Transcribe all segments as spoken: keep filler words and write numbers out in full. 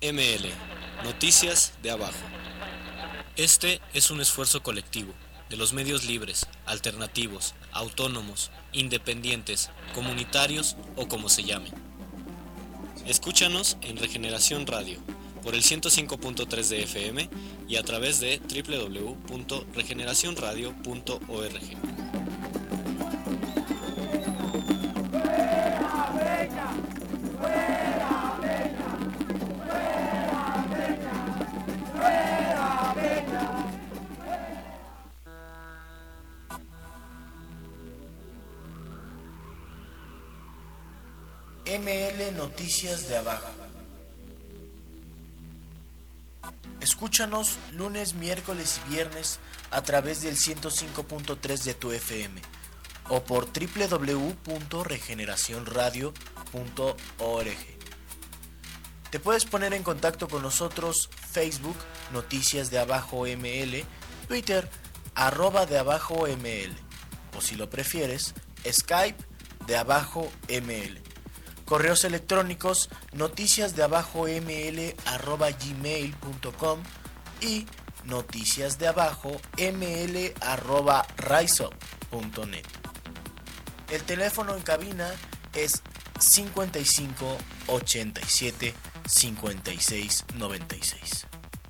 M L, Noticias de Abajo. Este es un esfuerzo colectivo de los medios libres, alternativos, autónomos, independientes, comunitarios o como se llamen. Escúchanos en Regeneración Radio por el ciento cinco punto tres de F M y a través de doble u doble u doble u punto regeneración radio punto org. M L Noticias de Abajo. Escúchanos lunes, miércoles y viernes a través del ciento cinco punto tres de tu F M o por doble u doble u doble u punto regeneración radio punto org. Te puedes poner en contacto con nosotros Facebook, Noticias de Abajo M L, Twitter, arroba de Abajo M L, o si lo prefieres, Skype de Abajo M L. Correos electrónicos noticiasdeabajoml arroba gmail punto com y noticiasdeabajoml arroba riseup punto net. El teléfono en cabina es cincuenta y cinco ochenta y siete cincuenta y seis noventa y seis.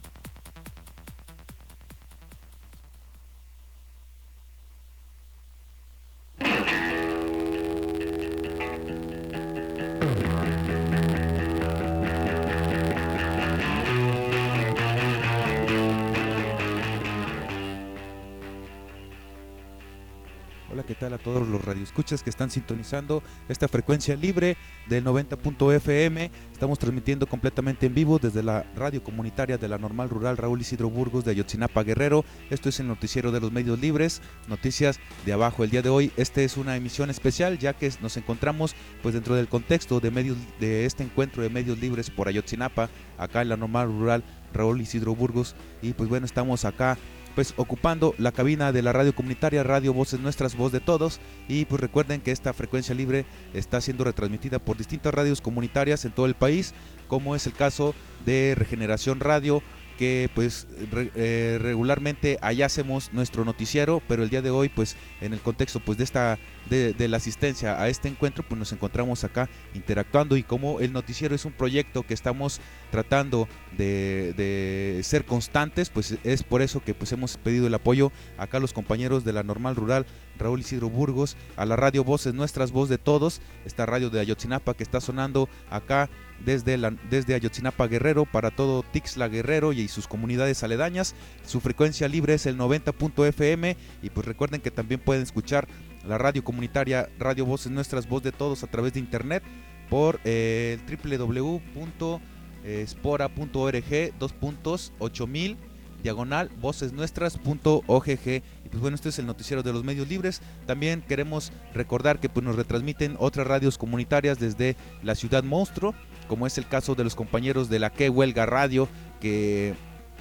¿Qué tal a todos los radioescuchas que están sintonizando esta frecuencia libre del noventa punto F M? Estamos transmitiendo completamente en vivo desde la radio comunitaria de la Normal Rural Raúl Isidro Burgos de Ayotzinapa, Guerrero. Esto es el noticiero de los medios libres, Noticias de Abajo. El día de hoy este es una emisión especial, ya que nos encontramos pues dentro del contexto de medios de este encuentro de medios libres por Ayotzinapa, acá en la Normal Rural Raúl Isidro Burgos. Y pues bueno, estamos acá pues ocupando la cabina de la radio comunitaria Radio Voces Nuestras, Voz de Todos. Y pues recuerden que esta frecuencia libre está siendo retransmitida por distintas radios comunitarias en todo el país, como es el caso de Regeneración Radio, que pues re, eh, regularmente allá hacemos nuestro noticiero, pero el día de hoy pues en el contexto pues de esta de, de la asistencia a este encuentro pues nos encontramos acá interactuando, y como el noticiero es un proyecto que estamos tratando de, de ser constantes, pues es por eso que pues hemos pedido el apoyo acá a los compañeros de la Normal Rural Raúl Isidro Burgos, a la radio Voces Nuestras, Voz de Todos, esta radio de Ayotzinapa que está sonando acá desde, la, desde Ayotzinapa, Guerrero, para todo Tixla, Guerrero y sus comunidades aledañas. Su frecuencia libre es el noventa punto F M, y pues recuerden que también pueden escuchar la radio comunitaria Radio Voces Nuestras, Voz de Todos a través de internet por eh, el doble u doble u doble u punto spora punto org dos puntos ocho mil diagonal vocesnuestras.ogg. Y pues bueno, este es el noticiero de los medios libres. También queremos recordar que pues nos retransmiten otras radios comunitarias desde la Ciudad Monstruo, como es el caso de los compañeros de la Que Huelga Radio, que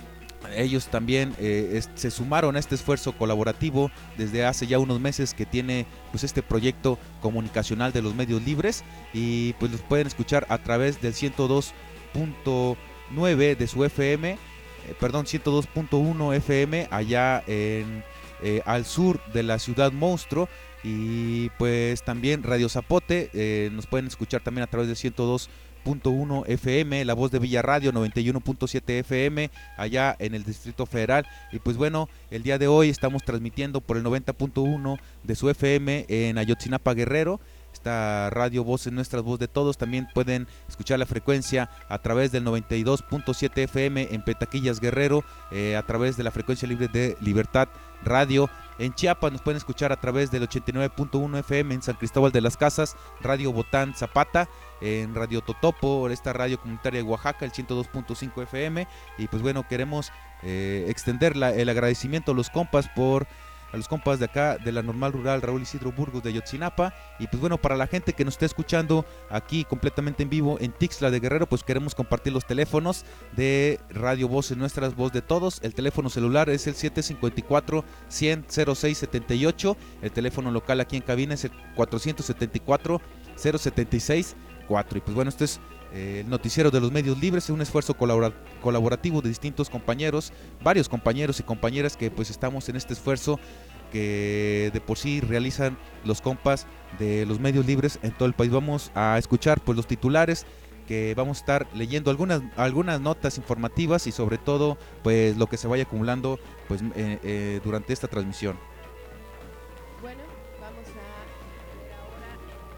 ellos también eh, es, se sumaron a este esfuerzo colaborativo desde hace ya unos meses que tiene pues este proyecto comunicacional de los medios libres, y pues los pueden escuchar a través del ciento dos punto nueve de su F M, eh, perdón, ciento dos punto uno F M allá en eh, al sur de la Ciudad Monstruo. Y pues también Radio Zapote, eh, nos pueden escuchar también a través del ciento dos punto uno F M, La Voz de Villa Radio noventa y uno punto siete F M allá en el Distrito Federal. Y pues bueno, el día de hoy estamos transmitiendo por el noventa punto uno de su F M en Ayotzinapa, Guerrero. Esta radio Voces Nuestras, Voz de Todos. También pueden escuchar la frecuencia a través del noventa y dos punto siete F M en Petaquillas, Guerrero, eh, a través de la frecuencia libre de Libertad Radio. En Chiapas nos pueden escuchar a través del ochenta y nueve punto uno F M en San Cristóbal de las Casas, Radio Botán Zapata, en Radio Totopo, esta radio comunitaria de Oaxaca, el ciento dos punto cinco F M. Y pues bueno, queremos eh, extender la, el agradecimiento a los compas por a los compas de acá de la Normal Rural Raúl Isidro Burgos de Ayotzinapa. Y pues bueno, para la gente que nos está escuchando aquí completamente en vivo en Tixla de Guerrero, pues queremos compartir los teléfonos de Radio Voces Nuestras, Voz de Todos. El teléfono celular es el siete cinco cuatro cien cero seis setenta y ocho. El teléfono local aquí en cabina es el cuatrocientos setenta y cuatro cero setenta y seis cuatro. Y pues bueno, esto es eh, el noticiero de los medios libres. Es un esfuerzo colabora- colaborativo de distintos compañeros, varios compañeros y compañeras que pues estamos en este esfuerzo que de por sí realizan los compas de los medios libres en todo el país. Vamos a escuchar pues los titulares, que vamos a estar leyendo algunas algunas notas informativas y sobre todo pues lo que se vaya acumulando pues eh, eh, durante esta transmisión. Bueno, vamos a tener ahora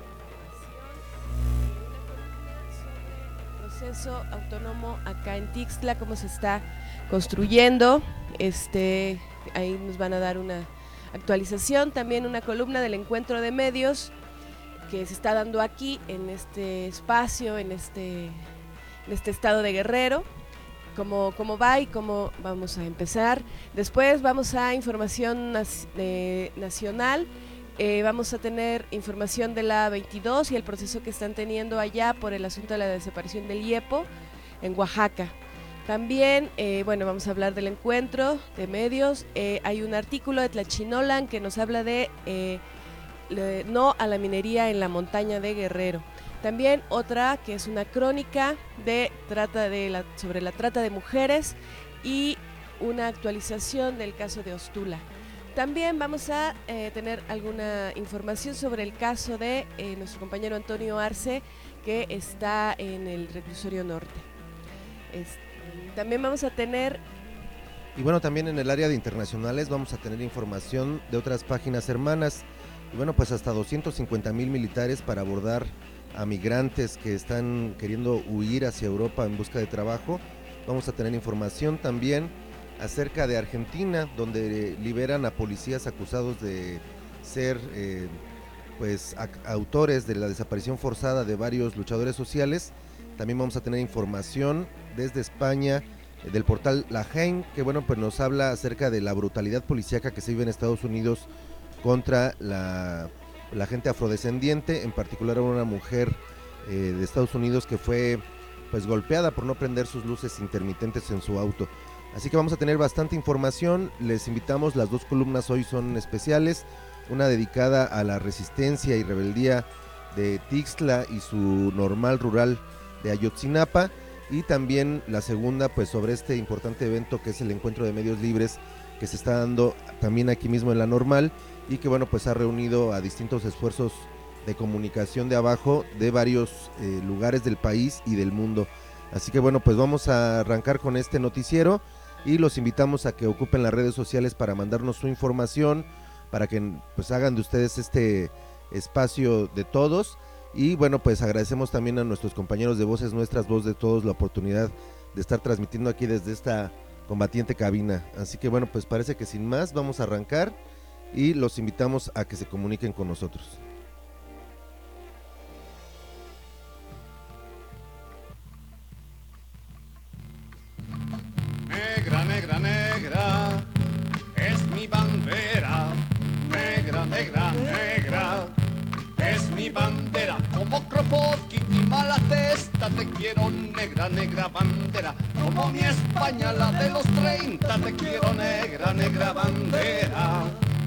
una columna sobre el proceso autónomo acá en Tixtla, cómo se está construyendo. Este, ahí nos van a dar una actualización, también una columna del encuentro de medios que se está dando aquí en este espacio, en este, en este estado de Guerrero, cómo, cómo va y cómo vamos a empezar. Después vamos a información nac- de, nacional, eh, vamos a tener información de la veintidós y el proceso que están teniendo allá por el asunto de la desaparición del IEPO en Oaxaca. También, eh, bueno, vamos a hablar del encuentro de medios. Eh, hay un artículo de Tlachinolan que nos habla de eh, le, no a la minería en la montaña de Guerrero. También otra que es una crónica de trata de la, sobre la trata de mujeres y una actualización del caso de Ostula. También vamos a eh, tener alguna información sobre el caso de eh, nuestro compañero Antonio Arce, que está en el reclusorio norte. Este, También vamos a tener... Y bueno, también en el área de internacionales vamos a tener información de otras páginas hermanas. Y bueno, pues hasta doscientos cincuenta mil militares para abordar a migrantes que están queriendo huir hacia Europa en busca de trabajo. Vamos a tener información también acerca de Argentina, donde liberan a policías acusados de ser eh, pues a- autores de la desaparición forzada de varios luchadores sociales. También vamos a tener información desde España, eh, del portal La Jaén, que bueno, pues nos habla acerca de la brutalidad policíaca que se vive en Estados Unidos contra la, la gente afrodescendiente, en particular a una mujer eh, de Estados Unidos que fue pues golpeada por no prender sus luces intermitentes en su auto. Así que vamos a tener bastante información. Les invitamos, las dos columnas hoy son especiales, una dedicada a la resistencia y rebeldía de Tixtla y su normal rural de Ayotzinapa, y también la segunda pues sobre este importante evento que es el encuentro de medios libres que se está dando también aquí mismo en la normal, y que bueno pues ha reunido a distintos esfuerzos de comunicación de abajo de varios eh, lugares del país y del mundo. Así que bueno, pues vamos a arrancar con este noticiero y los invitamos a que ocupen las redes sociales para mandarnos su información, para que pues hagan de ustedes este espacio de todos. Y bueno, pues agradecemos también a nuestros compañeros de Voces Nuestras, Voz de Todos, la oportunidad de estar transmitiendo aquí desde esta combatiente cabina. Así que bueno, pues parece que sin más vamos a arrancar y los invitamos a que se comuniquen con nosotros. Negra, negra, negra, es mi bandera. Negra, negra, negra, es mi bandera. Como Kropotkin y Malatesta te quiero, negra, negra bandera. Como mi España, la de los treinta, te quiero, negra, negra bandera.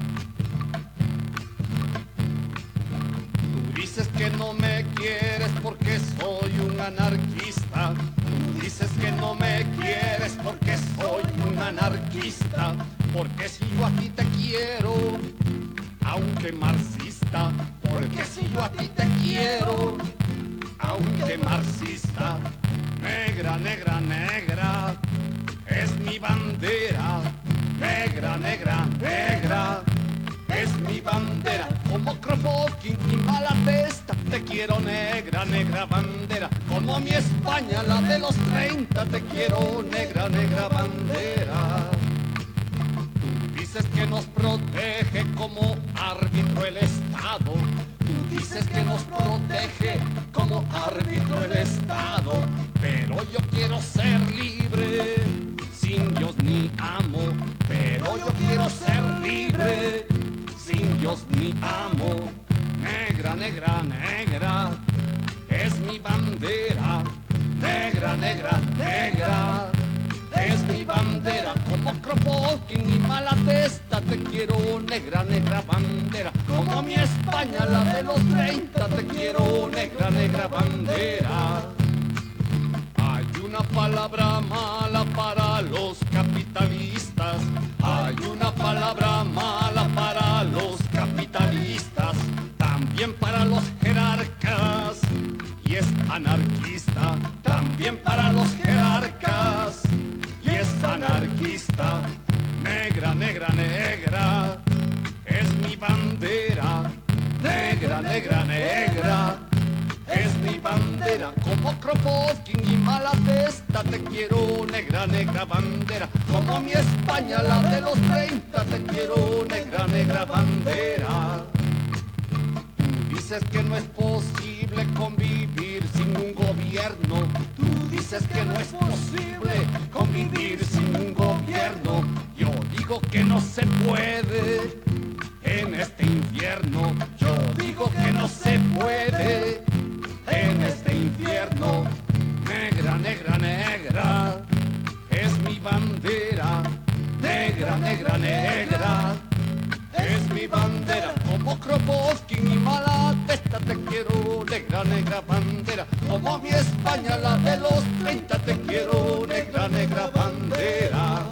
Tú dices que no me quieres porque soy un anarquista. Tú dices que no me quieres porque soy un anarquista. Porque si yo a ti te quiero, aunque marxista. Porque si yo a ti te quiero, aunque marxista. Negra, negra, negra, es mi bandera. Negra, negra, negra, es mi bandera. Como Kropotkin y Malatesta te quiero, negra, negra bandera. Como mi España, la de los treinta, te quiero, negra, negra bandera. Tú dices que nos protege como árbitro el Estado. Tú dices que nos protege como árbitro el Estado. Pero yo quiero ser libre, sin Dios ni amo. Pero yo quiero ser libre, sin Dios ni amo. Negra, negra, negra, es mi bandera. Negra, negra, negra, es mi bandera. Como Kropotkin y Malatesta te quiero, negra, negra bandera. Como mi España, la de los treinta, te quiero, negra, negra bandera. palabra mala para los capitalistas, hay una palabra mala para los capitalistas, también para los jerarcas, y es anarquista, también para los jerarcas, y es anarquista. Negra, negra, negra, es mi bandera, negra, negra, negra, es mi bandera. Como Kropotkin y Malatesta te quiero, negra, negra bandera. Como mi España, la de los treinta, te quiero, negra, negra bandera. Tú dices que no es posible convivir sin un gobierno. Tú dices que no es posible convivir sin un gobierno. Yo digo que no se puede en este infierno. Yo digo que no se puede en este infierno. Negra, negra, negra, es mi bandera. Negra, negra, negra, es mi bandera. Como Kropotkin y Malatesta te quiero, negra, negra bandera. Como mi España, la de los treinta, te quiero, negra, negra bandera.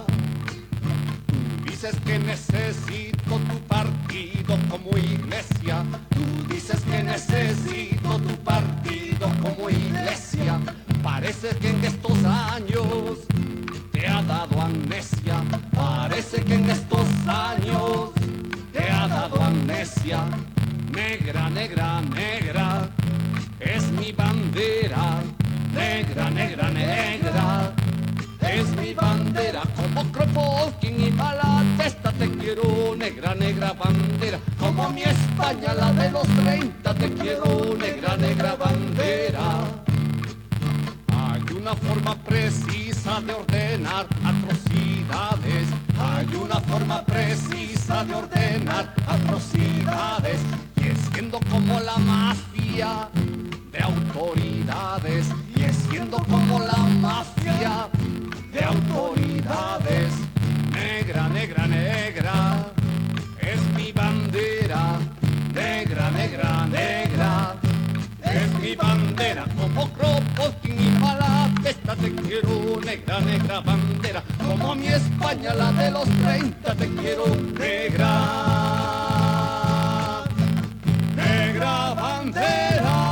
Tú dices que necesito tu partido como iglesia. Tú dices que necesito tu partido como iglesia. Parece que en estos años te ha dado amnesia. Parece que en estos años te ha dado amnesia. Negra, negra, negra, es mi bandera. Negra, negra, negra, es mi bandera. Como Kropotkin y Malatesta te quiero, negra, negra bandera. Como mi España, la de los treinta, te quiero, negra, negra bandera. Hay una forma precisa de ordenar atrocidades. Hay una forma precisa de ordenar atrocidades. Y es siendo como la mafia de autoridades. Y es siendo como la mafia de autoridades. Negra, negra, negra, es mi bandera. Negra, negra, negra, es mi bandera. Como Kropotkin y Malatesta te quiero, negra, negra bandera. Como mi España, la de los treinta, te quiero, negra, negra bandera.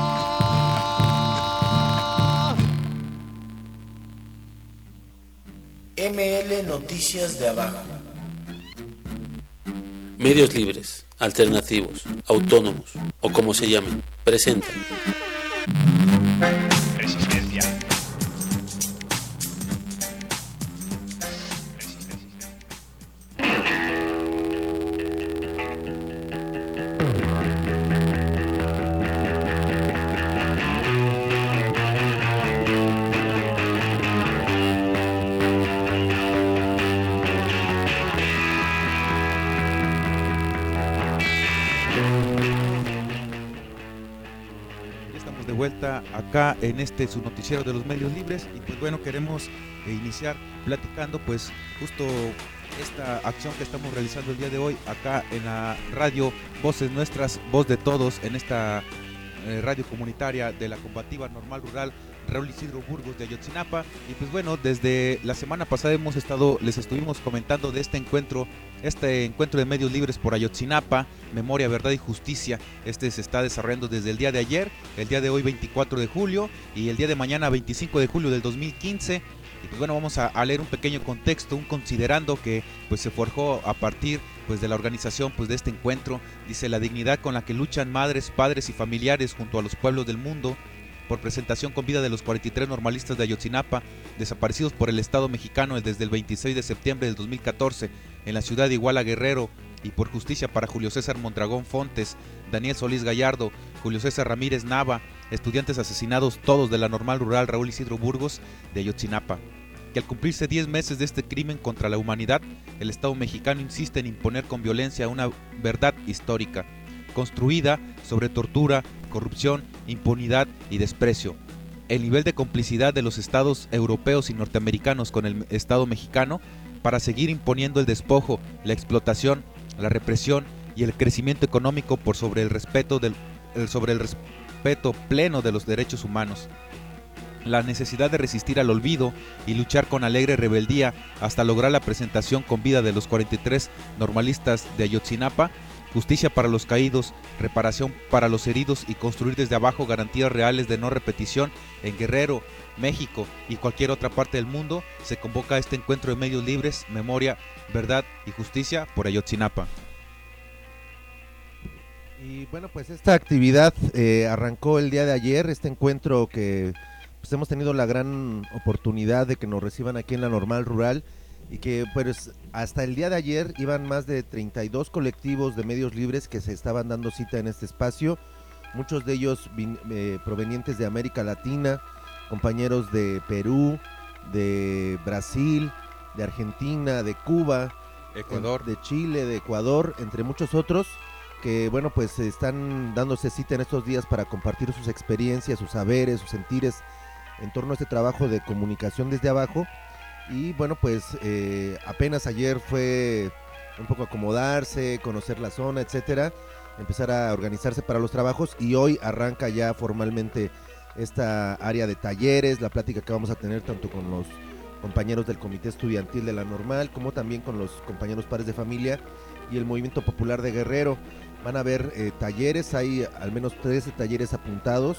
M L Noticias de Abajo. Medios libres, alternativos, autónomos o como se llamen, presentan Resistencia. Vuelta acá en este su noticiero de los medios libres y pues bueno, queremos eh, iniciar platicando pues justo esta acción que estamos realizando el día de hoy acá en la radio Voces Nuestras, Voz de Todos, en esta eh, radio comunitaria de la Combativa Normal Rural Raúl Isidro Burgos de Ayotzinapa. Y pues bueno, desde la semana pasada hemos estado, les estuvimos comentando de este encuentro, este encuentro de medios libres por Ayotzinapa, Memoria, Verdad y Justicia. Este se está desarrollando desde el día de ayer, el día de hoy veinticuatro de julio y el día de mañana veinticinco de julio del dos mil quince. Y pues bueno, vamos a, a leer un pequeño contexto, un considerando que pues se forjó a partir pues de la organización pues de este encuentro. Dice: la dignidad con la que luchan madres, padres y familiares junto a los pueblos del mundo por presentación con vida de los cuarenta y tres normalistas de Ayotzinapa, desaparecidos por el Estado mexicano desde el veintiséis de septiembre del dos mil catorce en la ciudad de Iguala, Guerrero, y por justicia para Julio César Mondragón Fontes, Daniel Solís Gallardo, Julio César Ramírez Nava, estudiantes asesinados todos de la Normal Rural Raúl Isidro Burgos de Ayotzinapa. Que al cumplirse diez meses de este crimen contra la humanidad, el Estado mexicano insiste en imponer con violencia una verdad histórica, construida sobre tortura, corrupción, impunidad y desprecio. El nivel de complicidad de los estados europeos y norteamericanos con el Estado mexicano para seguir imponiendo el despojo, la explotación, la represión y el crecimiento económico por sobre el respeto del, el, sobre el respeto pleno de los derechos humanos. la necesidad de resistir al olvido y luchar con alegre rebeldía hasta lograr la presentación con vida de los cuarenta y tres normalistas de Ayotzinapa, justicia para los caídos, reparación para los heridos y construir desde abajo garantías reales de no repetición en Guerrero, México y cualquier otra parte del mundo, se convoca a este encuentro de medios libres, memoria, verdad y justicia por Ayotzinapa. Y bueno, pues esta actividad eh, arrancó el día de ayer, este encuentro que pues hemos tenido la gran oportunidad de que nos reciban aquí en la Normal Rural y que pues hasta el día de ayer iban más de treinta y dos colectivos de medios libres que se estaban dando cita en este espacio, muchos de ellos vin, eh, provenientes de América Latina, compañeros de Perú, de Brasil, de Argentina, de Cuba, Ecuador, de Chile, de Ecuador, entre muchos otros, que bueno pues están dándose cita en estos días para compartir sus experiencias, sus saberes, sus sentires en torno a este trabajo de comunicación desde abajo. Y bueno pues eh, apenas ayer fue un poco acomodarse, conocer la zona, etcétera, empezar a organizarse para los trabajos, y hoy arranca ya formalmente esta área de talleres, la plática que vamos a tener tanto con los compañeros del Comité Estudiantil de la Normal como también con los compañeros padres de familia y el Movimiento Popular de Guerrero. Van a haber eh, talleres, hay al menos trece talleres apuntados,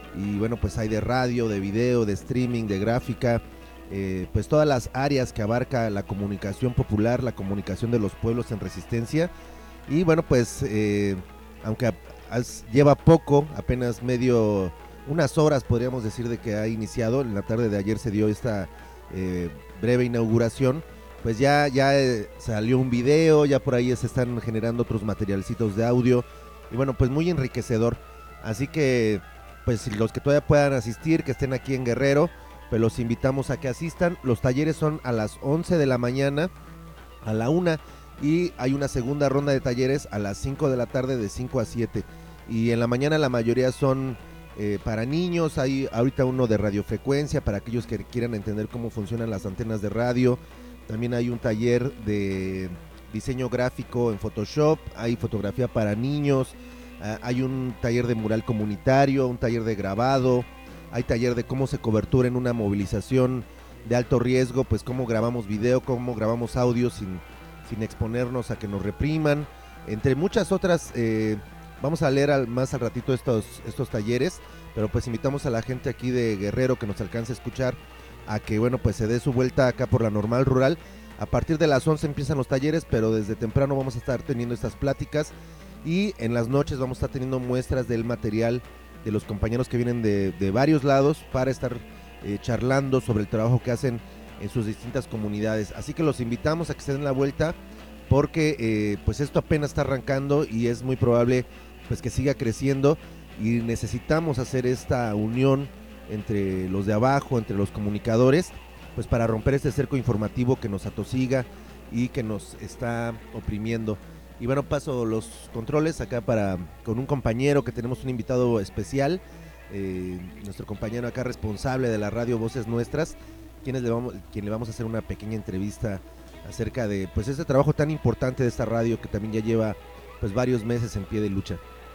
y bueno pues hay de radio, de video, de streaming, de gráfica, eh, pues todas las áreas que abarca la comunicación popular, la comunicación de los pueblos en resistencia. Y bueno pues eh, aunque a, as, lleva poco, apenas medio, unas horas podríamos decir de que ha iniciado, en la tarde de ayer se dio esta eh, breve inauguración, pues ya, ya eh, salió un video, ya por ahí se están generando otros materialcitos de audio, y bueno pues muy enriquecedor, así que pues los que todavía puedan asistir, que estén aquí en Guerrero, pues los invitamos a que asistan. Los talleres son a las once de la mañana, a la una, y hay una segunda ronda de talleres a las cinco de la tarde, de cinco a siete, y en la mañana la mayoría son eh, para niños. Hay ahorita uno de radiofrecuencia para aquellos que quieran entender cómo funcionan las antenas de radio. También hay un taller de diseño gráfico en Photoshop, hay fotografía para niños, uh, hay un taller de mural comunitario, un taller de grabado, hay taller de cómo se cobertura en una movilización de alto riesgo, pues cómo grabamos video, cómo grabamos audio sin, sin exponernos a que nos repriman, entre muchas otras. Eh, vamos a leer al, más al ratito estos, estos talleres, pero pues invitamos a la gente aquí de Guerrero que nos alcance a escuchar, a que bueno pues se dé su vuelta acá por la Normal Rural. A partir de las once empiezan los talleres, pero desde temprano vamos a estar teniendo estas pláticas, y en las noches vamos a estar teniendo muestras del material de los compañeros que vienen de, de varios lados para estar eh, charlando sobre el trabajo que hacen en sus distintas comunidades. Así que los invitamos a que se den la vuelta, porque eh, pues esto apenas está arrancando y es muy probable pues que siga creciendo, y necesitamos hacer esta unión entre los de abajo, entre los comunicadores, pues para romper este cerco informativo que nos atosiga y que nos está oprimiendo. Y bueno, paso los controles acá para con un compañero que tenemos, un invitado especial, eh, nuestro compañero acá responsable de la radio Voces Nuestras, quienes le vamos, quien le vamos a hacer una pequeña entrevista acerca de pues este trabajo tan importante de esta radio que también ya lleva pues varios meses en pie de lucha.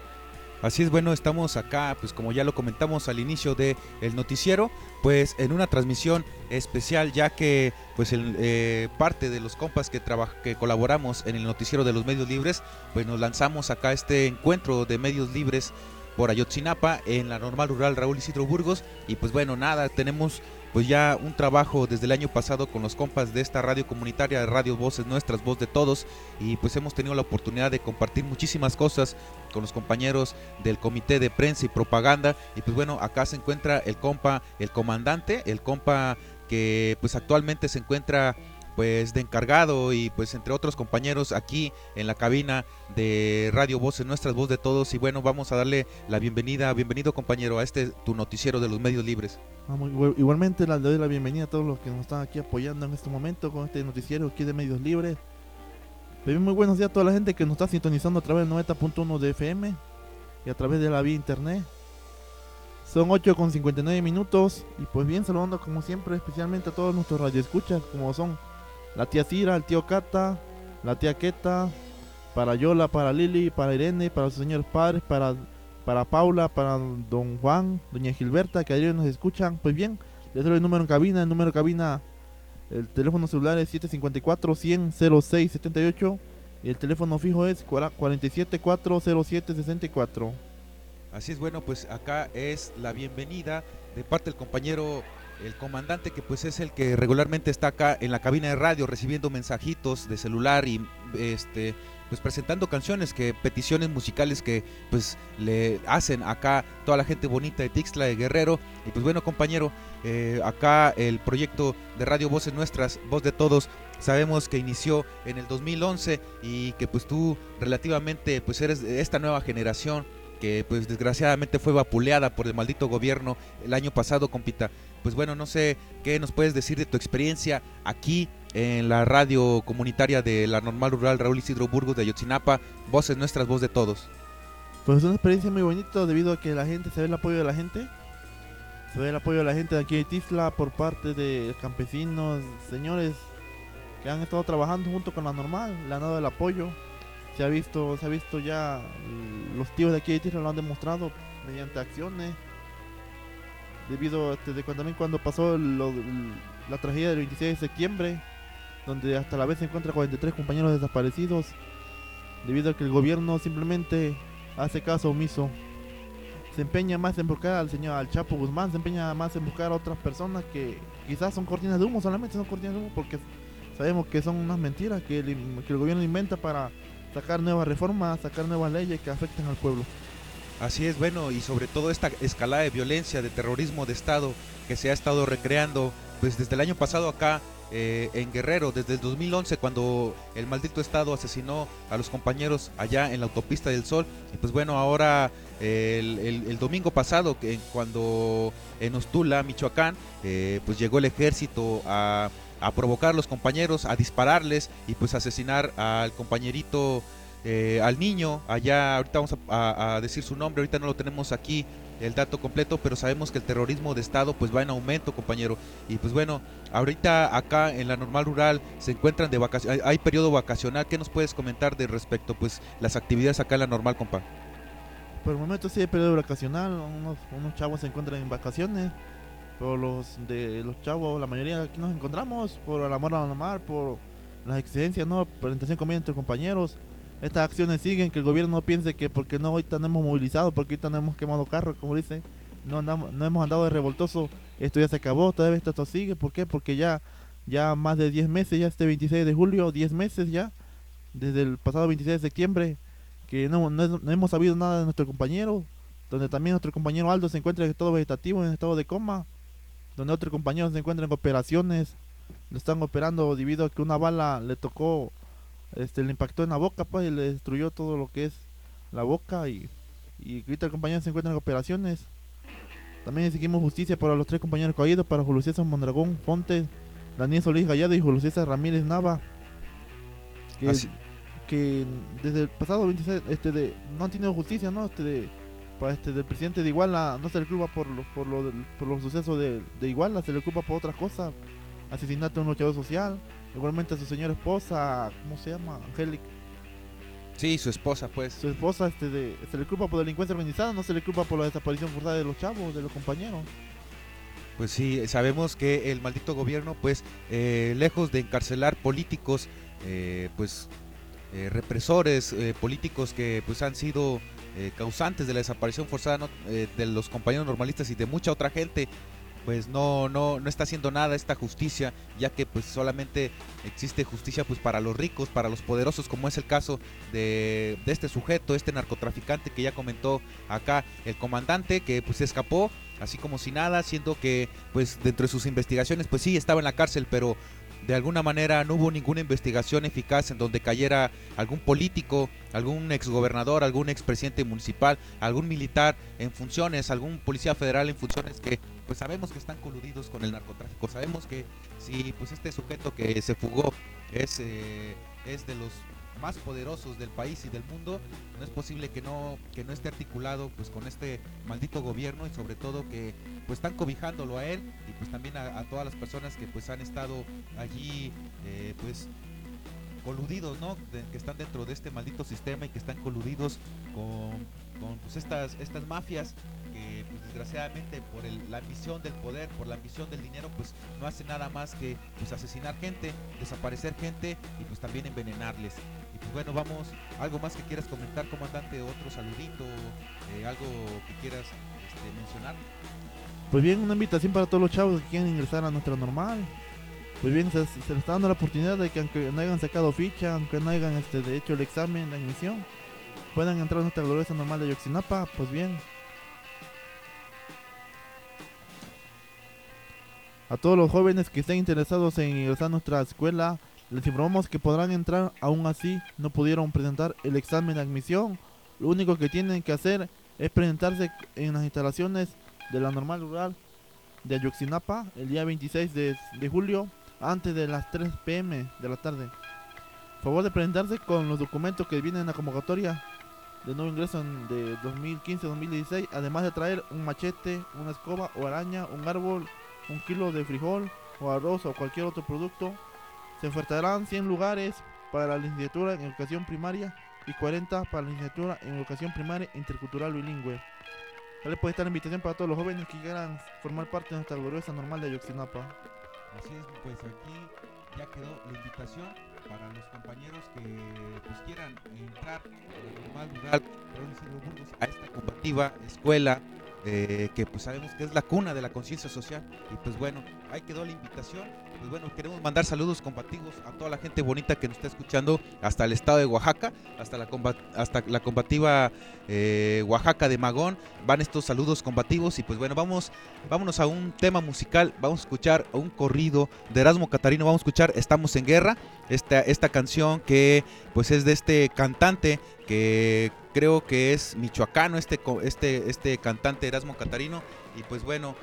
Así es, bueno, estamos acá, pues como ya lo comentamos al inicio del noticiero, pues en una transmisión especial, ya que pues el, eh, parte de los compas que, que colaboramos en el noticiero de los medios libres, pues nos lanzamos acá a este encuentro de medios libres por Ayotzinapa en la Normal Rural Raúl Isidro Burgos. Y pues bueno, nada, tenemos pues ya un trabajo desde el año pasado con los compas de esta radio comunitaria, Radio Voces Nuestras, Voz de Todos, y pues hemos tenido la oportunidad de compartir muchísimas cosas con los compañeros del Comité de Prensa y Propaganda. Y pues bueno, acá se encuentra el compa, el comandante, el compa que pues actualmente se encuentra pues de encargado, y pues entre otros compañeros aquí en la cabina de Radio Voces Nuestras, Voz de Todos. Y bueno, vamos a darle la bienvenida, bienvenido compañero a este tu noticiero de los medios libres. Igualmente le doy la bienvenida a todos los que nos están aquí apoyando en este momento con este noticiero aquí de medios libres. Muy buenos días a toda la gente que nos está sintonizando a través del noventa punto uno de F M y a través de la vía internet. Son ocho con cincuenta y nueve minutos, y pues bien, saludando como siempre especialmente a todos nuestros radioescuchas, como son la tía Cira, el tío Cata, la tía Queta, para Yola, para Lili, para Irene, para sus señores padres, para para Paula, para don Juan, doña Gilberta, que a diario nos escuchan. Pues bien, les doy el número en cabina, el número en cabina, el teléfono celular es siete cinco cuatro, cien, cero seis setenta y ocho y el teléfono fijo es cuarenta y siete, cuatrocientos cero siete sesenta y cuatro. Así es, bueno, pues acá es la bienvenida de parte del compañero, el comandante, que pues es el que regularmente está acá en la cabina de radio recibiendo mensajitos de celular y este pues presentando canciones, que peticiones musicales que pues le hacen acá toda la gente bonita de Tixla de Guerrero. Y pues bueno, compañero, eh, acá el proyecto de Radio Voces Nuestras, Voz de Todos, sabemos que inició en el dos mil once y que pues tú relativamente pues eres de esta nueva generación que pues desgraciadamente fue vapuleada por el maldito gobierno el año pasado, compita. Pues bueno, no sé qué nos puedes decir de tu experiencia aquí en la radio comunitaria de la Normal Rural Raúl Isidro Burgos de Ayotzinapa, Voces Nuestras, Voz de Todos. Pues es una experiencia muy bonita debido a que la gente, se ve el apoyo de la gente, se ve el apoyo de la gente de aquí de Tixla por parte de campesinos, señores que han estado trabajando junto con la Normal, le han dado el apoyo. Se ha visto, se ha visto ya, los tíos de aquí de Tixla lo han demostrado mediante acciones. Debido a este, de cuando, también cuando pasó lo, la tragedia del veintiséis de septiembre, donde hasta la vez se encuentran cuarenta y tres compañeros desaparecidos, debido a que el gobierno simplemente hace caso omiso. Se empeña más en buscar al señor, al Chapo Guzmán, se empeña más en buscar a otras personas que quizás son cortinas de humo, solamente son cortinas de humo, porque sabemos que son unas mentiras que el, que el gobierno inventa para sacar nuevas reformas, sacar nuevas leyes que afecten al pueblo. Así es, bueno, y sobre todo esta escalada de violencia, de terrorismo de Estado que se ha estado recreando pues desde el año pasado acá eh, en Guerrero, desde el dos mil once, cuando el maldito Estado asesinó a los compañeros allá en la autopista del Sol. Y pues bueno, ahora eh, el, el, el domingo pasado, que cuando en Ostula, Michoacán, eh, pues llegó el ejército a, a provocar a los compañeros, a dispararles y pues asesinar al compañerito, Eh, al niño, allá ahorita vamos a, a, a decir su nombre, ahorita no lo tenemos aquí el dato completo, pero sabemos que el terrorismo de Estado pues va en aumento, compañero. Y pues bueno, ahorita acá en la Normal Rural se encuentran de vacaciones, hay, hay periodo vacacional. ¿Qué nos puedes comentar de respecto pues las actividades acá en la Normal, compa? Por el momento sí hay periodo vacacional, unos, unos chavos se encuentran en vacaciones, pero los de los chavos, la mayoría aquí nos encontramos por el amor a la normal, por las exigencias, no presentación común entre compañeros. Estas acciones siguen, que el gobierno no piense que porque no ahorita no hemos movilizado, porque ahorita no hemos quemado carros, como dicen, no andamos, no hemos andado de revoltoso, esto ya se acabó, todavía esto sigue. ¿Por qué? Porque ya, ya más de diez meses, ya este veintiséis de julio, diez meses ya, desde el pasado veintiséis de septiembre, que no, no, no hemos sabido nada de nuestro compañero, donde también nuestro compañero Aldo se encuentra en estado vegetativo, en estado de coma, donde otro compañero se encuentra en operaciones, lo están operando debido a que una bala le tocó, Este, le impactó en la boca, pues, y le destruyó todo lo que es la boca. Y, y ahorita el compañero se encuentra en operaciones. También exigimos justicia para los tres compañeros caídos, para Julio César Mondragón Fontes, Daniel Solís Gallardo y Julio César Ramírez Nava, que, que desde el pasado veintiséis este, de, no han tenido justicia, ¿no? Este, de, para este, del presidente de Iguala no se le culpa por, lo, por, lo, por los sucesos de, de Iguala, se le culpa por otras cosas, asesinato de un luchador social. Igualmente a su señora esposa, ¿cómo se llama? Angélica. Sí, su esposa, pues. Su esposa este de, se le culpa por delincuencia organizada, no se le culpa por la desaparición forzada de los chavos, de los compañeros. Pues sí, sabemos que el maldito gobierno, pues, eh, lejos de encarcelar políticos, eh, pues, eh, represores, eh, políticos que pues han sido eh, causantes de la desaparición forzada, ¿no? eh, de los compañeros normalistas y de mucha otra gente, pues no no no está haciendo nada esta justicia, ya que pues solamente existe justicia pues para los ricos, para los poderosos, como es el caso de, de este sujeto, este narcotraficante que ya comentó acá el comandante, que pues se escapó así como si nada, siendo que pues dentro de sus investigaciones pues sí estaba en la cárcel, pero de alguna manera no hubo ninguna investigación eficaz en donde cayera algún político, algún exgobernador, algún expresidente municipal, algún militar en funciones, algún policía federal en funciones que pues sabemos que están coludidos con el narcotráfico. Sabemos que si pues este sujeto que se fugó es, eh, es de los más poderosos del país y del mundo, no es posible que no que no esté articulado pues con este maldito gobierno, y sobre todo que pues están cobijándolo a él y pues también a, a todas las personas que pues han estado allí eh, pues coludidos, ¿no? De, que están dentro de este maldito sistema y que están coludidos con con pues, estas, estas mafias que pues, desgraciadamente por el, la ambición del poder, por la ambición del dinero, pues no hacen nada más que pues, asesinar gente, desaparecer gente y pues también envenenarles. Y pues bueno, vamos, algo más que quieras comentar, comandante, otro saludito, eh, algo que quieras este, mencionar. Pues bien, una invitación para todos los chavos que quieren ingresar a nuestra normal. Pues bien, se, se les está dando la oportunidad de que aunque no hayan sacado ficha, aunque no hayan este, de hecho el examen de admisión, puedan entrar a nuestra gloriosa normal de Ayotzinapa. Pues bien, a todos los jóvenes que estén interesados en ingresar a nuestra escuela, les informamos que podrán entrar, aún así no pudieron presentar el examen de admisión. Lo único que tienen que hacer es presentarse en las instalaciones de la normal rural de Ayotzinapa el día veintiséis de, de julio antes de las tres pe eme de la tarde. Favor de presentarse con los documentos que vienen en la convocatoria de nuevo ingreso en, de dos mil quince a dos mil dieciséis, además de traer un machete, una escoba o araña, un árbol, un kilo de frijol o arroz o cualquier otro producto. Se ofertarán cien lugares para la licenciatura en educación primaria y cuarenta para la licenciatura en educación primaria intercultural bilingüe. Tal puede estar la invitación para todos los jóvenes que quieran formar parte de nuestra gloriosa normal de Ayotzinapa. Así es, pues aquí ya quedó la invitación para los compañeros que pues quieran entrar a la normal rural Raúl Isidro Burgos, a esta combativa escuela eh, que pues sabemos que es la cuna de la conciencia social. Y pues bueno, ahí quedó la invitación. Pues bueno, queremos mandar saludos combativos a toda la gente bonita que nos está escuchando hasta el estado de Oaxaca, hasta la, combat hasta la combativa eh, Oaxaca de Magón. Van estos saludos combativos y pues bueno, vamos, vámonos a un tema musical. Vamos a escuchar un corrido de Erasmo Catarino. Vamos a escuchar Estamos en Guerra, esta, esta canción que pues es de este cantante que creo que es michoacano, este, este, este cantante Erasmo Catarino. Y pues bueno,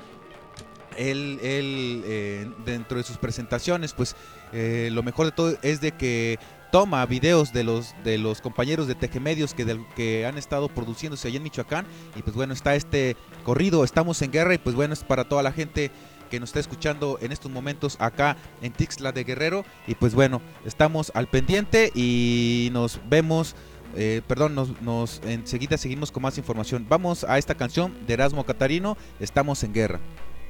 Él, él eh, dentro de sus presentaciones, pues eh, lo mejor de todo es de que toma videos de los de los compañeros de Tejemedios que, del, que han estado produciéndose allá en Michoacán. Y pues bueno, está este corrido Estamos en Guerra. Y pues bueno, es para toda la gente que nos está escuchando en estos momentos acá en Tixla de Guerrero. Y pues bueno, estamos al pendiente y nos vemos. Eh, perdón, nos, nos enseguida seguimos con más información. Vamos a esta canción de Erasmo Catarino, Estamos en Guerra.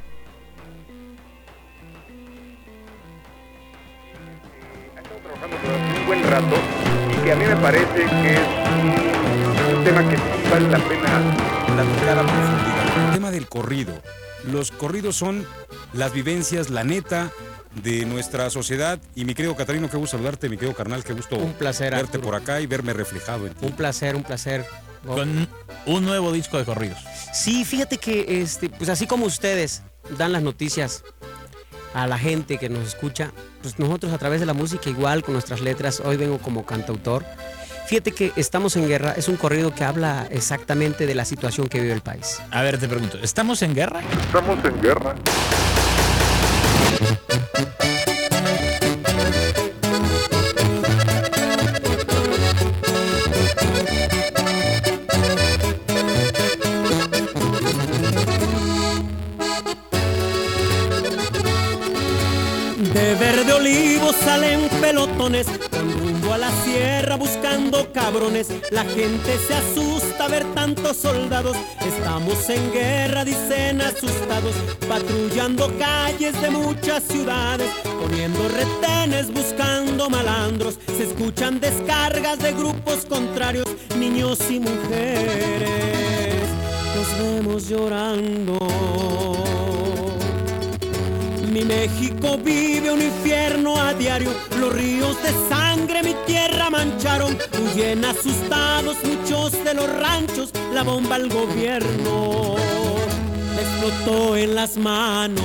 Un buen rato y que a mí me parece que es un, un tema que sí vale la pena platicar a profundidad. El tema del corrido. Los corridos son las vivencias, la neta de nuestra sociedad. Y mi querido Catarino, qué gusto saludarte, mi querido carnal, qué gusto un placer, verte Arturo. por acá y verme reflejado en ti. Un placer, un placer. Con un nuevo disco de corridos. Sí, fíjate que este, pues así como ustedes dan las noticias a la gente que nos escucha, pues nosotros a través de la música igual con nuestras letras, hoy vengo como cantautor. Fíjate que Estamos en Guerra es un corrido que habla exactamente de la situación que vive el país. A ver, te pregunto, ¿estamos en guerra? ¿Estamos en guerra? De Verde Olivo salen pelotones, con rumbo a la sierra buscando cabrones. La gente se asusta a ver tantos soldados. Estamos en guerra, dicen asustados, patrullando calles de muchas ciudades, poniendo retenes, buscando malandros. Se escuchan descargas de grupos contrarios, niños y mujeres, nos vemos llorando. Mi México vive un infierno a diario, los ríos de sangre mi tierra mancharon. Huyen asustados muchos de los ranchos, la bomba al gobierno explotó en las manos.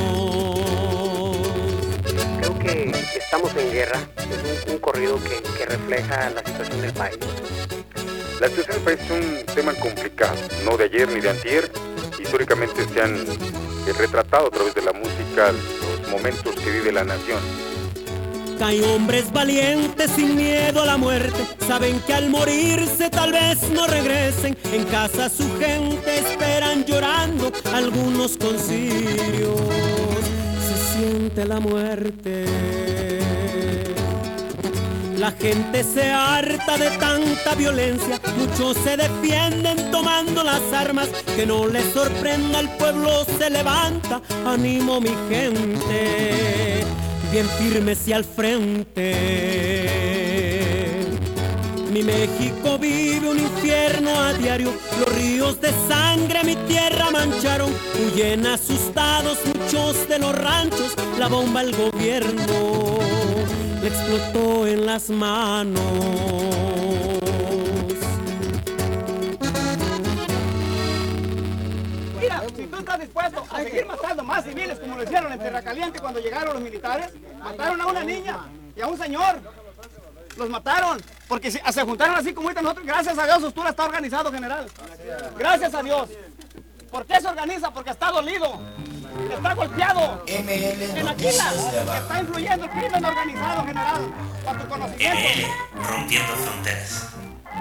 Creo que Estamos en Guerra es un, un corrido que, que refleja la situación del país. La situación del país es un tema complicado, no de ayer ni de antier. Históricamente se han eh, retratado a través de la música los momentos que vive la nación. Hay hombres valientes sin miedo a la muerte, saben que al morirse tal vez no regresen. En casa su gente esperan llorando, algunos con cirios se siente la muerte. La gente se harta de tanta violencia, muchos se defienden tomando las armas. Que no les sorprenda, el pueblo se levanta, ánimo mi gente, bien firmes y al frente. Mi México vive un infierno a diario, los ríos de sangre mi tierra mancharon. Huyen asustados muchos de los ranchos, la bomba el gobierno le explotó en las manos. Mira, si tú estás dispuesto a seguir matando más civiles como lo hicieron en Terracaliente cuando llegaron los militares, mataron a una niña y a un señor. Los mataron, porque se, se juntaron así como ahorita nosotros. Gracias a Dios Ustura está organizado, general. Gracias a Dios. ¿Por qué se organiza? Porque está dolido, está golpeado. M L en Aquila, está influyendo el crimen organizado, general. Para tu conocimiento. M L, rompiendo fronteras.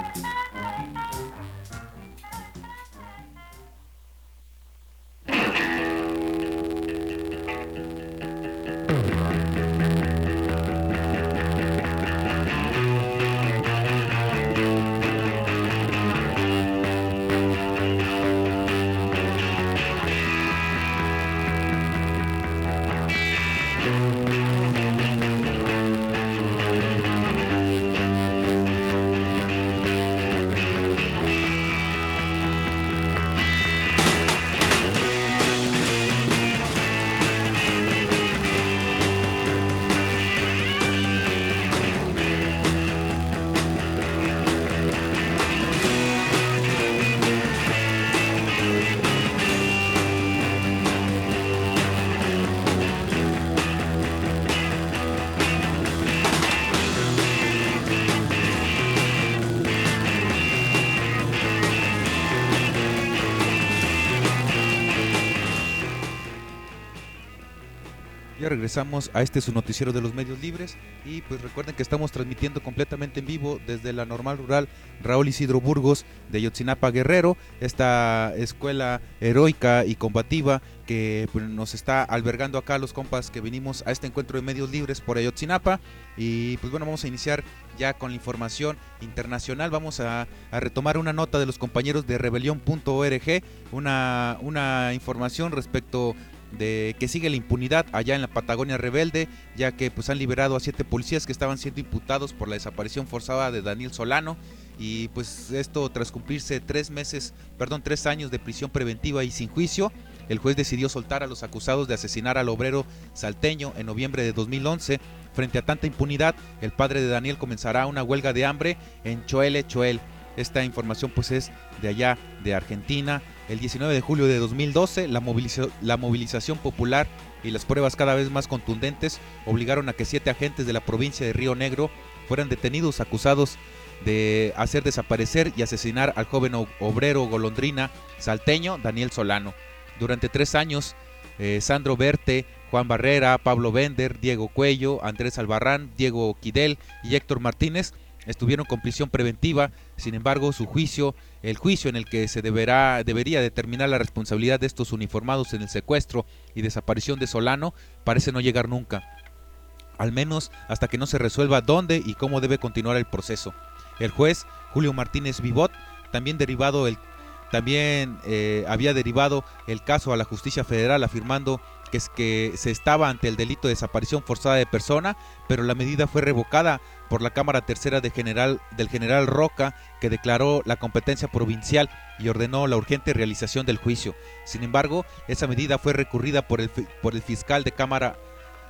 Regresamos a este su noticiero de los medios libres y pues recuerden que estamos transmitiendo completamente en vivo desde la Normal Rural Raúl Isidro Burgos de Ayotzinapa, Guerrero, esta escuela heroica y combativa que pues, nos está albergando acá los compas que venimos a este encuentro de medios libres por Ayotzinapa. Y pues bueno, vamos a iniciar ya con la información internacional. Vamos a, a retomar una nota de los compañeros de rebelión punto org, una, una información respecto de que sigue la impunidad allá en la Patagonia rebelde, ya que pues han liberado a siete policías que estaban siendo imputados por la desaparición forzada de Daniel Solano, y pues esto tras cumplirse tres meses, perdón, tres años de prisión preventiva y sin juicio. El juez decidió soltar a los acusados de asesinar al obrero salteño en noviembre de dos mil once. Frente a tanta impunidad, el padre de Daniel comenzará una huelga de hambre en Choele, Choel. Esta información pues es de allá de Argentina. El diecinueve de julio de dos mil doce, la, moviliza- la movilización popular y las pruebas cada vez más contundentes obligaron a que siete agentes de la provincia de Río Negro fueran detenidos acusados de hacer desaparecer y asesinar al joven obrero golondrina salteño Daniel Solano. Durante tres años, eh, Sandro Berte, Juan Barrera, Pablo Bender, Diego Cuello, Andrés Albarrán, Diego Quidel y Héctor Martínez estuvieron con prisión preventiva. Sin embargo, su juicio, el juicio en el que se deberá, debería determinar la responsabilidad de estos uniformados en el secuestro y desaparición de Solano, parece no llegar nunca, al menos hasta que no se resuelva dónde y cómo debe continuar el proceso. El juez Julio Martínez Vivot también derivado el también eh, había derivado el caso a la justicia federal, afirmando que es que se estaba ante el delito de desaparición forzada de persona, pero la medida fue revocada por la Cámara Tercera de General, del general Roca, que declaró la competencia provincial y ordenó la urgente realización del juicio. Sin embargo, esa medida fue recurrida por el, por el fiscal de Cámara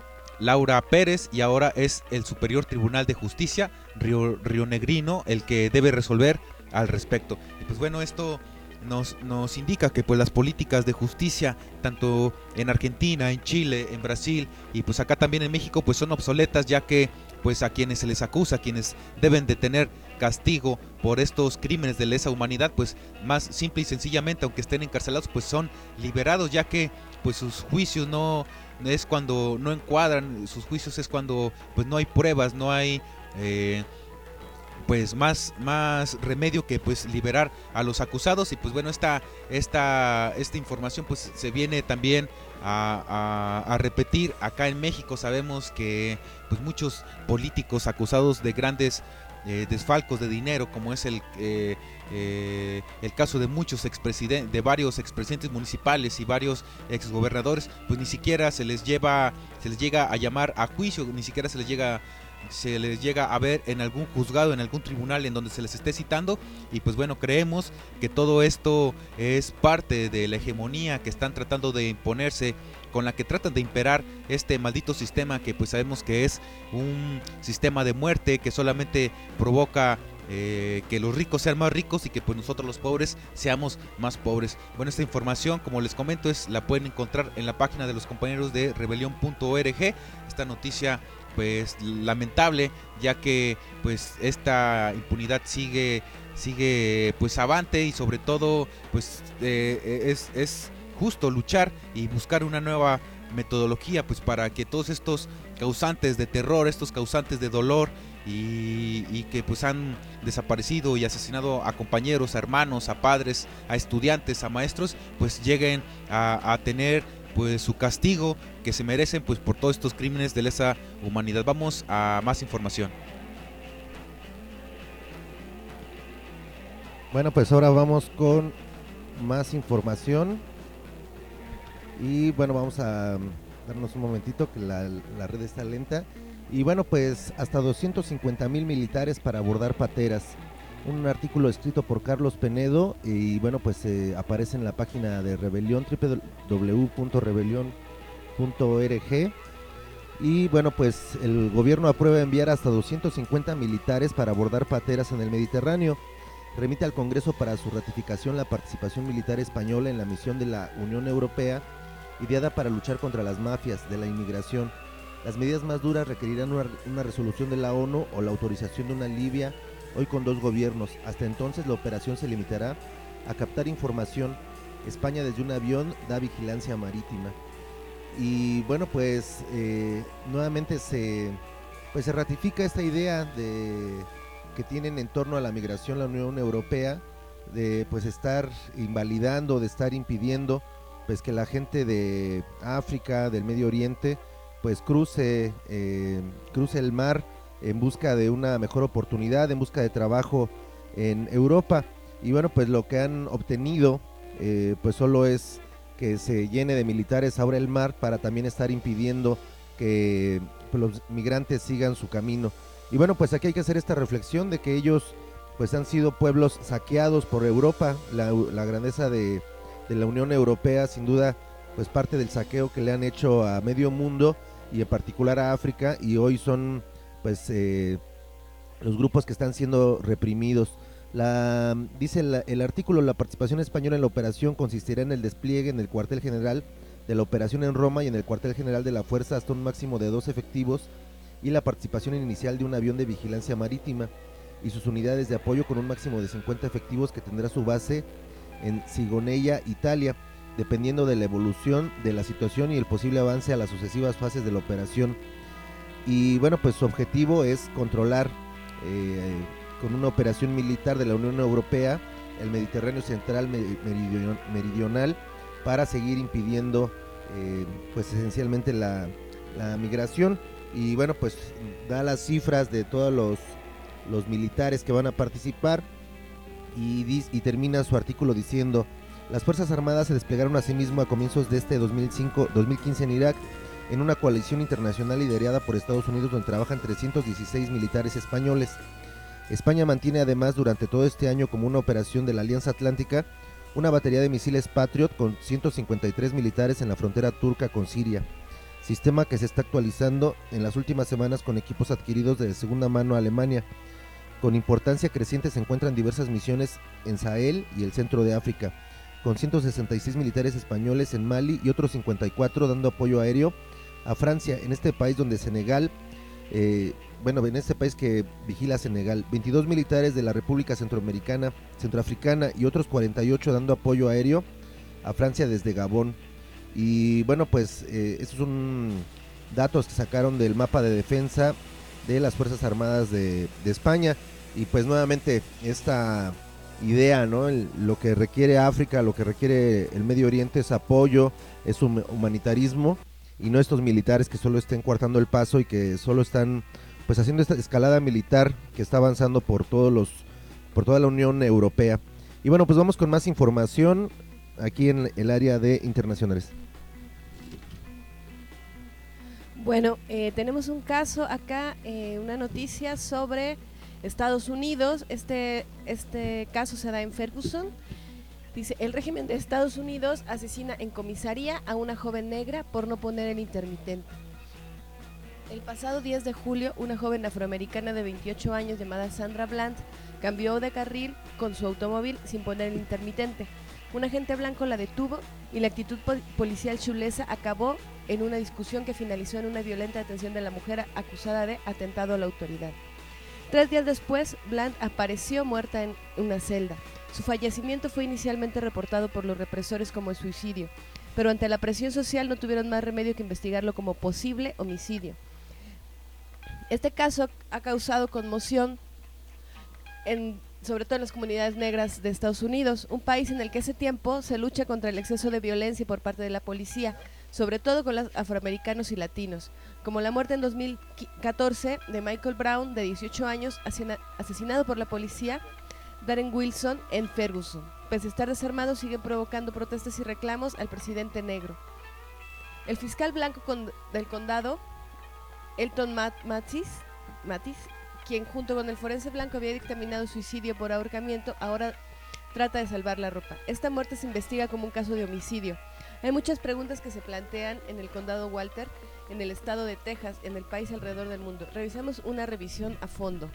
Laura Pérez, y ahora es el Superior Tribunal de Justicia Río, Rionegrino el que debe resolver al respecto. Y pues bueno, esto Nos, nos indica que pues las políticas de justicia tanto en Argentina, en Chile, en Brasil y pues acá también en México pues son obsoletas, ya que pues a quienes se les acusa, a quienes deben de tener castigo por estos crímenes de lesa humanidad, pues más simple y sencillamente, aunque estén encarcelados, pues son liberados, ya que pues sus juicios no es cuando no encuadran, sus juicios es cuando pues no hay pruebas, no hay eh, pues más, más remedio que pues liberar a los acusados. Y pues bueno, esta, esta, esta información pues se viene también a, a, a repetir acá en México. Sabemos que pues muchos políticos acusados de grandes eh, desfalcos de dinero, como es el eh, eh, el caso de muchos expresidentes, de varios expresidentes municipales y varios exgobernadores, pues ni siquiera se les lleva, se les llega a llamar a juicio, ni siquiera se les llega se les llega a ver en algún juzgado, en algún tribunal en donde se les esté citando. Y pues bueno, creemos que todo esto es parte de la hegemonía que están tratando de imponerse, con la que tratan de imperar este maldito sistema que pues sabemos que es un sistema de muerte que solamente provoca Eh, que los ricos sean más ricos y que pues nosotros los pobres seamos más pobres. Bueno, esta información, como les comento, es la pueden encontrar en la página de los compañeros de rebelión punto org. Esta noticia pues lamentable, ya que pues esta impunidad sigue sigue pues avante, y sobre todo pues eh, es, es justo luchar y buscar una nueva metodología pues para que todos estos causantes de terror, estos causantes de dolor Y, y que pues han desaparecido y asesinado a compañeros, a hermanos, a padres, a estudiantes, a maestros, pues lleguen a, a tener pues su castigo que se merecen pues por todos estos crímenes de lesa humanidad. Vamos a más información. Bueno, pues ahora vamos con más información. Y bueno, vamos a darnos un momentito que la, la red está lenta. Y bueno, pues hasta doscientos cincuenta mil militares para abordar pateras. Un artículo escrito por Carlos Penedo y bueno, pues eh, aparece en la página de Rebelión, doble u doble u doble u punto rebelión punto org. Y bueno, pues el gobierno aprueba enviar hasta doscientos cincuenta militares para abordar pateras en el Mediterráneo. Remite al Congreso para su ratificación la participación militar española en la misión de la Unión Europea, ideada para luchar contra las mafias de la inmigración. Las medidas más duras requerirán una, una resolución de la ONU o la autorización de una Libia, hoy con dos gobiernos. Hasta entonces la operación se limitará a captar información. España desde un avión da vigilancia marítima. Y bueno, pues eh, nuevamente se, pues se ratifica esta idea de, que tienen en torno a la migración la Unión Europea, de pues estar invalidando, de estar impidiendo pues que la gente de África, del Medio Oriente, pues cruce, eh, cruce el mar en busca de una mejor oportunidad, en busca de trabajo en Europa. Y bueno, pues lo que han obtenido eh, pues solo es que se llene de militares ahora el mar, para también estar impidiendo que pues, los migrantes sigan su camino. Y bueno, pues aquí hay que hacer esta reflexión de que ellos pues han sido pueblos saqueados por Europa. La, la grandeza de, de la Unión Europea, sin duda, pues parte del saqueo que le han hecho a medio mundo y en particular a África, y hoy son pues eh, los grupos que están siendo reprimidos. La, dice la, el artículo, la participación española en la operación consistirá en el despliegue en el cuartel general de la operación en Roma y en el cuartel general de la fuerza hasta un máximo de dos efectivos, y la participación inicial de un avión de vigilancia marítima y sus unidades de apoyo con un máximo de cincuenta efectivos, que tendrá su base en Sigonella, Italia, dependiendo de la evolución de la situación y el posible avance a las sucesivas fases de la operación. Y bueno, pues su objetivo es controlar eh, con una operación militar de la Unión Europea el Mediterráneo central meridion, meridional, para seguir impidiendo eh, pues esencialmente la, la migración. Y bueno, pues da las cifras de todos los, los militares que van a participar, y, y termina su artículo diciendo: las Fuerzas Armadas se desplegaron asimismo a comienzos de este dos mil cinco, dos mil quince en Irak, en una coalición internacional liderada por Estados Unidos, donde trabajan trescientos dieciséis militares españoles. España mantiene además durante todo este año, como una operación de la Alianza Atlántica, una batería de misiles Patriot con ciento cincuenta y tres militares en la frontera turca con Siria, sistema que se está actualizando en las últimas semanas con equipos adquiridos de segunda mano a Alemania. Con importancia creciente se encuentran diversas misiones en Sahel y el centro de África, con ciento sesenta y seis militares españoles en Mali y otros cincuenta y cuatro dando apoyo aéreo a Francia, en este país donde Senegal, eh, bueno, en este país que vigila Senegal, veintidós militares de la República Centroamericana, Centroafricana y otros cuarenta y ocho dando apoyo aéreo a Francia desde Gabón. Y bueno, pues eh, estos son datos que sacaron del mapa de defensa de las Fuerzas Armadas de, de España. y pues nuevamente esta idea, ¿no? El, lo que requiere África, lo que requiere el Medio Oriente es apoyo, es hum- humanitarismo y no estos militares que solo estén coartando el paso y que solo están pues haciendo esta escalada militar que está avanzando por todos los por toda la Unión Europea. Y bueno, pues vamos con más información aquí en el área de internacionales. Bueno, eh, tenemos un caso acá, eh, una noticia sobre Estados Unidos. Este, este caso se da en Ferguson. Dice, el régimen de Estados Unidos asesina en comisaría a una joven negra por no poner el intermitente. El pasado diez de julio, una joven afroamericana de veintiocho años llamada Sandra Bland cambió de carril con su automóvil sin poner el intermitente. Un agente blanco la detuvo y la actitud pol- policial chulesa acabó en una discusión que finalizó en una violenta detención de la mujer acusada de atentado a la autoridad. Tres días después, Bland apareció muerta en una celda. Su fallecimiento fue inicialmente reportado por los represores como suicidio, pero ante la presión social no tuvieron más remedio que investigarlo como posible homicidio. Este caso ha causado conmoción en sobre todo en las comunidades negras de Estados Unidos, un país en el que hace tiempo se lucha contra el exceso de violencia por parte de la policía, sobre todo con los afroamericanos y latinos, como la muerte en dos mil catorce de Michael Brown, de dieciocho años, asesinado por la policía, Darren Wilson, en Ferguson. Pese a estar desarmados, siguen provocando protestas y reclamos al presidente negro. El fiscal blanco con, del condado, Elton Mathis, Mathis, quien junto con el forense blanco había dictaminado suicidio por ahorcamiento, ahora trata de salvar la ropa. Esta muerte se investiga como un caso de homicidio. Hay muchas preguntas que se plantean en el condado Walter, en el estado de Texas, en el país alrededor del mundo. Revisamos una revisión a fondo.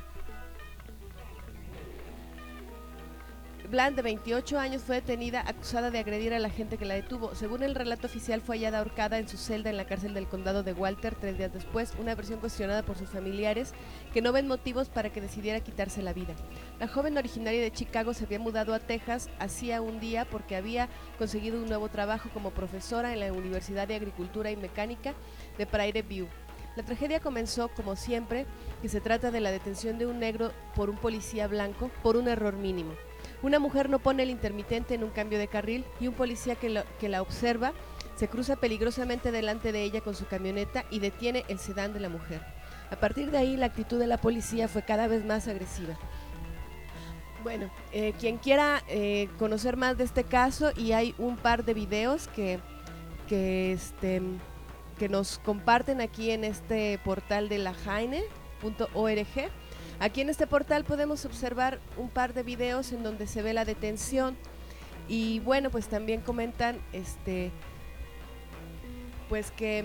Bland, de veintiocho años, fue detenida acusada de agredir a la gente que la detuvo. Según el relato oficial, fue hallada ahorcada en su celda en la cárcel del condado de Walter tres días después, una versión cuestionada por sus familiares que no ven motivos para que decidiera quitarse la vida. La joven originaria de Chicago se había mudado a Texas hacía un día porque había conseguido un nuevo trabajo como profesora en la Universidad de Agricultura y Mecánica de Prairie View. La tragedia comenzó, como siempre, que se trata de la detención de un negro por un policía blanco por un error mínimo. Una mujer no pone el intermitente en un cambio de carril y un policía que, lo, que la observa se cruza peligrosamente delante de ella con su camioneta y detiene el sedán de la mujer. A partir de ahí, la actitud de la policía fue cada vez más agresiva. Bueno, eh, quien quiera eh, conocer más de este caso, y hay un par de videos que, que, este, que nos comparten aquí en este portal de la jaine punto org. Aquí en este portal podemos observar un par de videos en donde se ve la detención y bueno, pues también comentan este pues que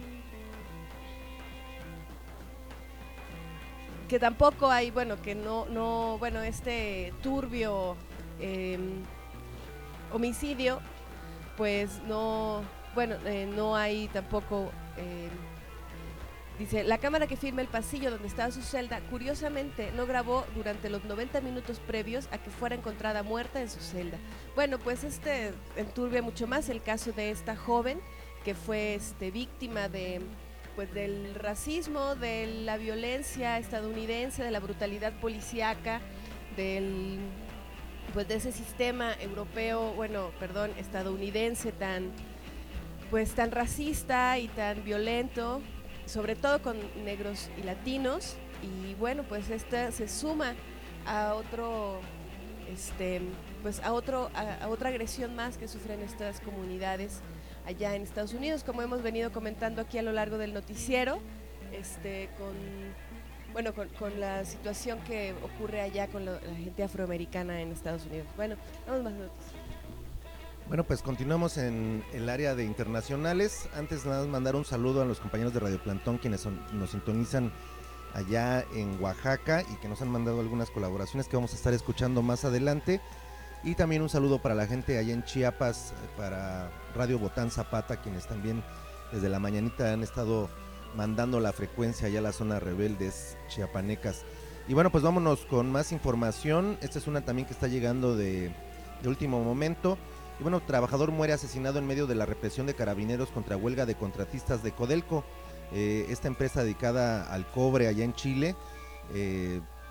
que tampoco hay, bueno, que no no bueno, este turbio eh, homicidio, pues no, bueno, eh, no hay tampoco eh, dice, la cámara que filma el pasillo donde estaba su celda, curiosamente no grabó durante los noventa minutos previos a que fuera encontrada muerta en su celda. Bueno, pues este enturbia mucho más el caso de esta joven que fue este, víctima de, pues, del racismo, de la violencia estadounidense, de la brutalidad policíaca, del, pues, de ese sistema europeo, bueno, perdón, estadounidense tan, pues, tan racista y tan violento, sobre todo con negros y latinos. Y bueno, pues esta se suma a otro este pues a otro a, a otra agresión más que sufren estas comunidades allá en Estados Unidos, como hemos venido comentando aquí a lo largo del noticiero, este con bueno con, con la situación que ocurre allá con lo, la gente afroamericana en Estados Unidos. Bueno, vamos más noticias. Bueno, pues continuamos en el área de internacionales. Antes nada más mandar un saludo a los compañeros de Radio Plantón, quienes son, nos sintonizan allá en Oaxaca y que nos han mandado algunas colaboraciones que vamos a estar escuchando más adelante. Y también un saludo para la gente allá en Chiapas, para Radio Botán Zapata, quienes también desde la mañanita han estado mandando la frecuencia allá a la zona rebeldes chiapanecas. Y bueno, pues vámonos con más información. Esta es una también que está llegando de, de último momento. Y bueno, trabajador muere asesinado en medio de la represión de carabineros contra huelga de contratistas de Codelco. Eh, esta empresa dedicada al cobre allá en Chile, eh,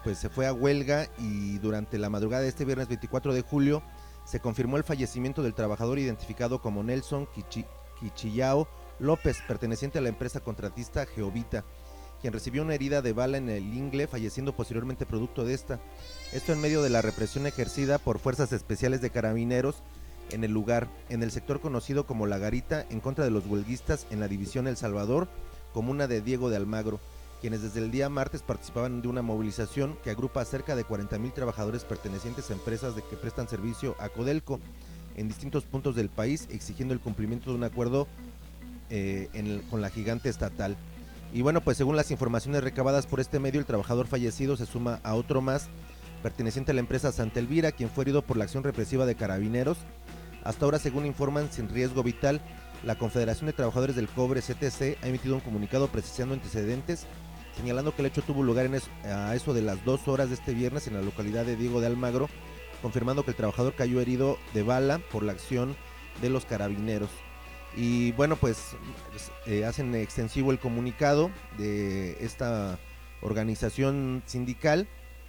pues se fue a huelga y durante la madrugada de este viernes veinticuatro de julio se confirmó el fallecimiento del trabajador identificado como Nelson Quichi, Quichillao López, perteneciente a la empresa contratista Geovita, quien recibió una herida de bala en el ingle, falleciendo posteriormente producto de esta. Esto en medio de la represión ejercida por fuerzas especiales de carabineros en el lugar, en el sector conocido como La Garita, en contra de los huelguistas en la división El Salvador, comuna de Diego de Almagro, quienes desde el día martes participaban de una movilización que agrupa a cerca de cuarenta mil trabajadores pertenecientes a empresas de que prestan servicio a Codelco en distintos puntos del país, exigiendo el cumplimiento de un acuerdo eh, en el, con la gigante estatal. Y bueno, pues según las informaciones recabadas por este medio, el trabajador fallecido se suma a otro más, perteneciente a la empresa Santa Elvira, quien fue herido por la acción represiva de carabineros. Hasta ahora, según informan, sin riesgo vital. La Confederación de Trabajadores del Cobre, C T C, ha emitido un comunicado precisando antecedentes, señalando que el hecho tuvo lugar en eso, a eso de las dos horas de este viernes en la localidad de Diego de Almagro, confirmando que el trabajador cayó herido de bala por la acción de los carabineros. Y bueno, pues eh, hacen extensivo el comunicado de esta organización sindical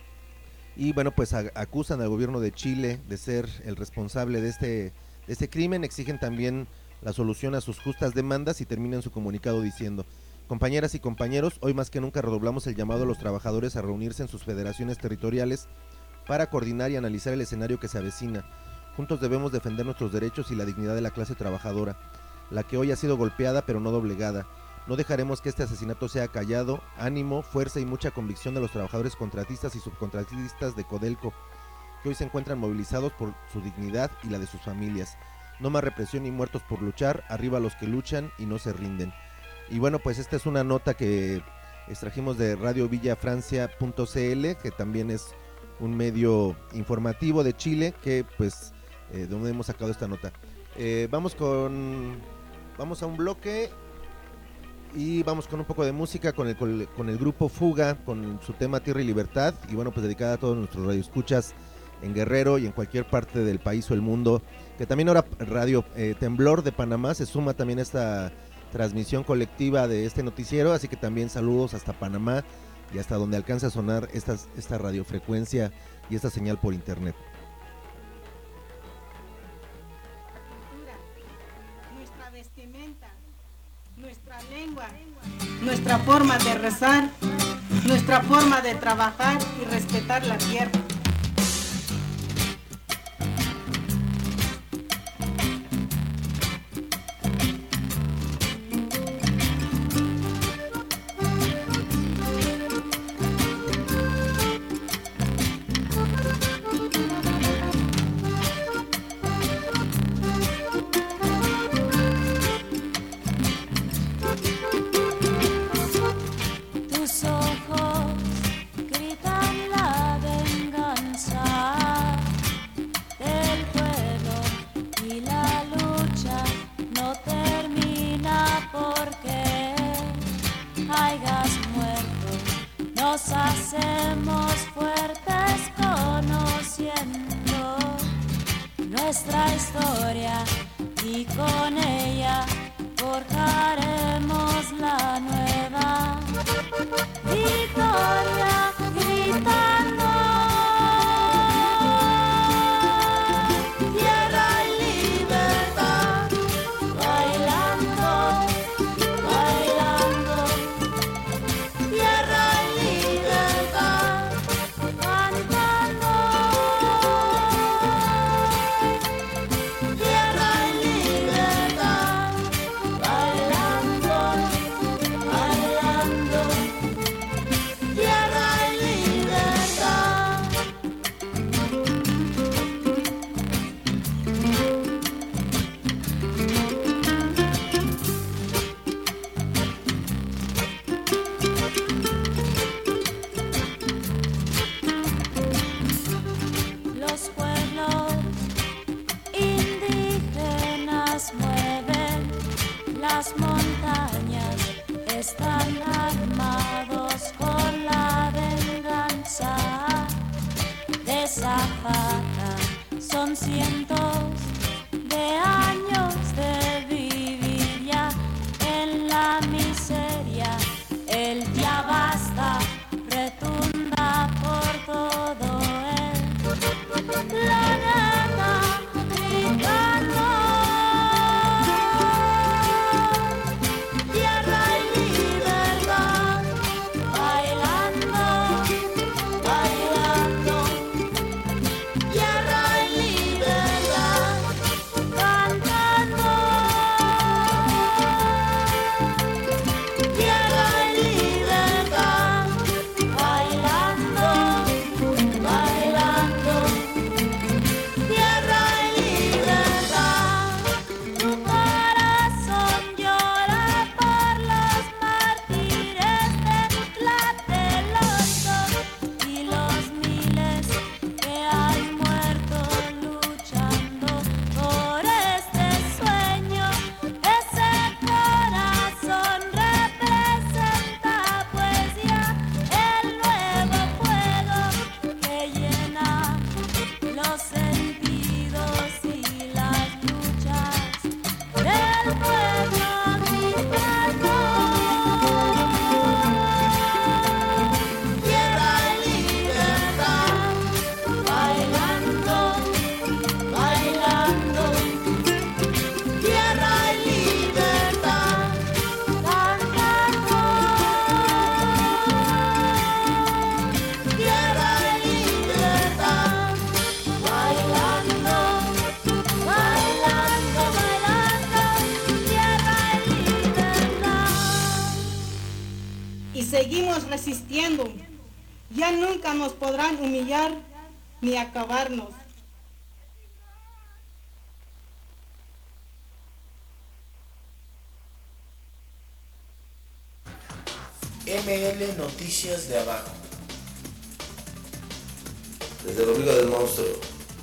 y bueno, pues a, acusan al gobierno de Chile de ser el responsable de este, de este crimen. Exigen también la solución a sus justas demandas y terminan su comunicado diciendo: compañeras y compañeros, hoy más que nunca redoblamos el llamado a los trabajadores a reunirse en sus federaciones territoriales para coordinar y analizar el escenario que se avecina. Juntos debemos defender nuestros derechos y la dignidad de la clase trabajadora, la que hoy ha sido golpeada pero no doblegada. No dejaremos que este asesinato sea callado. Ánimo, fuerza y mucha convicción de los trabajadores contratistas y subcontratistas de Codelco, que hoy se encuentran movilizados por su dignidad y la de sus familias. No más represión ni muertos por luchar, arriba los que luchan y no se rinden. Y bueno, pues esta es una nota que extrajimos de radio villa francia punto c l, que también es un medio informativo de Chile, que pues eh, de donde hemos sacado esta nota. Eh, vamos con vamos a un bloque y vamos con un poco de música con el, con el grupo Fuga, con su tema Tierra y Libertad, y bueno, pues dedicada a todos nuestros radioescuchas en Guerrero y en cualquier parte del país o el mundo, que también ahora Radio eh, Temblor de Panamá se suma también a esta transmisión colectiva de este noticiero, así que también saludos hasta Panamá y hasta donde alcanza a sonar esta, esta radiofrecuencia y esta señal por internet. Nuestra vestimenta, nuestra lengua, nuestra forma de rezar, nuestra forma de trabajar y respetar la tierra. Nos hacemos fuertes conociendo nuestra historia y con ella forjaremos la nueva victoria gritando. Las montañas están armados con la venganza de Zapata. Son cientos de años de vivir ya en la miseria. El ya basta retumba por seguimos resistiendo. Ya nunca nos podrán humillar ni acabarnos. M L Noticias de Abajo. Desde el ombligo del monstruo.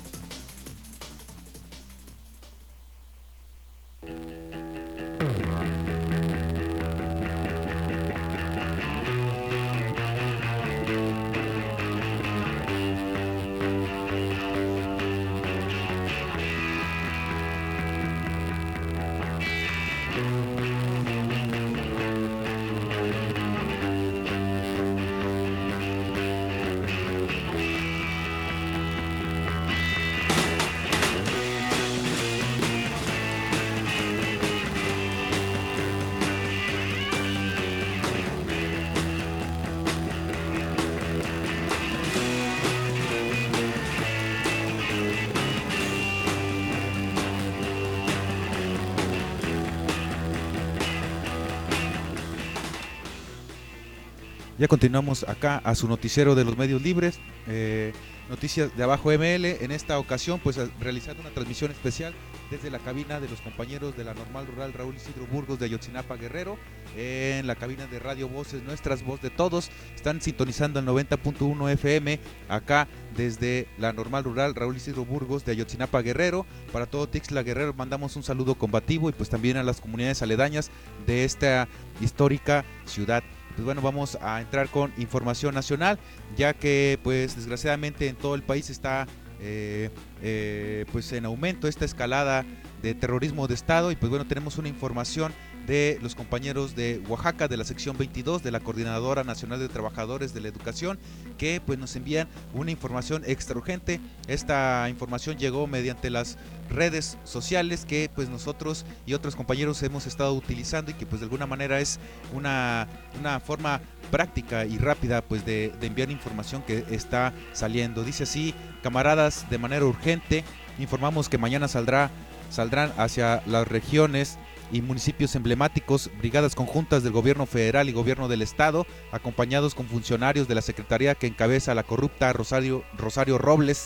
Ya continuamos acá a su noticiero de los medios libres, eh, Noticias de Abajo M L, en esta ocasión pues realizando una transmisión especial desde la cabina de los compañeros de la Normal Rural Raúl Isidro Burgos de Ayotzinapa Guerrero, en la cabina de Radio Voces, nuestras voz de todos, están sintonizando el noventa punto uno F M acá desde la Normal Rural Raúl Isidro Burgos de Ayotzinapa Guerrero. Para todo Tixla Guerrero mandamos un saludo combativo y pues también a las comunidades aledañas de esta histórica ciudad. Pues bueno, vamos a entrar con información nacional, ya que pues desgraciadamente en todo el país está eh, eh, pues en aumento esta escalada de terrorismo de Estado, y pues bueno, tenemos una información de los compañeros de Oaxaca, de la sección veintidós de la Coordinadora Nacional de Trabajadores de la Educación, que pues nos envían una información extra urgente. Esta información llegó mediante las redes sociales que pues nosotros y otros compañeros hemos estado utilizando, y que pues de alguna manera es una, una forma práctica y rápida pues de, de enviar información que está saliendo. Dice así: camaradas, de manera urgente informamos que mañana saldrá saldrán hacia las regiones y municipios emblemáticos brigadas conjuntas del gobierno federal y gobierno del estado, acompañados con funcionarios de la secretaría que encabeza la corrupta Rosario, Rosario Robles,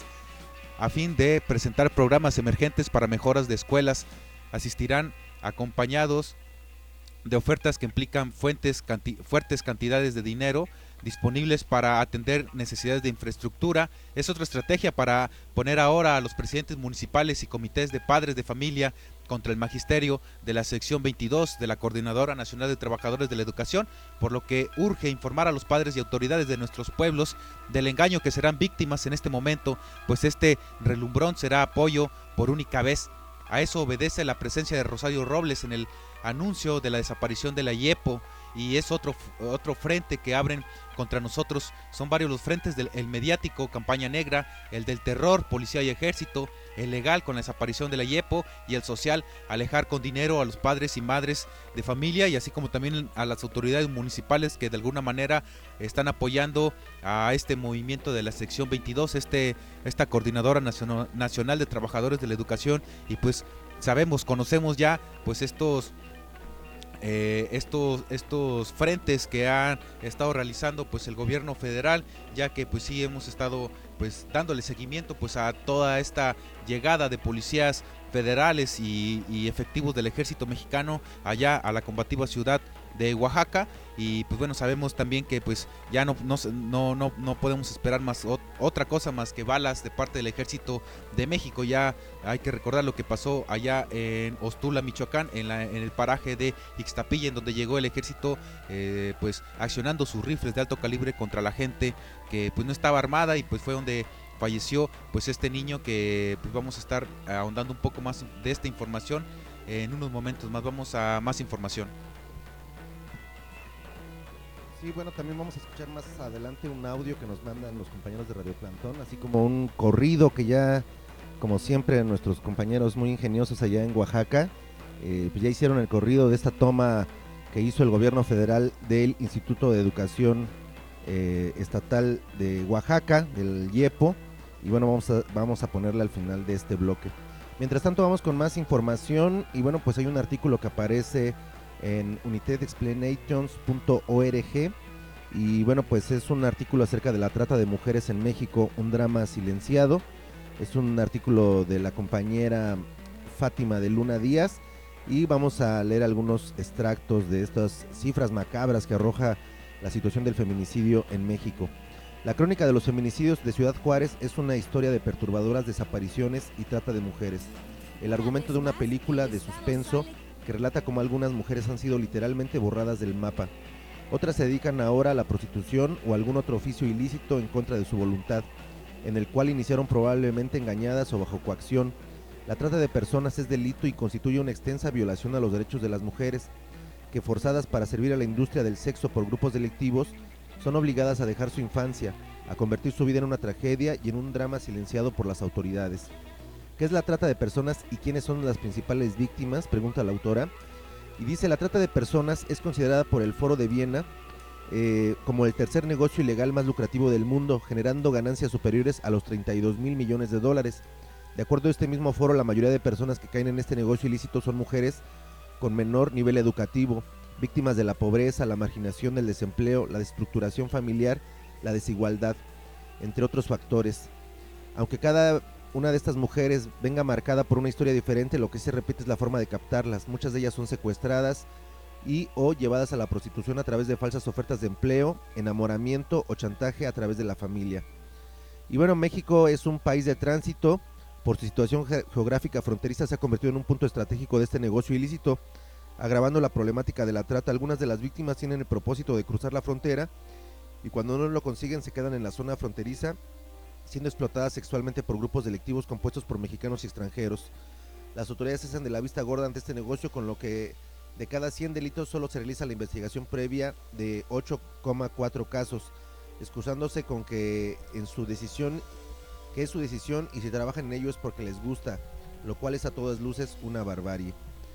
a fin de presentar programas emergentes para mejoras de escuelas. Asistirán acompañados de ofertas que implican fuentes, canti, fuertes cantidades de dinero disponibles para atender necesidades de infraestructura. Es otra estrategia para poner ahora a los presidentes municipales y comités de padres de familia contra el magisterio de la sección veintidós de la Coordinadora Nacional de Trabajadores de la Educación, por lo que urge informar a los padres y autoridades de nuestros pueblos del engaño que serán víctimas en este momento, pues este relumbrón será apoyo por única vez. A eso obedece la presencia de Rosario Robles en el anuncio de la desaparición de la IEPO, y es otro, otro frente que abren contra nosotros. Son varios los frentes, del el mediático, campaña negra, el del terror, policía y ejército, el legal con la desaparición de la IEPO, y el social, alejar con dinero a los padres y madres de familia, y así como también a las autoridades municipales que de alguna manera están apoyando a este movimiento de la sección veintidós, este, esta Coordinadora Nacional, Nacional de Trabajadores de la Educación. Y pues sabemos, conocemos ya pues estos Eh, estos estos frentes que han estado realizando pues el gobierno federal, ya que pues sí hemos estado pues dándole seguimiento pues a toda esta llegada de policías federales y, y efectivos del ejército mexicano allá a la combativa ciudad de Oaxaca. Y pues bueno, sabemos también que pues ya no no no no, no podemos esperar más ot- otra cosa más que balas de parte del ejército de México. Ya hay que recordar lo que pasó allá en Ostula, Michoacán, en, la, en el paraje de Ixtapilla, en donde llegó el ejército eh, pues accionando sus rifles de alto calibre contra la gente que pues no estaba armada, y pues fue donde falleció pues este niño, que pues vamos a estar ahondando un poco más de esta información en unos momentos más. Vamos a más información. Sí, bueno, también vamos a escuchar más adelante un audio que nos mandan los compañeros de Radio Plantón, así como un corrido que ya, como siempre, nuestros compañeros muy ingeniosos allá en Oaxaca, eh, pues ya hicieron el corrido de esta toma que hizo el gobierno federal del Instituto de Educación eh, Estatal de Oaxaca, del IEPO, y bueno, vamos a, vamos a ponerle al final de este bloque. Mientras tanto, vamos con más información, y bueno, pues hay un artículo que aparece en united explanations punto org, Y bueno, pues es un artículo acerca de la trata de mujeres en México, un drama silenciado. Es un artículo de la compañera Fátima de Luna Díaz y vamos a leer algunos extractos de estas cifras macabras que arroja la situación del feminicidio en México. La crónica de los feminicidios de Ciudad Juárez es una historia de perturbadoras desapariciones y trata de mujeres. El argumento de una película de suspenso que relata cómo algunas mujeres han sido literalmente borradas del mapa. Otras se dedican ahora a la prostitución o algún otro oficio ilícito en contra de su voluntad, en el cual iniciaron probablemente engañadas o bajo coacción. La trata de personas es delito y constituye una extensa violación a los derechos de las mujeres, que forzadas para servir a la industria del sexo por grupos delictivos, son obligadas a dejar su infancia, a convertir su vida en una tragedia y en un drama silenciado por las autoridades. ¿Qué es la trata de personas y quiénes son las principales víctimas?, pregunta la autora. Y dice: la trata de personas es considerada por el Foro de Viena eh, como el tercer negocio ilegal más lucrativo del mundo, generando ganancias superiores a los treinta y dos mil millones de dólares. De acuerdo a este mismo foro, la mayoría de personas que caen en este negocio ilícito son mujeres con menor nivel educativo, víctimas de la pobreza, la marginación, el desempleo, la desestructuración familiar, la desigualdad, entre otros factores. Aunque cada una de estas mujeres venga marcada por una historia diferente, lo que se repite es la forma de captarlas. Muchas de ellas son secuestradas y o llevadas a la prostitución a través de falsas ofertas de empleo, enamoramiento o chantaje a través de la familia. Y bueno, México es un país de tránsito. Por su situación ge- geográfica fronteriza se ha convertido en un punto estratégico de este negocio ilícito, agravando la problemática de la trata. Algunas de las víctimas tienen el propósito de cruzar la frontera y cuando no lo consiguen se quedan en la zona fronteriza, siendo explotadas sexualmente por grupos delictivos compuestos por mexicanos y extranjeros. Las autoridades se hacen de la vista gorda ante este negocio, con lo que de cada cien delitos solo se realiza la investigación previa de ocho coma cuatro casos, excusándose con que en su decisión que es su decisión y si trabajan en ello es porque les gusta, lo cual es a todas luces una barbarie.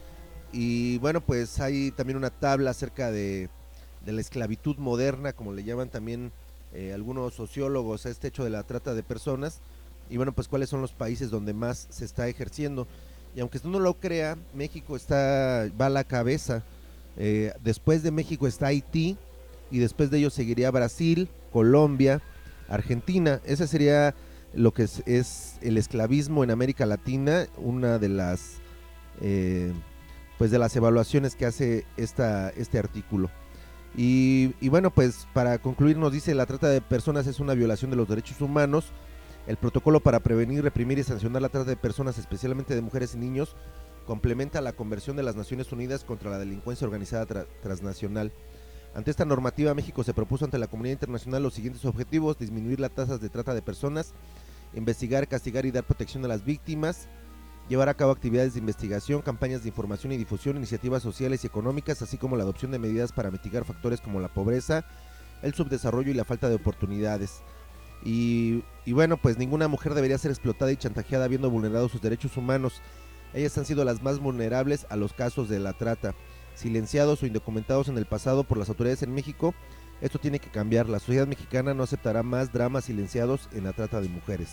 Y bueno, pues hay también una tabla acerca de, de la esclavitud moderna, como le llaman también eh, algunos sociólogos a este hecho de la trata de personas, y bueno, pues cuáles son los países donde más se está ejerciendo. Y aunque usted no lo crea, México está va a la cabeza. Eh, después de México está Haití, y después de ello seguiría Brasil, Colombia, Argentina. Ese sería lo que es, es el esclavismo en América Latina, una de las eh, pues de las evaluaciones que hace esta, este artículo. Y, y bueno, pues para concluir nos dice: la trata de personas es una violación de los derechos humanos. El protocolo para prevenir, reprimir y sancionar la trata de personas, especialmente de mujeres y niños, complementa la Convención de las Naciones Unidas contra la Delincuencia Organizada tra- Transnacional. Ante esta normativa, México se propuso ante la comunidad internacional los siguientes objetivos: disminuir las tasas de trata de personas, investigar, castigar y dar protección a las víctimas, llevar a cabo actividades de investigación, campañas de información y difusión, iniciativas sociales y económicas, así como la adopción de medidas para mitigar factores como la pobreza, el subdesarrollo y la falta de oportunidades. Y, y bueno, pues ninguna mujer debería ser explotada y chantajeada habiendo vulnerado sus derechos humanos. Ellas han sido las más vulnerables a los casos de la trata, silenciados o indocumentados en el pasado por las autoridades en México. Esto tiene que cambiar. La sociedad mexicana no aceptará más dramas silenciados en la trata de mujeres.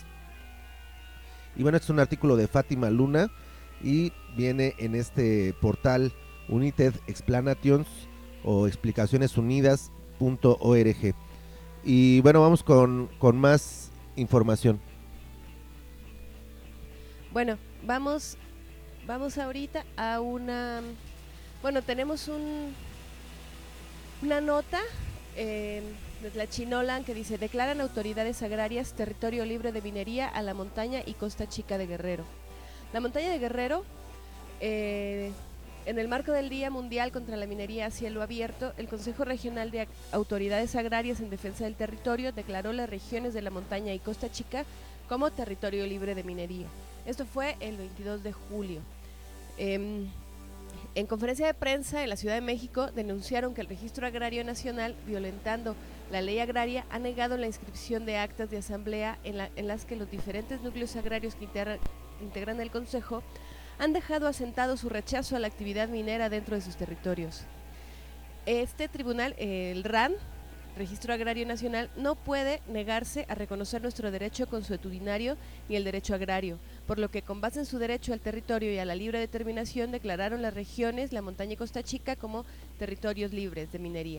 Y bueno, este es un artículo de Fátima Luna y viene en este portal United Explanations o explicaciones unidas punto org. Y bueno, vamos con, con más información. Bueno, vamos, vamos ahorita a una... Bueno, tenemos un, una nota eh, de Tlachinolan que dice: declaran autoridades agrarias territorio libre de minería a la montaña y Costa Chica de Guerrero. La montaña de Guerrero, eh, en el marco del Día Mundial contra la Minería a Cielo Abierto, el Consejo Regional de Autoridades Agrarias en Defensa del Territorio declaró las regiones de la montaña y Costa Chica como territorio libre de minería. Esto fue el veintidós de julio. Eh, En conferencia de prensa en la Ciudad de México denunciaron que el Registro Agrario Nacional, violentando la ley agraria, ha negado la inscripción de actas de asamblea en, la, en las que los diferentes núcleos agrarios que integra, integran el Consejo han dejado asentado su rechazo a la actividad minera dentro de sus territorios. Este tribunal, el R A N, Registro Agrario Nacional, no puede negarse a reconocer nuestro derecho consuetudinario ni el derecho agrario, por lo que con base en su derecho al territorio y a la libre determinación declararon las regiones, la montaña y Costa Chica como territorios libres de minería.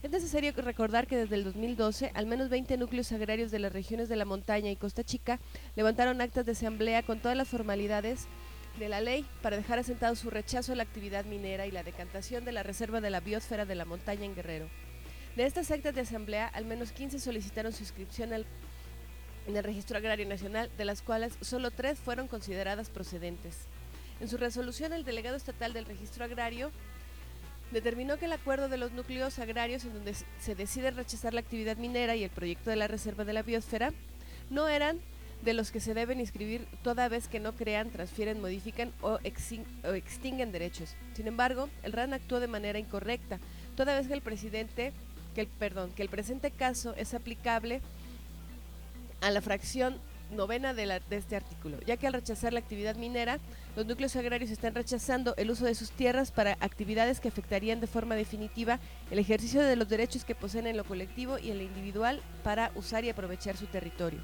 Es necesario recordar que desde el dos mil doce, al menos veinte núcleos agrarios de las regiones de la montaña y Costa Chica levantaron actas de asamblea con todas las formalidades de la ley para dejar asentado su rechazo a la actividad minera y la decantación de la reserva de la biosfera de la montaña en Guerrero. De estas actas de asamblea, al menos quince solicitaron su inscripción al, en el Registro Agrario Nacional, de las cuales solo tres fueron consideradas procedentes. En su resolución, el delegado estatal del Registro Agrario determinó que el acuerdo de los núcleos agrarios en donde se decide rechazar la actividad minera y el proyecto de la reserva de la biosfera no eran de los que se deben inscribir toda vez que no crean, transfieren, modifican o, exin- o extinguen derechos. Sin embargo, el R A N actuó de manera incorrecta, toda vez que el presidente, que el, perdón, que el presente caso es aplicable a la fracción novena de, la, de este artículo, ya que al rechazar la actividad minera, los núcleos agrarios están rechazando el uso de sus tierras para actividades que afectarían de forma definitiva el ejercicio de los derechos que poseen en lo colectivo y en lo individual para usar y aprovechar su territorio.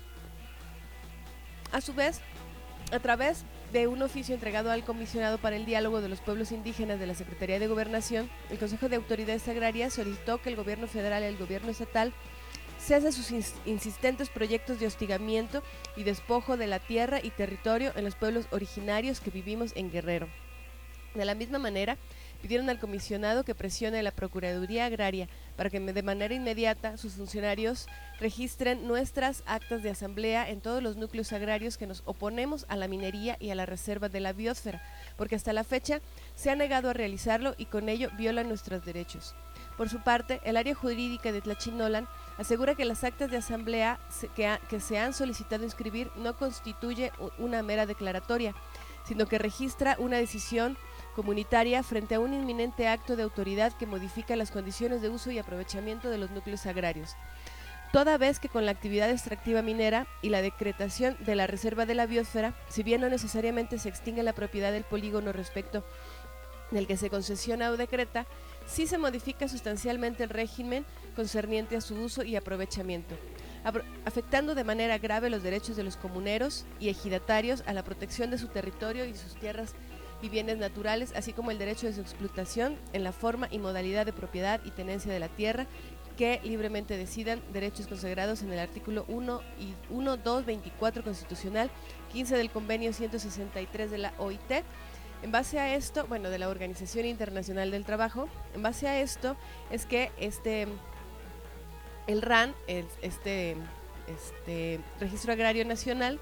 A su vez, a través de un oficio entregado al Comisionado para el Diálogo de los Pueblos Indígenas de la Secretaría de Gobernación, el Consejo de Autoridades Agrarias solicitó que el gobierno federal y el gobierno estatal cese sus ins- insistentes proyectos de hostigamiento y despojo de la tierra y territorio en los pueblos originarios que vivimos en Guerrero. De la misma manera, pidieron al comisionado que presione a la Procuraduría Agraria para que de manera inmediata sus funcionarios registren nuestras actas de asamblea en todos los núcleos agrarios que nos oponemos a la minería y a la reserva de la biosfera, porque hasta la fecha se ha negado a realizarlo y con ello violan nuestros derechos. Por su parte, el área jurídica de Tlachinolan asegura que las actas de asamblea se, que, ha, que se han solicitado inscribir no constituye una mera declaratoria, sino que registra una decisión comunitaria frente a un inminente acto de autoridad que modifica las condiciones de uso y aprovechamiento de los núcleos agrarios. Toda vez que con la actividad extractiva minera y la decretación de la reserva de la biosfera, si bien no necesariamente se extingue la propiedad del polígono respecto del que se concesiona o decreta, sí se modifica sustancialmente el régimen concerniente a su uso y aprovechamiento, afectando de manera grave los derechos de los comuneros y ejidatarios a la protección de su territorio y sus tierras y bienes naturales, así como el derecho de su explotación en la forma y modalidad de propiedad y tenencia de la tierra que libremente decidan, derechos consagrados en el artículo uno y uno, dos, veinticuatro constitucional, quince del convenio ciento sesenta y tres de la O I T. En base a esto, bueno, de la Organización Internacional del Trabajo, en base a esto es que este el R A N, el, este, este Registro Agrario Nacional,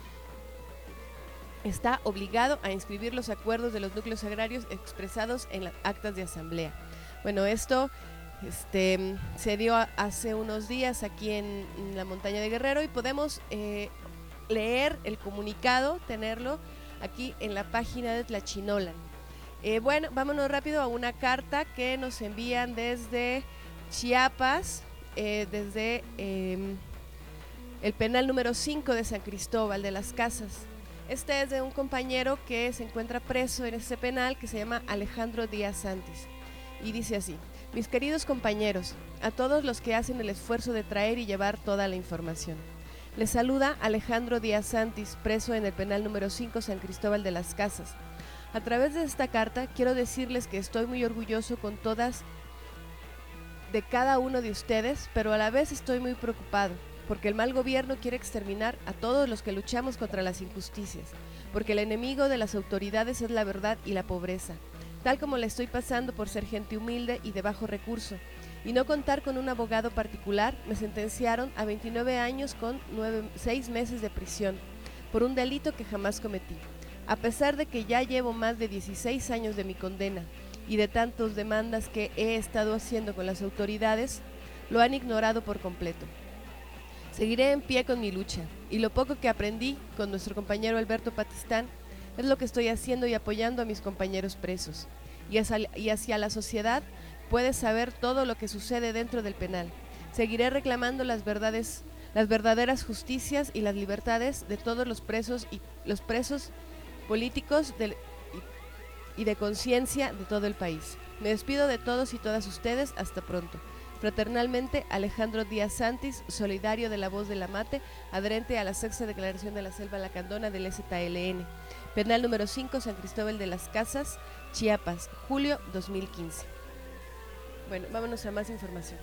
está obligado a inscribir los acuerdos de los núcleos agrarios expresados en las actas de asamblea. Bueno, esto este, se dio a, hace unos días aquí en, en la montaña de Guerrero y podemos eh, leer el comunicado, tenerlo aquí en la página de Tlachinolan. Eh, bueno, vámonos rápido a una carta que nos envían desde Chiapas, eh, desde eh, el penal número cinco de San Cristóbal de las Casas. Este es de un compañero que se encuentra preso en este penal que se llama Alejandro Díaz Santis. Y dice así: mis queridos compañeros, a todos los que hacen el esfuerzo de traer y llevar toda la información. Les saluda Alejandro Díaz Santis, preso en el penal número cinco San Cristóbal de las Casas. A través de esta carta quiero decirles que estoy muy orgulloso con todas de cada uno de ustedes, pero a la vez estoy muy preocupado, porque el mal gobierno quiere exterminar a todos los que luchamos contra las injusticias, porque el enemigo de las autoridades es la verdad y la pobreza, tal como le estoy pasando por ser gente humilde y de bajo recurso, y no contar con un abogado particular. Me sentenciaron a veintinueve años con seis meses de prisión, por un delito que jamás cometí. A pesar de que ya llevo más de dieciséis años de mi condena, y de tantas demandas que he estado haciendo con las autoridades, lo han ignorado por completo. Seguiré en pie con mi lucha, y lo poco que aprendí con nuestro compañero Alberto Patistán es lo que estoy haciendo y apoyando a mis compañeros presos. Y hacia, y hacia la sociedad puede saber todo lo que sucede dentro del penal. Seguiré reclamando las verdades, las verdaderas justicias y las libertades de todos los presos y los presos políticos del, y, y de conciencia de todo el país. Me despido de todos y todas ustedes. Hasta pronto. Fraternalmente, Alejandro Díaz Santis, solidario de la Voz de la Mate, adherente a la sexta declaración de la Selva Lacandona del Z L N. Penal número cinco, San Cristóbal de las Casas, Chiapas, julio dos mil quince. Bueno, vámonos a más información.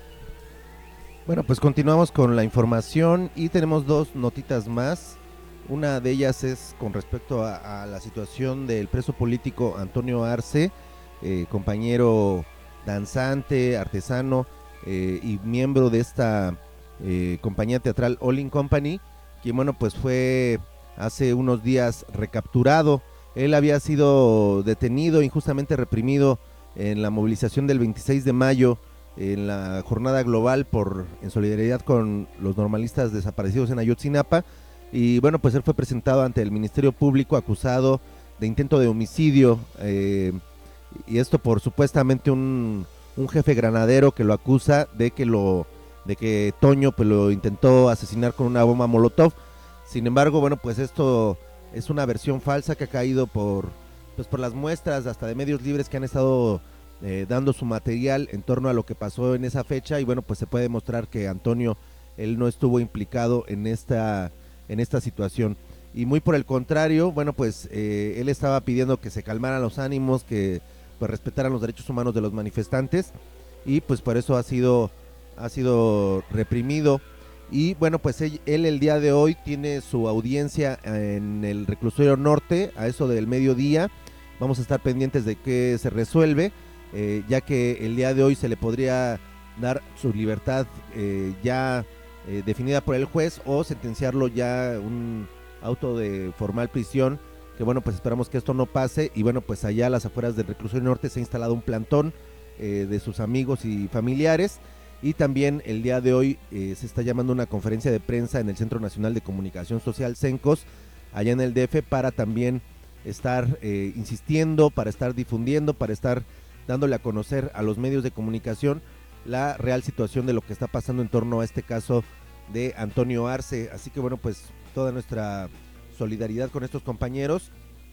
Bueno, pues continuamos con la información y tenemos dos notitas más. Una de ellas es con respecto a, a la situación del preso político Antonio Arce, eh, compañero danzante, artesano eh, y miembro de esta eh, compañía teatral All In Company, quien bueno pues fue hace unos días recapturado. Él había sido detenido, injustamente reprimido en la movilización del veintiséis de mayo, en la jornada global por en solidaridad con los normalistas desaparecidos en Ayotzinapa, y bueno pues él fue presentado ante el Ministerio Público acusado de intento de homicidio, eh, y esto por supuestamente un, un jefe granadero que lo acusa de que lo de que Toño pues lo intentó asesinar con una bomba molotov. Sin embargo, bueno pues esto es una versión falsa que ha caído por pues por las muestras hasta de medios libres que han estado Eh, dando su material en torno a lo que pasó en esa fecha, y bueno pues se puede demostrar que Antonio él no estuvo implicado en esta en esta situación, y muy por el contrario, bueno pues eh, él estaba pidiendo que se calmaran los ánimos, que pues respetaran los derechos humanos de los manifestantes, y pues por eso ha sido ha sido reprimido. Y bueno pues él, él el día de hoy tiene su audiencia en el reclusorio norte a eso del mediodía. Vamos a estar pendientes de qué se resuelve, Eh, ya que el día de hoy se le podría dar su libertad eh, ya eh, definida por el juez, o sentenciarlo ya un auto de formal prisión, que bueno pues esperamos que esto no pase. Y bueno pues allá a las afueras del reclusorio norte se ha instalado un plantón eh, de sus amigos y familiares, y también el día de hoy eh, se está llamando una conferencia de prensa en el Centro Nacional de Comunicación Social, CENCOS, allá en el D F, para también estar eh, insistiendo, para estar difundiendo, para estar dándole a conocer a los medios de comunicación la real situación de lo que está pasando en torno a este caso de Antonio Arce. Así que bueno pues toda nuestra solidaridad con estos compañeros,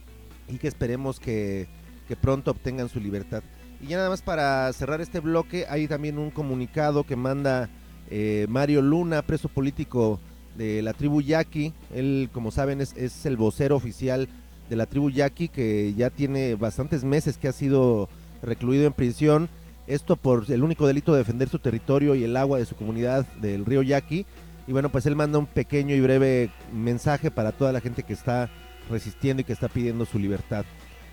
y que esperemos que, que pronto obtengan su libertad. Y ya nada más para cerrar este bloque, hay también un comunicado que manda eh, Mario Luna, preso político de la tribu Yaqui. Él, como saben, es, es el vocero oficial de la tribu Yaqui, que ya tiene bastantes meses que ha sido recluido en prisión, esto por el único delito de defender su territorio y el agua de su comunidad del río Yaqui. Y bueno pues él manda un pequeño y breve mensaje para toda la gente que está resistiendo y que está pidiendo su libertad,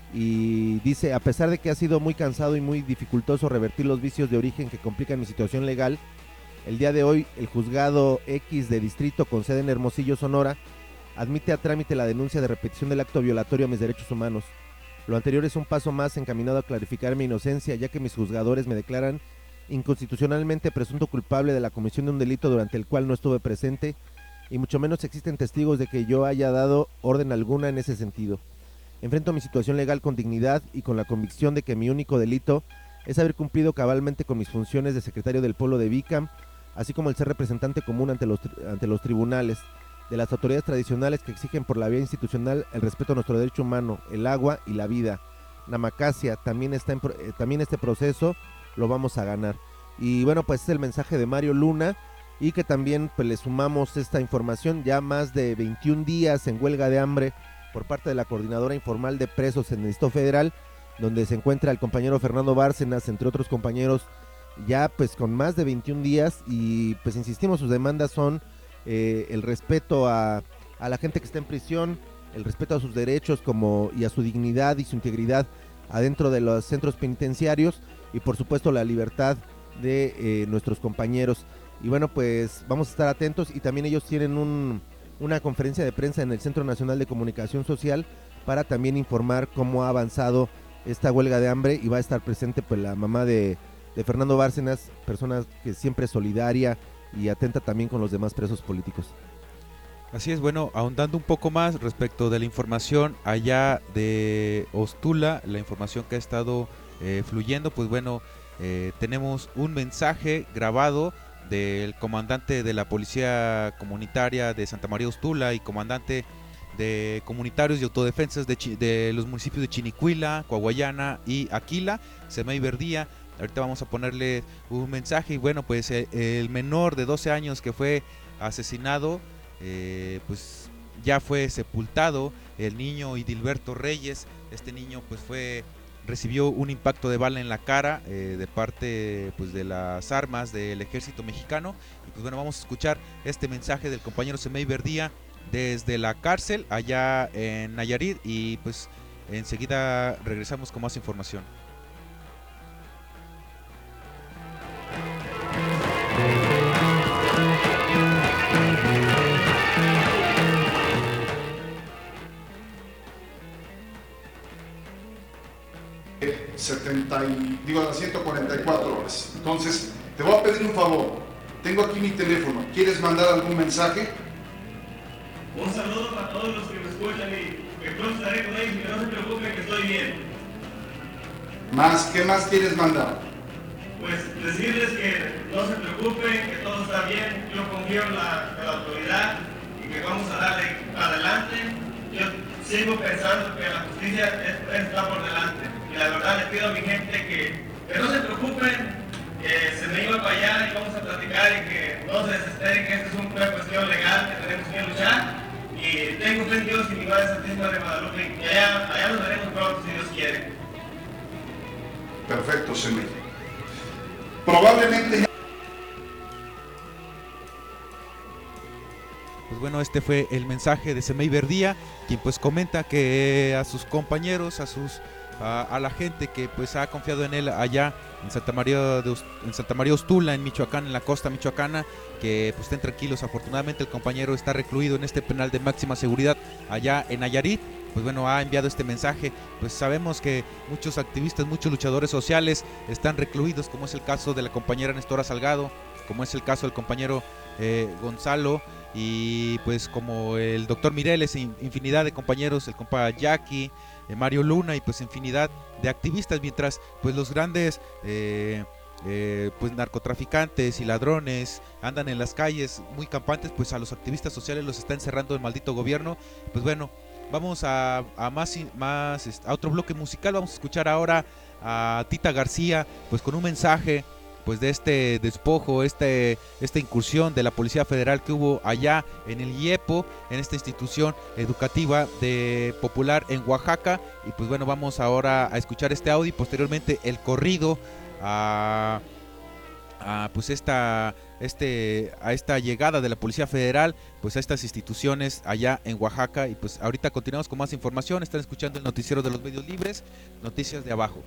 y dice: a pesar de que ha sido muy cansado y muy dificultoso revertir los vicios de origen que complican mi situación legal, el día de hoy el juzgado X de distrito con sede en Hermosillo, Sonora, admite a trámite la denuncia de repetición del acto violatorio a mis derechos humanos. Lo anterior es un paso más encaminado a clarificar mi inocencia, ya que mis juzgadores me declaran inconstitucionalmente presunto culpable de la comisión de un delito durante el cual no estuve presente, y mucho menos existen testigos de que yo haya dado orden alguna en ese sentido. Enfrento mi situación legal con dignidad y con la convicción de que mi único delito es haber cumplido cabalmente con mis funciones de secretario del pueblo de Bicam, así como el ser representante común ante los, ante los tribunales de las autoridades tradicionales que exigen por la vía institucional el respeto a nuestro derecho humano, el agua y la vida. Namacasia, también está en, eh, también este proceso lo vamos a ganar. Y bueno, pues es el mensaje de Mario Luna, y que también pues le sumamos esta información: ya más de veintiún días en huelga de hambre por parte de la Coordinadora Informal de Presos en el Distrito Federal, donde se encuentra el compañero Fernando Bárcenas, entre otros compañeros, ya pues con más de veintiún días. Y pues insistimos, sus demandas son Eh, el respeto a, a la gente que está en prisión, el respeto a sus derechos como y a su dignidad y su integridad adentro de los centros penitenciarios, y por supuesto la libertad de eh, nuestros compañeros. Y bueno pues vamos a estar atentos, y también ellos tienen un, una conferencia de prensa en el Centro Nacional de Comunicación Social para también informar cómo ha avanzado esta huelga de hambre, y va a estar presente pues la mamá de, de Fernando Bárcenas, persona que siempre es solidaria y atenta también con los demás presos políticos. Así es, bueno, ahondando un poco más respecto de la información allá de Ostula, la información que ha estado eh, fluyendo, pues bueno, eh, tenemos un mensaje grabado del comandante de la Policía Comunitaria de Santa María Ostula y comandante de comunitarios y autodefensas de, Chi- de los municipios de Chinicuila, Coahuayana y Aquila, Semey Verdía. Ahorita vamos a ponerle un mensaje. Y bueno, pues el, el menor de doce años que fue asesinado, eh, pues ya fue sepultado. El niño Idilberto Reyes, este niño pues fue recibió un impacto de bala en la cara eh, de parte pues, de las armas del ejército mexicano. Y pues bueno, vamos a escuchar este mensaje del compañero Semei Verdía desde la cárcel allá en Nayarit y pues enseguida regresamos con más información. setenta y, digo, las ciento cuarenta y cuatro horas. Entonces, te voy a pedir un favor. Tengo aquí mi teléfono. ¿Quieres mandar algún mensaje? Un saludo para todos los que me escuchan y que pronto estaré con ellos y que no se preocupen que estoy bien. Más, ¿qué más quieres mandar? Pues decirles que no se preocupen, que todo está bien. Yo confío en la, en la autoridad y que vamos a darle adelante. Yo sigo pensando que la justicia es, está por delante. Y la verdad le pido a mi gente que, que no se preocupen, que se me iba para allá y vamos a platicar y que no se desesperen, que esto es una cuestión legal, que tenemos que luchar. Y tengo fe en Dios y mi Madre Santísima de Guadalupe, y allá, allá nos veremos pronto si Dios quiere. Perfecto, Semei. Probablemente... Pues bueno, este fue el mensaje de Semei Verdía, quien pues comenta que a sus compañeros, a sus a, a la gente que pues ha confiado en él allá en Santa María de en Santa María Ostula, en Michoacán, en la costa michoacana, que pues estén tranquilos. Afortunadamente el compañero está recluido en este penal de máxima seguridad allá en Nayarit. Pues bueno, ha enviado este mensaje. Pues sabemos que muchos activistas, muchos luchadores sociales están recluidos, como es el caso de la compañera Nestora Salgado, como es el caso del compañero eh, Gonzalo, y pues como el doctor Mireles, infinidad de compañeros, el compa Jackie, eh, Mario Luna, y pues infinidad de activistas, mientras pues los grandes eh, eh, pues narcotraficantes y ladrones andan en las calles muy campantes, pues a los activistas sociales los está encerrando el maldito gobierno. Pues bueno, vamos a, a más, más a otro bloque musical. Vamos a escuchar ahora a Tita García, pues con un mensaje pues de este despojo, este, esta incursión de la Policía Federal que hubo allá en el IEPO, en esta institución educativa de popular en Oaxaca. Y pues bueno, vamos ahora a escuchar este audio y posteriormente el corrido a, a pues esta este a esta llegada de la Policía Federal pues a estas instituciones allá en Oaxaca. Y pues ahorita continuamos con más información. Están escuchando el noticiero de los medios libres, Noticias de Abajo.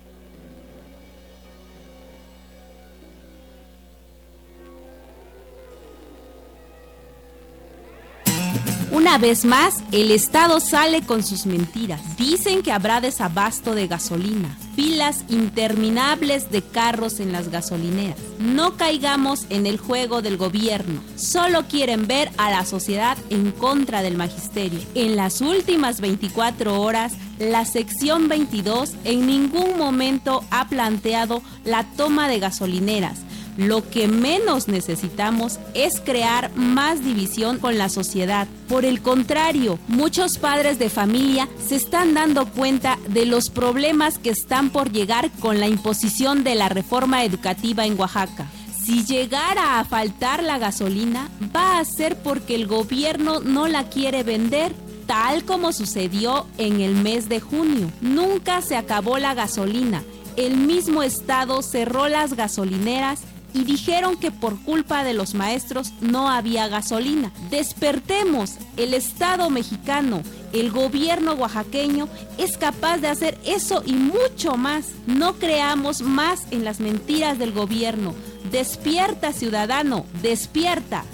Una vez más, el Estado sale con sus mentiras. Dicen que habrá desabasto de gasolina, filas interminables de carros en las gasolineras. No caigamos en el juego del gobierno. Solo quieren ver a la sociedad en contra del magisterio. En las últimas veinticuatro horas, la sección veintidós en ningún momento ha planteado la toma de gasolineras. Lo que menos necesitamos es crear más división con la sociedad. Por el contrario, muchos padres de familia se están dando cuenta de los problemas que están por llegar con la imposición de la reforma educativa en Oaxaca. Si llegara a faltar la gasolina, va a ser porque el gobierno no la quiere vender, tal como sucedió en el mes de junio. Nunca se acabó la gasolina. El mismo estado cerró las gasolineras y dijeron que por culpa de los maestros no había gasolina. Despertemos, el Estado mexicano, el gobierno oaxaqueño es capaz de hacer eso y mucho más. No creamos más en las mentiras del gobierno. Despierta, ciudadano, despierta.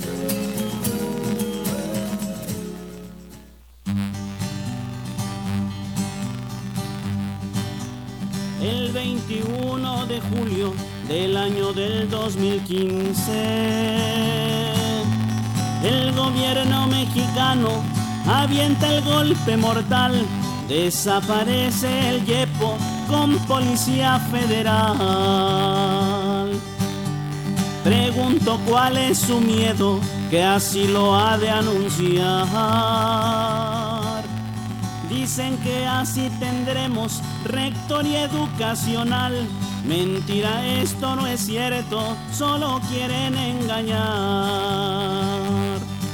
El veintiuno de julio del año del dos mil quince, el gobierno mexicano avienta el golpe mortal, desaparece el IEPO con Policía Federal. Pregunto cuál es su miedo, que así lo ha de anunciar. Dicen que así tendremos rectoría educacional. Mentira, esto no es cierto, solo quieren engañar.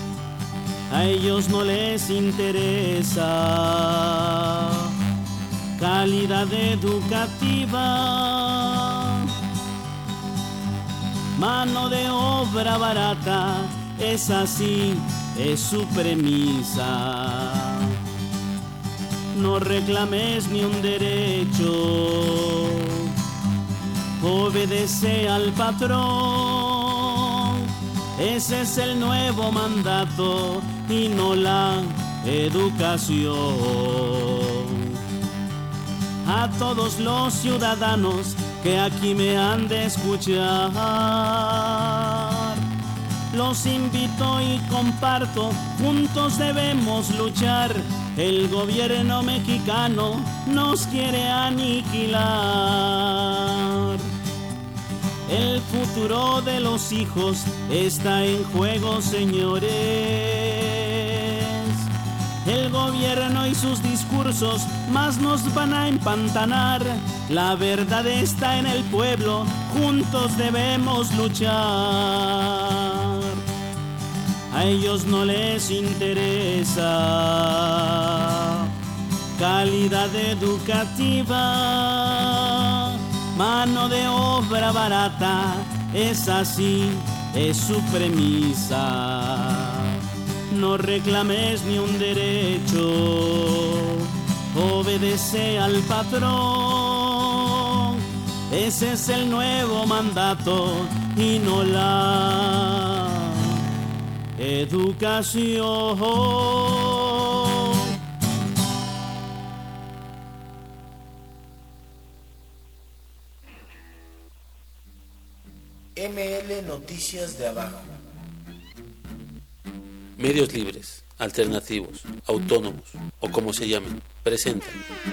A ellos no les interesa calidad educativa, mano de obra barata, es así, es su premisa. No reclames ni un derecho, obedece al patrón, ese es el nuevo mandato y no la educación. A todos los ciudadanos que aquí me han de escuchar, los invito y comparto, juntos debemos luchar. El gobierno mexicano nos quiere aniquilar. El futuro de los hijos está en juego, señores. El gobierno y sus discursos más nos van a empantanar. La verdad está en el pueblo, juntos debemos luchar. A ellos no les interesa calidad educativa, mano de obra barata, es así, es su premisa. No reclames ni un derecho, obedece al patrón, ese es el nuevo mandato y no la educación. M L Noticias de Abajo. Medios libres, alternativos, autónomos o como se llamen, presentan.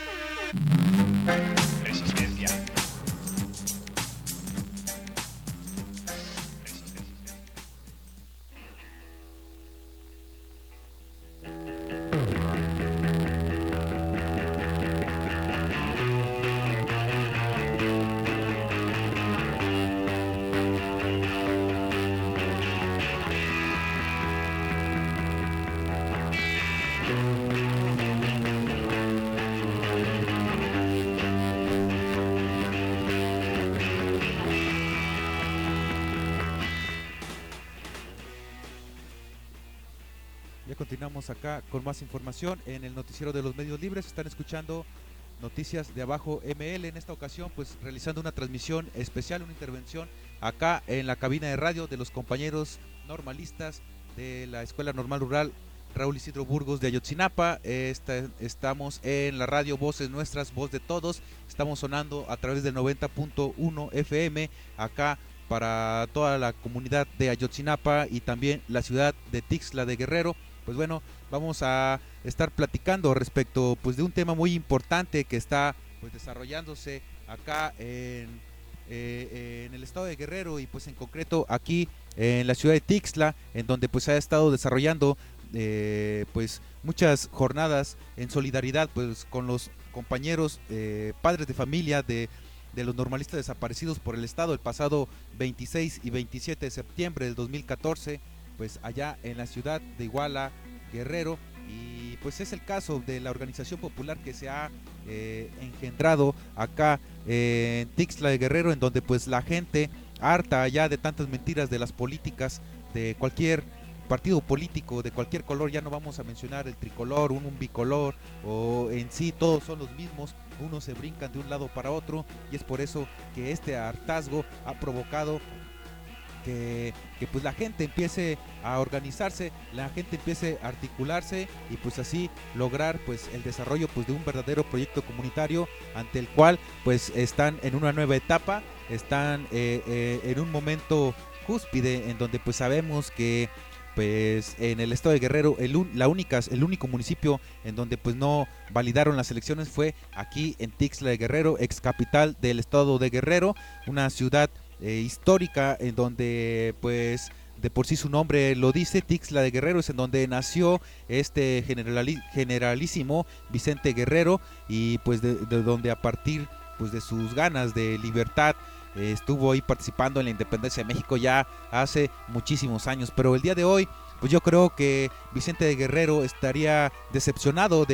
Continuamos acá con más información en el noticiero de los medios libres. Están escuchando Noticias de Abajo M L, en esta ocasión pues realizando una transmisión especial, una intervención acá en la cabina de radio de los compañeros normalistas de la Escuela Normal Rural Raúl Isidro Burgos de Ayotzinapa. Esta, estamos en la radio Voces Nuestras, Voz de Todos. Estamos sonando a través del noventa punto uno F M acá para toda la comunidad de Ayotzinapa y también la ciudad de Tixla de Guerrero. Pues bueno, vamos a estar platicando respecto pues de un tema muy importante que está pues desarrollándose acá en, eh, en el estado de Guerrero y pues en concreto aquí en la ciudad de Tixla, en donde pues ha estado desarrollando eh, pues muchas jornadas en solidaridad pues con los compañeros eh, padres de familia de de los normalistas desaparecidos por el estado el pasado veintiséis y veintisiete de septiembre del dos mil catorce, pues allá en la ciudad de Iguala, Guerrero, y pues es el caso de la organización popular que se ha eh, engendrado acá eh, en Tixla de Guerrero, en donde pues la gente harta ya de tantas mentiras de las políticas de cualquier partido político de cualquier color, ya no vamos a mencionar el tricolor, un, un bicolor o en sí todos son los mismos, unos se brincan de un lado para otro y es por eso que este hartazgo ha provocado que, que pues la gente empiece a organizarse, la gente empiece a articularse y pues así lograr pues el desarrollo pues de un verdadero proyecto comunitario ante el cual pues están en una nueva etapa, están eh, eh, en un momento cúspide en donde pues sabemos que pues en el estado de Guerrero el, la única, el único municipio en donde pues no validaron las elecciones fue aquí en Tixla de Guerrero, ex capital del estado de Guerrero, una ciudad eh, histórica en donde pues de por sí su nombre lo dice, Tixla de Guerrero es en donde nació este generali, generalísimo Vicente Guerrero y pues de, de donde a partir pues de sus ganas de libertad Eh, estuvo ahí participando en la independencia de México ya hace muchísimos años, pero el día de hoy pues yo creo que Vicente de Guerrero estaría decepcionado de,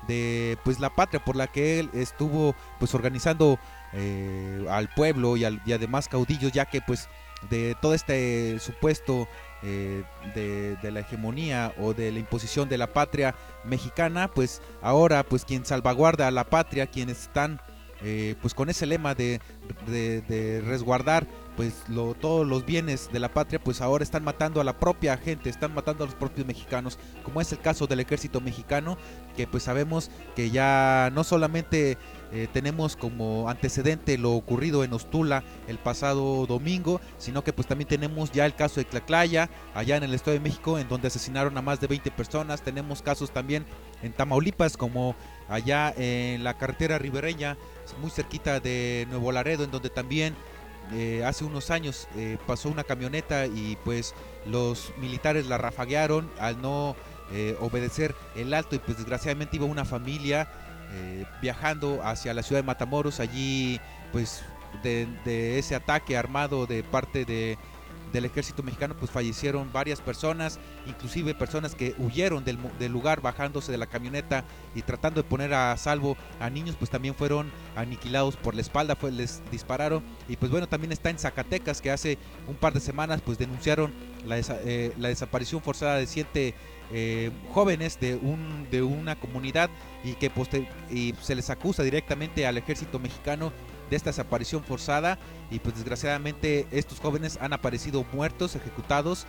de pues la patria por la que él estuvo pues organizando eh, al pueblo y, al, y además caudillos, ya que pues de todo este supuesto eh, de, de la hegemonía o de la imposición de la patria mexicana, pues ahora pues quien salvaguarda a la patria, quienes están eh, pues con ese lema de, de, de resguardar pues lo, todos los bienes de la patria, pues ahora están matando a la propia gente, están matando a los propios mexicanos, como es el caso del ejército mexicano, que pues sabemos que ya no solamente eh, tenemos como antecedente lo ocurrido en Ostula el pasado domingo, sino que pues también tenemos ya el caso de Tlaclaya, allá en el Estado de México, en donde asesinaron a más de veinte personas. Tenemos casos también en Tamaulipas, como allá en la carretera ribereña, muy cerquita de Nuevo Laredo, en donde también Eh, hace unos años eh, pasó una camioneta y pues los militares la rafaguearon al no eh, obedecer el alto, y pues desgraciadamente iba una familia eh, viajando hacia la ciudad de Matamoros. Allí pues de, de ese ataque armado de parte de del ejército mexicano pues fallecieron varias personas, inclusive personas que huyeron del, del lugar bajándose de la camioneta y tratando de poner a salvo a niños, pues también fueron aniquilados por la espalda, fue, les dispararon. Y pues bueno, también está en Zacatecas, que hace un par de semanas pues denunciaron la, desa, eh, la desaparición forzada de siete eh, jóvenes de, un, de una comunidad, y que poster, y se les acusa directamente al ejército mexicano de esta desaparición forzada, y pues desgraciadamente estos jóvenes han aparecido muertos, ejecutados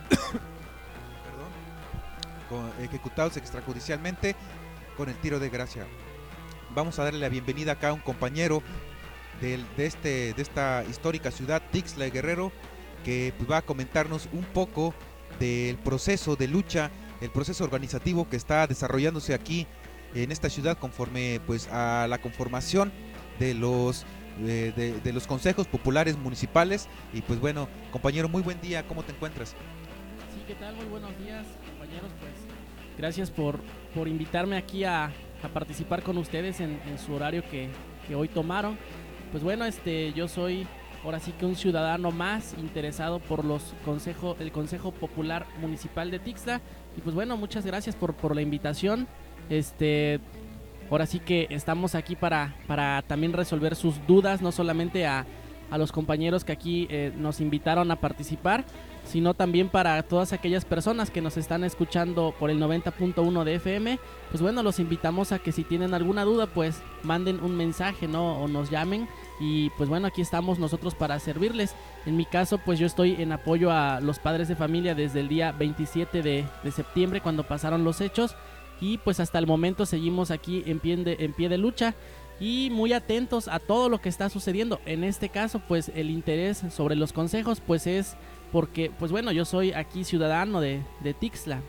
perdón, con, ejecutados extrajudicialmente con el tiro de gracia. Vamos a darle la bienvenida acá a un compañero del, de, este, de esta histórica ciudad, Tixla de Guerrero, que pues va a comentarnos un poco del proceso de lucha, el proceso organizativo que está desarrollándose aquí en esta ciudad conforme pues a la conformación de los de, de, de los consejos populares municipales. Y pues bueno, compañero, muy buen día, ¿cómo te encuentras? Sí, ¿qué tal? Muy buenos días, compañeros. Pues gracias por, por invitarme aquí a, a participar con ustedes en, en su horario que, que hoy tomaron. Pues bueno, este yo soy ahora sí que un ciudadano más interesado por los consejo, el Consejo Popular Municipal de Tixla. Y pues bueno, muchas gracias por, por la invitación. Este Ahora sí que estamos aquí para, para también resolver sus dudas, no solamente a, a los compañeros que aquí eh, nos invitaron a participar, sino también para todas aquellas personas que nos están escuchando por el noventa punto uno de F M. Pues bueno, los invitamos a que si tienen alguna duda, pues manden un mensaje, ¿no? O nos llamen, y pues bueno, aquí estamos nosotros para servirles. En mi caso, pues yo estoy en apoyo a los padres de familia desde el día veintisiete de, de septiembre, cuando pasaron los hechos. Y pues hasta el momento seguimos aquí en pie, de, en pie de lucha y muy atentos a todo lo que está sucediendo. En este caso, pues el interés sobre los consejos pues es porque, pues bueno, yo soy aquí ciudadano de, de Tixla.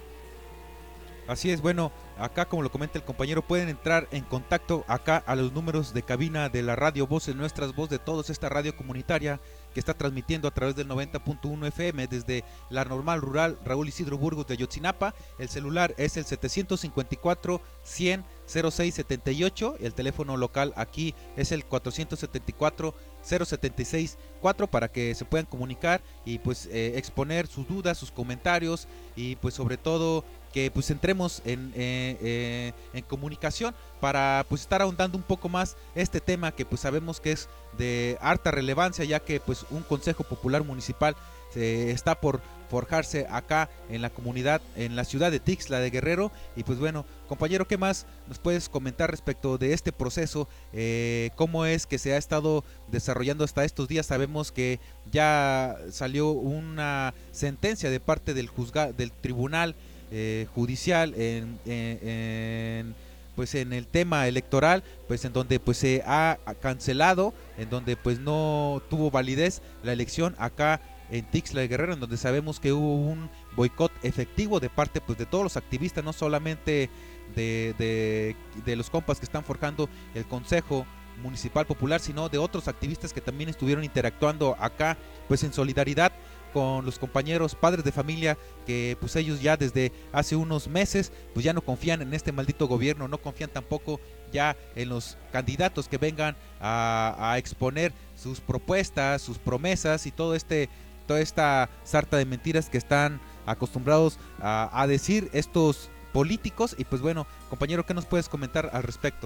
Así es, bueno, acá como lo comenta el compañero, pueden entrar en contacto acá a los números de cabina de la radio Voces Nuestras, Voz de Todos, esta radio comunitaria que está transmitiendo a través del noventa punto uno F M desde la Normal Rural Raúl Isidro Burgos de Ayotzinapa. El celular es el setecientos cincuenta y cuatro, cien, cero seis setenta y ocho, el teléfono local aquí es el cuatrocientos setenta y cuatro, cero setenta y seis cuatro, para que se puedan comunicar y pues eh, exponer sus dudas, sus comentarios, y pues sobre todo que pues entremos en, eh, eh, en comunicación para pues estar ahondando un poco más este tema que pues sabemos que es de harta relevancia, ya que pues un Consejo Popular Municipal eh, está por forjarse acá en la comunidad, en la ciudad de Tixla de Guerrero. Y pues bueno, compañero, ¿qué más nos puedes comentar respecto de este proceso? Eh, ¿Cómo es que se ha estado desarrollando hasta estos días? Sabemos que ya salió una sentencia de parte del juzgado, del tribunal eh, judicial en, en, en pues en el tema electoral, pues en donde pues se ha cancelado, en donde pues no tuvo validez la elección acá en Tixla de Guerrero, en donde sabemos que hubo un boicot efectivo de parte pues de todos los activistas, no solamente de, de, de los compas que están forjando el Consejo Municipal Popular, sino de otros activistas que también estuvieron interactuando acá pues en solidaridad con los compañeros padres de familia, que pues ellos ya desde hace unos meses pues ya no confían en este maldito gobierno, no confían tampoco ya en los candidatos que vengan a, a exponer sus propuestas, sus promesas y todo este toda esta sarta de mentiras que están acostumbrados a, a decir estos políticos. Y pues bueno, compañero, ¿qué nos puedes comentar al respecto?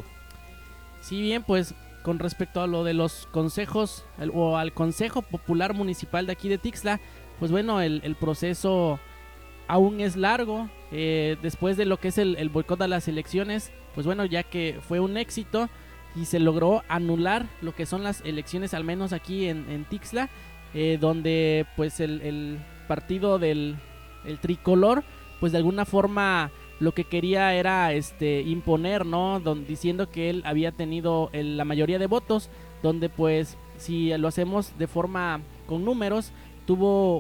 Sí, bien, pues con respecto a lo de los consejos el, o al Consejo Popular Municipal de aquí de Tixla, pues bueno, el, el proceso aún es largo. Eh, después de lo que es el, el boicot a las elecciones, pues bueno, ya que fue un éxito y se logró anular lo que son las elecciones, al menos aquí en, en Tixla, eh, donde pues el, el partido del el tricolor, pues de alguna forma lo que quería era este imponer, ¿no? Don, diciendo que él había tenido el, la mayoría de votos, donde pues si lo hacemos de forma con números, tuvo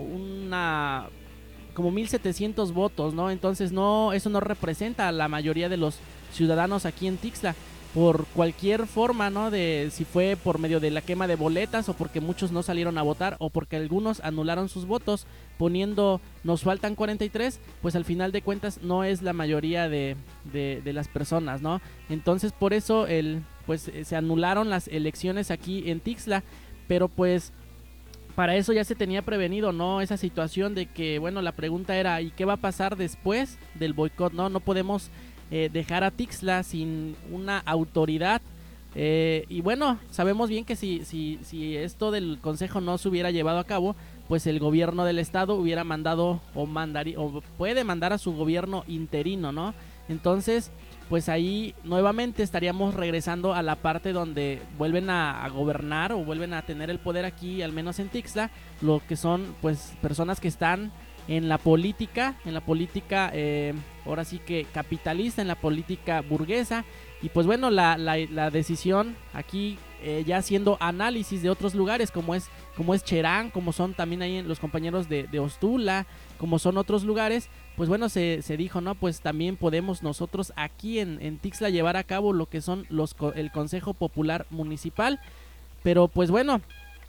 una como mil setecientos votos, ¿no? Entonces no, eso no representa a la mayoría de los ciudadanos aquí en Tixla. Por cualquier forma, ¿no? De si fue por medio de la quema de boletas o porque muchos no salieron a votar o porque algunos anularon sus votos poniendo nos faltan cuarenta y tres, pues al final de cuentas no es la mayoría de, de, de las personas, ¿no? Entonces por eso el, pues se anularon las elecciones aquí en Tixla, pero pues para eso ya se tenía prevenido, ¿no? Esa situación de que, bueno, la pregunta era ¿y qué va a pasar después del boicot? No, no podemos Eh, dejar a Tixla sin una autoridad, eh, y bueno, sabemos bien que si, si, si esto del consejo no se hubiera llevado a cabo, pues el gobierno del estado hubiera mandado o mandaría o puede mandar a su gobierno interino, ¿no? Entonces pues ahí nuevamente estaríamos regresando a la parte donde vuelven a, a gobernar o vuelven a tener el poder aquí, al menos en Tixla, lo que son pues personas que están en la política, en la política eh, ahora sí que capitalista, en la política burguesa. Y pues bueno, la, la, la decisión aquí eh, ya haciendo análisis de otros lugares como es como es Cherán, como son también ahí los compañeros de, de Ostula, como son otros lugares, pues bueno, se, se dijo, no, pues también podemos nosotros aquí en, en Tixla llevar a cabo lo que son los el Consejo Popular Municipal. Pero pues bueno,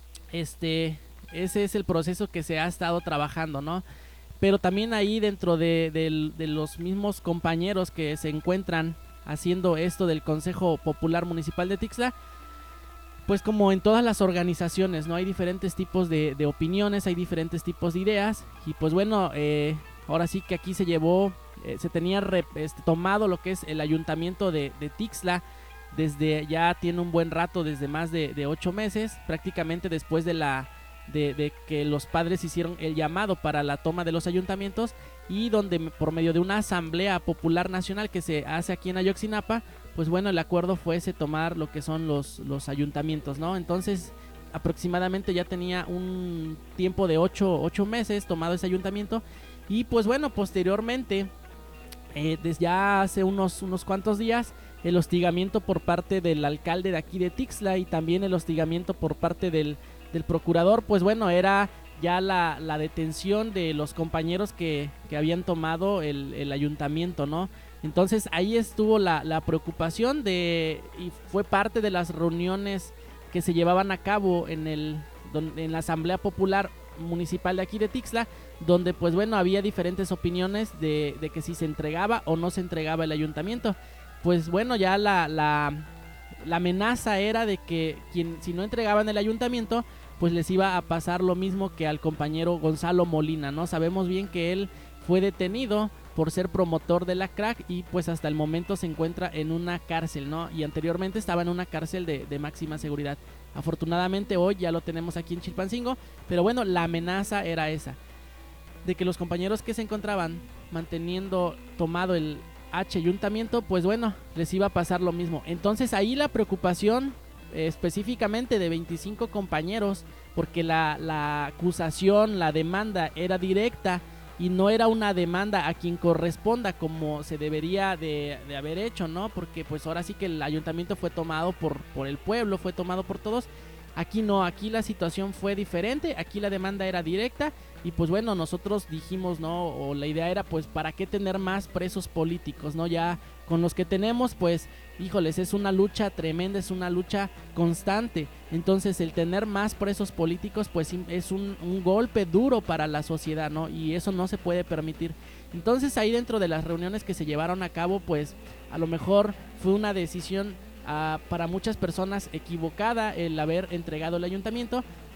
este ese es el proceso que se ha estado trabajando, ¿no? Pero también ahí dentro de, de, de los mismos compañeros que se encuentran haciendo esto del Consejo Popular Municipal de Tixla, pues como en todas las organizaciones, ¿no? Hay diferentes tipos de, de opiniones, hay diferentes tipos de ideas. Y pues bueno, eh, ahora sí que aquí se llevó, eh, se tenía re, este, tomado lo que es el ayuntamiento de, de Tixla, desde ya tiene un buen rato, desde más de, de ocho meses, prácticamente después de la... De, de que los padres hicieron el llamado para la toma de los ayuntamientos, y donde por medio de una asamblea popular nacional que se hace aquí en Ayotzinapa, pues bueno, el acuerdo fuese tomar lo que son los, los ayuntamientos, ¿no? Entonces aproximadamente ya tenía un tiempo de ocho, ocho meses tomado ese ayuntamiento. Y pues bueno, posteriormente eh, desde ya hace unos, unos cuantos días, el hostigamiento por parte del alcalde de aquí de Tixla y también el hostigamiento por parte del del procurador, pues bueno, era ya la, la detención de los compañeros que, que habían tomado el, el ayuntamiento, ¿no? Entonces ahí estuvo la, la preocupación de, y fue parte de las reuniones que se llevaban a cabo en, el, en la Asamblea Popular Municipal de aquí de Tixla, donde pues bueno, había diferentes opiniones de, de que si se entregaba o no se entregaba el ayuntamiento. Pues bueno, ya la... la La amenaza era de que quien, si no entregaban el ayuntamiento, pues les iba a pasar lo mismo que al compañero Gonzalo Molina, ¿no? Sabemos bien que él fue detenido por ser promotor de la crack y pues hasta el momento se encuentra en una cárcel, ¿no? Y anteriormente estaba en una cárcel de, de máxima seguridad. Afortunadamente hoy ya lo tenemos aquí en Chilpancingo, pero bueno, la amenaza era esa, de que los compañeros que se encontraban manteniendo tomado el H ayuntamiento, pues bueno, les iba a pasar lo mismo. Entonces ahí la preocupación eh, específicamente de veinticinco compañeros, porque la, la acusación, la demanda era directa y no era una demanda a quien corresponda como se debería de, de haber hecho, ¿no? Porque pues ahora sí que el ayuntamiento fue tomado por, por el pueblo, fue tomado por todos. Aquí no, aquí la situación fue diferente, aquí la demanda era directa y pues bueno, nosotros dijimos, ¿no? O la idea era pues ¿para qué tener más presos políticos, no? Ya con los que tenemos pues, híjoles, es una lucha tremenda, es una lucha constante. Entonces el tener más presos políticos pues es un, un golpe duro para la sociedad, ¿no? Y eso no se puede permitir. Entonces ahí dentro de las reuniones que se llevaron a cabo pues a lo mejor fue una decisión Uh, para muchas personas equivocada el haber entregado el ayuntamiento,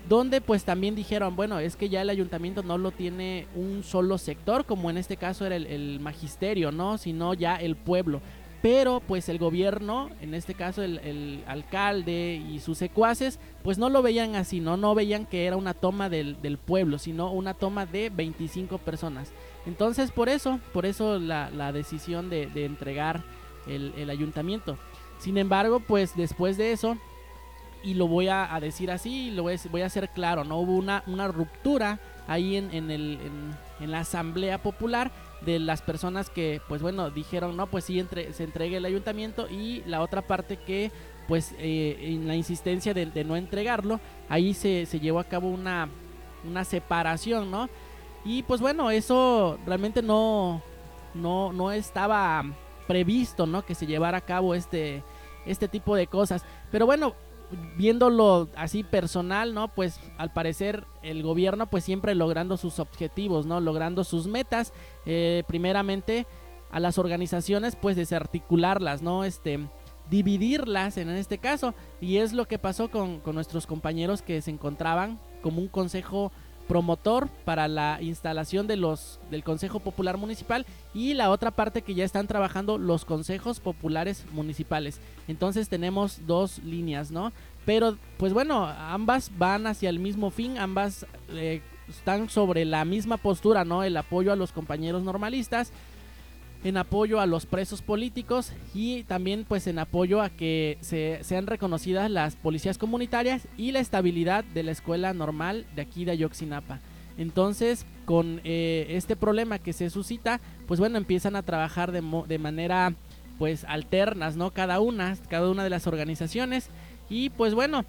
donde pues también dijeron, bueno, es que ya el ayuntamiento no lo tiene un solo sector, como en este caso era el, el magisterio, ¿no? Sino ya el pueblo. Pero pues el gobierno, en este caso el, el alcalde y sus secuaces, pues no lo veían así, ¿no? No veían que era una toma del, del pueblo, sino una toma de veinticinco personas. Entonces por eso, por eso la, la decisión de, de entregar el, el ayuntamiento. Sin embargo, pues después de eso, y lo voy a, a decir así, lo voy a, voy a hacer claro, ¿no? Hubo una, una ruptura ahí en, en, el, en, en la asamblea popular de las personas que, pues bueno, dijeron, no, pues sí, entre, se entregue el ayuntamiento, y la otra parte que, pues, eh, en la insistencia de, de no entregarlo, ahí se, se llevó a cabo una, una separación, ¿no? Y pues bueno, eso realmente no, no, no estaba previsto, ¿no? Que se llevara a cabo este, este tipo de cosas. Pero bueno, viéndolo así personal, ¿no? Pues al parecer el gobierno pues siempre logrando sus objetivos, ¿no? Logrando sus metas, eh, primeramente a las organizaciones pues desarticularlas, ¿no? Este, dividirlas en este caso, y es lo que pasó con, con nuestros compañeros que se encontraban como un consejo promotor para la instalación de los del Consejo Popular Municipal, y la otra parte que ya están trabajando los consejos populares municipales. Entonces tenemos dos líneas, ¿no? Pero pues bueno, ambas van hacia el mismo fin, ambas eh, están sobre la misma postura, ¿no? El apoyo a los compañeros normalistas, en apoyo a los presos políticos, y también pues en apoyo a que se, sean reconocidas las policías comunitarias y la estabilidad de la escuela normal de aquí de Ayotzinapa. Entonces, con eh, este problema que se suscita, pues bueno, empiezan a trabajar de, mo- de manera pues alternas, ¿no? Cada una, cada una de las organizaciones, y pues bueno,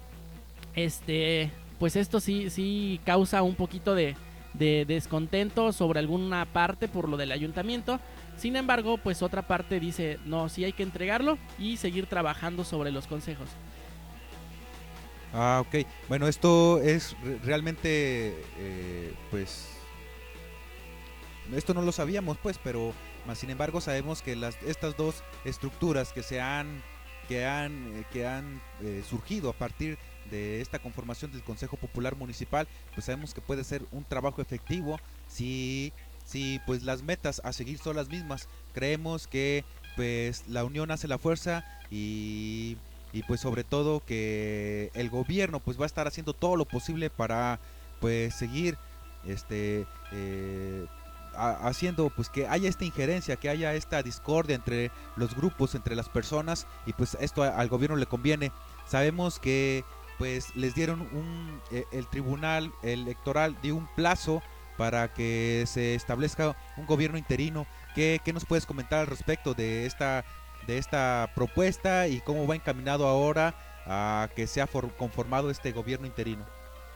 este, pues esto sí, sí causa un poquito de, de descontento sobre alguna parte por lo del ayuntamiento. Sin embargo, pues otra parte dice, no, sí hay que entregarlo y seguir trabajando sobre los consejos. Ah, ok. Bueno, esto es re- realmente, eh, pues, esto no lo sabíamos, pues, pero más sin embargo sabemos que las estas dos estructuras que se han, que han, eh, que han eh, surgido a partir de esta conformación del Consejo Popular Municipal, pues sabemos que puede ser un trabajo efectivo si si pues las metas a seguir son las mismas. Creemos que pues la unión hace la fuerza, y, y pues sobre todo que el gobierno pues va a estar haciendo todo lo posible para pues seguir este eh, a, haciendo pues que haya esta injerencia, que haya esta discordia entre los grupos, entre las personas, y pues esto a, al gobierno le conviene. Sabemos que pues les dieron un eh, el tribunal electoral dio un plazo para que se establezca un gobierno interino. ¿Qué, qué nos puedes comentar al respecto de esta, de esta propuesta y cómo va encaminado ahora a que sea for, conformado este gobierno interino?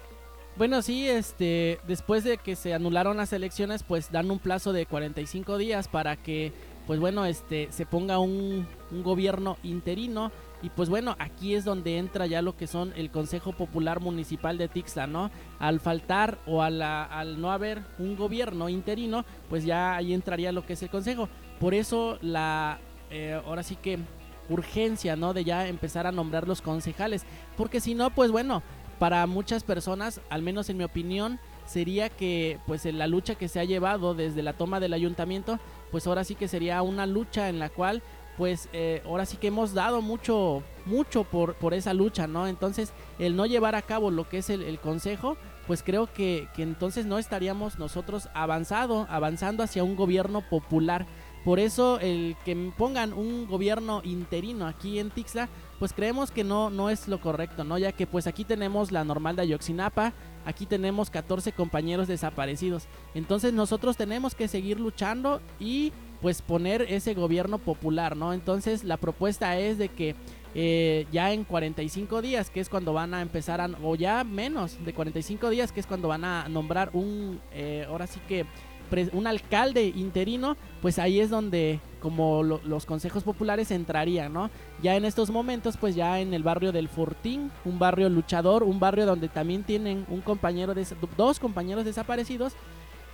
Bueno, sí, este, después de que se anularon las elecciones, pues dan un plazo de cuarenta y cinco días para que, pues bueno, este, se ponga un, un gobierno interino. Y pues bueno, aquí es donde entra ya lo que son el Consejo Popular Municipal de Tixla, ¿no? Al faltar o a la, al no haber un gobierno interino, pues ya ahí entraría lo que es el consejo. Por eso la, eh, ahora sí que urgencia, ¿no? De ya empezar a nombrar los concejales, porque si no, pues bueno, para muchas personas, al menos en mi opinión, sería que pues en la lucha que se ha llevado desde la toma del ayuntamiento, pues ahora sí que sería una lucha en la cual pues eh, ahora sí que hemos dado mucho mucho por, por esa lucha, ¿no? Entonces el no llevar a cabo lo que es el, el consejo, pues creo que, que entonces no estaríamos nosotros avanzado, avanzando hacia un gobierno popular. Por eso el que pongan un gobierno interino aquí en Tixla, pues creemos que no, no es lo correcto, ¿no? Ya que pues aquí tenemos la normal de Ayotzinapa, aquí tenemos catorce compañeros desaparecidos. Entonces nosotros tenemos que seguir luchando y pues poner ese gobierno popular, ¿no? Entonces la propuesta es de que eh, ya en cuarenta y cinco días, que es cuando van a empezar a, o ya menos de cuarenta y cinco días, que es cuando van a nombrar un, eh, ahora sí que un alcalde interino, pues ahí es donde como lo, los consejos populares entrarían, ¿no? Ya en estos momentos, pues ya en el barrio del Fortín, un barrio luchador, un barrio donde también tienen un compañero, des- dos compañeros desaparecidos,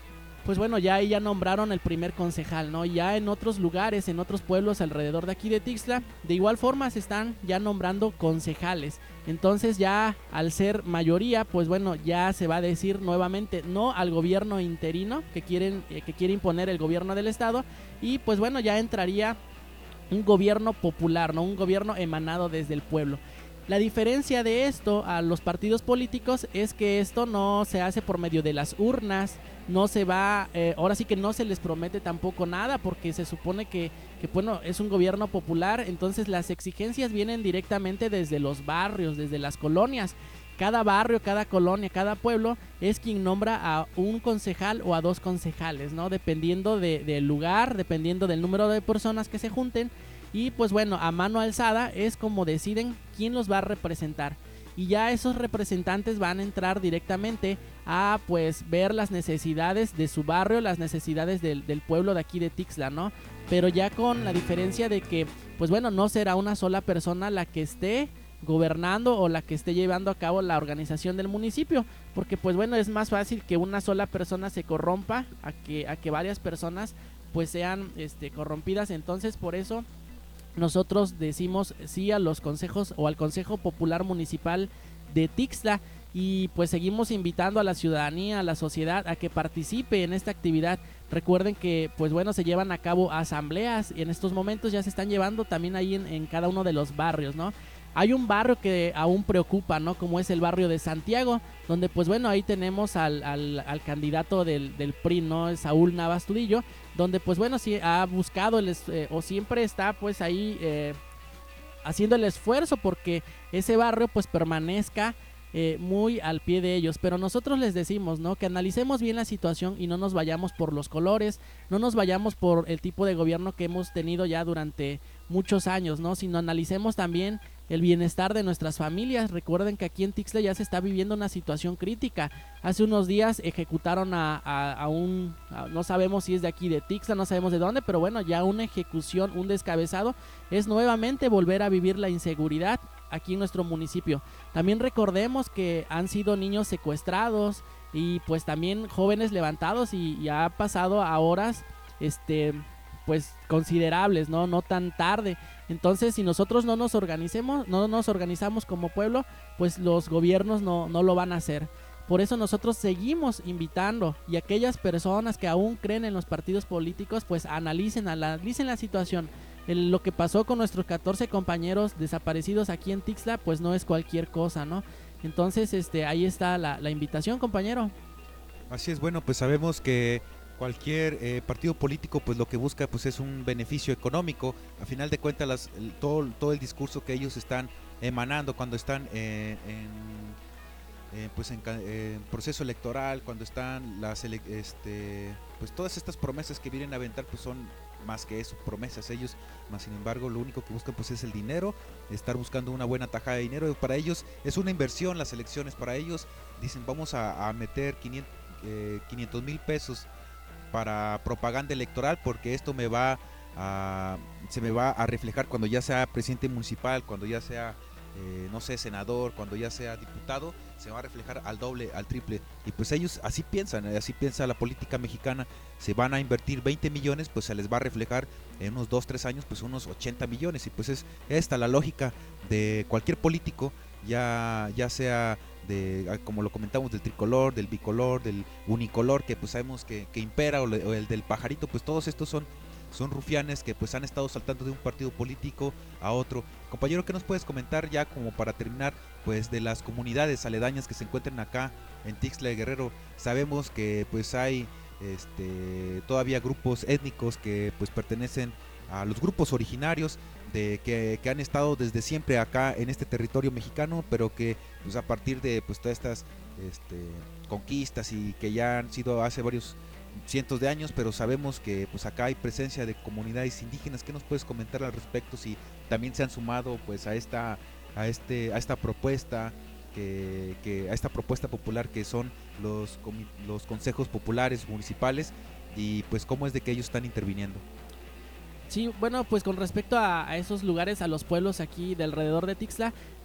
pues bueno, ya ahí ya nombraron el primer concejal, ¿no? Ya en otros lugares, en otros pueblos alrededor de aquí de Tixla, de igual forma se están ya nombrando concejales. Entonces ya al ser mayoría, pues bueno, ya se va a decir nuevamente no al gobierno interino que quieren eh, que quiere imponer el gobierno del estado, y pues bueno, ya entraría un gobierno popular, ¿no? Un gobierno emanado desde el pueblo. La diferencia de esto a los partidos políticos es que esto no se hace por medio de las urnas, no se va, eh, ahora sí que no se les promete tampoco nada, porque se supone que, que bueno, es un gobierno popular, entonces las exigencias vienen directamente desde los barrios, desde las colonias. Cada barrio, cada colonia, cada pueblo es quien nombra a un concejal o a dos concejales, ¿no? Dependiendo de, del lugar, dependiendo del número de personas que se junten. Y pues bueno, a mano alzada es como deciden quién los va a representar. Y ya esos representantes van a entrar directamente a pues ver las necesidades de su barrio, las necesidades del, del pueblo de aquí de Tixla, ¿no? Pero ya con la diferencia de que pues bueno, no será una sola persona la que esté gobernando o la que esté llevando a cabo la organización del municipio, porque pues bueno, es más fácil que una sola persona se corrompa a que, a que varias personas pues sean este, corrompidas. Entonces por eso nosotros decimos sí a los consejos o al Consejo Popular Municipal de Tixla, y pues seguimos invitando a la ciudadanía, a la sociedad a que participe en esta actividad. Recuerden que pues bueno, se llevan a cabo asambleas y en estos momentos ya se están llevando también ahí en, en cada uno de los barrios, ¿no? Hay un barrio que aún preocupa, ¿no? Como es el barrio de Santiago, donde pues bueno, ahí tenemos al, al, al candidato del, del P R I, ¿no? Saúl Navas Tudillo, donde pues bueno, sí ha buscado el, eh, o siempre está pues ahí eh, haciendo el esfuerzo porque ese barrio pues permanezca eh, muy al pie de ellos. Pero nosotros les decimos, ¿no? Que analicemos bien la situación y no nos vayamos por los colores, no nos vayamos por el tipo de gobierno que hemos tenido ya durante muchos años, ¿no? Sino analicemos también el bienestar de nuestras familias. Recuerden que aquí en Tixla ya se está viviendo una situación crítica. Hace unos días ejecutaron a, a, a un, a, no sabemos si es de aquí de Tixla, no sabemos de dónde, pero bueno, ya una ejecución, un descabezado, es nuevamente volver a vivir la inseguridad aquí en nuestro municipio. También recordemos que han sido niños secuestrados y pues también jóvenes levantados, y, y ha pasado a horas este pues considerables, no no tan tarde. Entonces, si nosotros no nos organicemos, no nos organizamos como pueblo, pues los gobiernos no, no lo van a hacer. Por eso nosotros seguimos invitando, y aquellas personas que aún creen en los partidos políticos, pues analicen, analicen la situación. El, lo que pasó con nuestros catorce compañeros desaparecidos aquí en Tixla, pues no es cualquier cosa, ¿no? Entonces, este, ahí está la, la invitación, compañero. Así es, bueno, pues sabemos que cualquier eh, partido político pues lo que busca pues es un beneficio económico. A final de cuentas las, el, todo, todo el discurso que ellos están emanando cuando están eh, en, eh, pues en eh, proceso electoral, cuando están las este pues todas estas promesas que vienen a aventar pues son más que eso, promesas. Ellos, más sin embargo, lo único que buscan pues es el dinero, estar buscando una buena tajada de dinero. Para ellos es una inversión las elecciones. Para ellos dicen vamos a, a meter quinientos mil pesos para propaganda electoral, porque esto me va a, se me va a reflejar cuando ya sea presidente municipal, cuando ya sea eh, no sé, senador, cuando ya sea diputado, se va a reflejar al doble, al triple. Y pues ellos así piensan, así piensa la política mexicana. Se van a invertir veinte millones, pues se les va a reflejar en unos dos, tres años pues unos ochenta millones. Y pues es esta la lógica de cualquier político, ya, ya sea de, como lo comentamos, del tricolor, del bicolor, del unicolor, que pues sabemos que, que impera, o, le, o el del pajarito. Pues todos estos son, son rufianes que pues han estado saltando de un partido político a otro. Compañero, ¿qué nos puedes comentar ya como para terminar pues de las comunidades aledañas que se encuentran acá en Tixla de Guerrero? Sabemos que pues hay este todavía grupos étnicos que pues pertenecen a los grupos originarios de que, que han estado desde siempre acá en este territorio mexicano, pero que pues a partir de pues todas estas este, conquistas y que ya han sido hace varios cientos de años, pero sabemos que pues acá hay presencia de comunidades indígenas. ¿Qué nos puedes comentar al respecto? Si también se han sumado pues a esta a este a esta propuesta que, que a esta propuesta popular que son los los consejos populares municipales, y pues cómo es de que ellos están interviniendo. Sí, bueno, pues con respecto a, a esos lugares, a los pueblos aquí de alrededor de Tixla,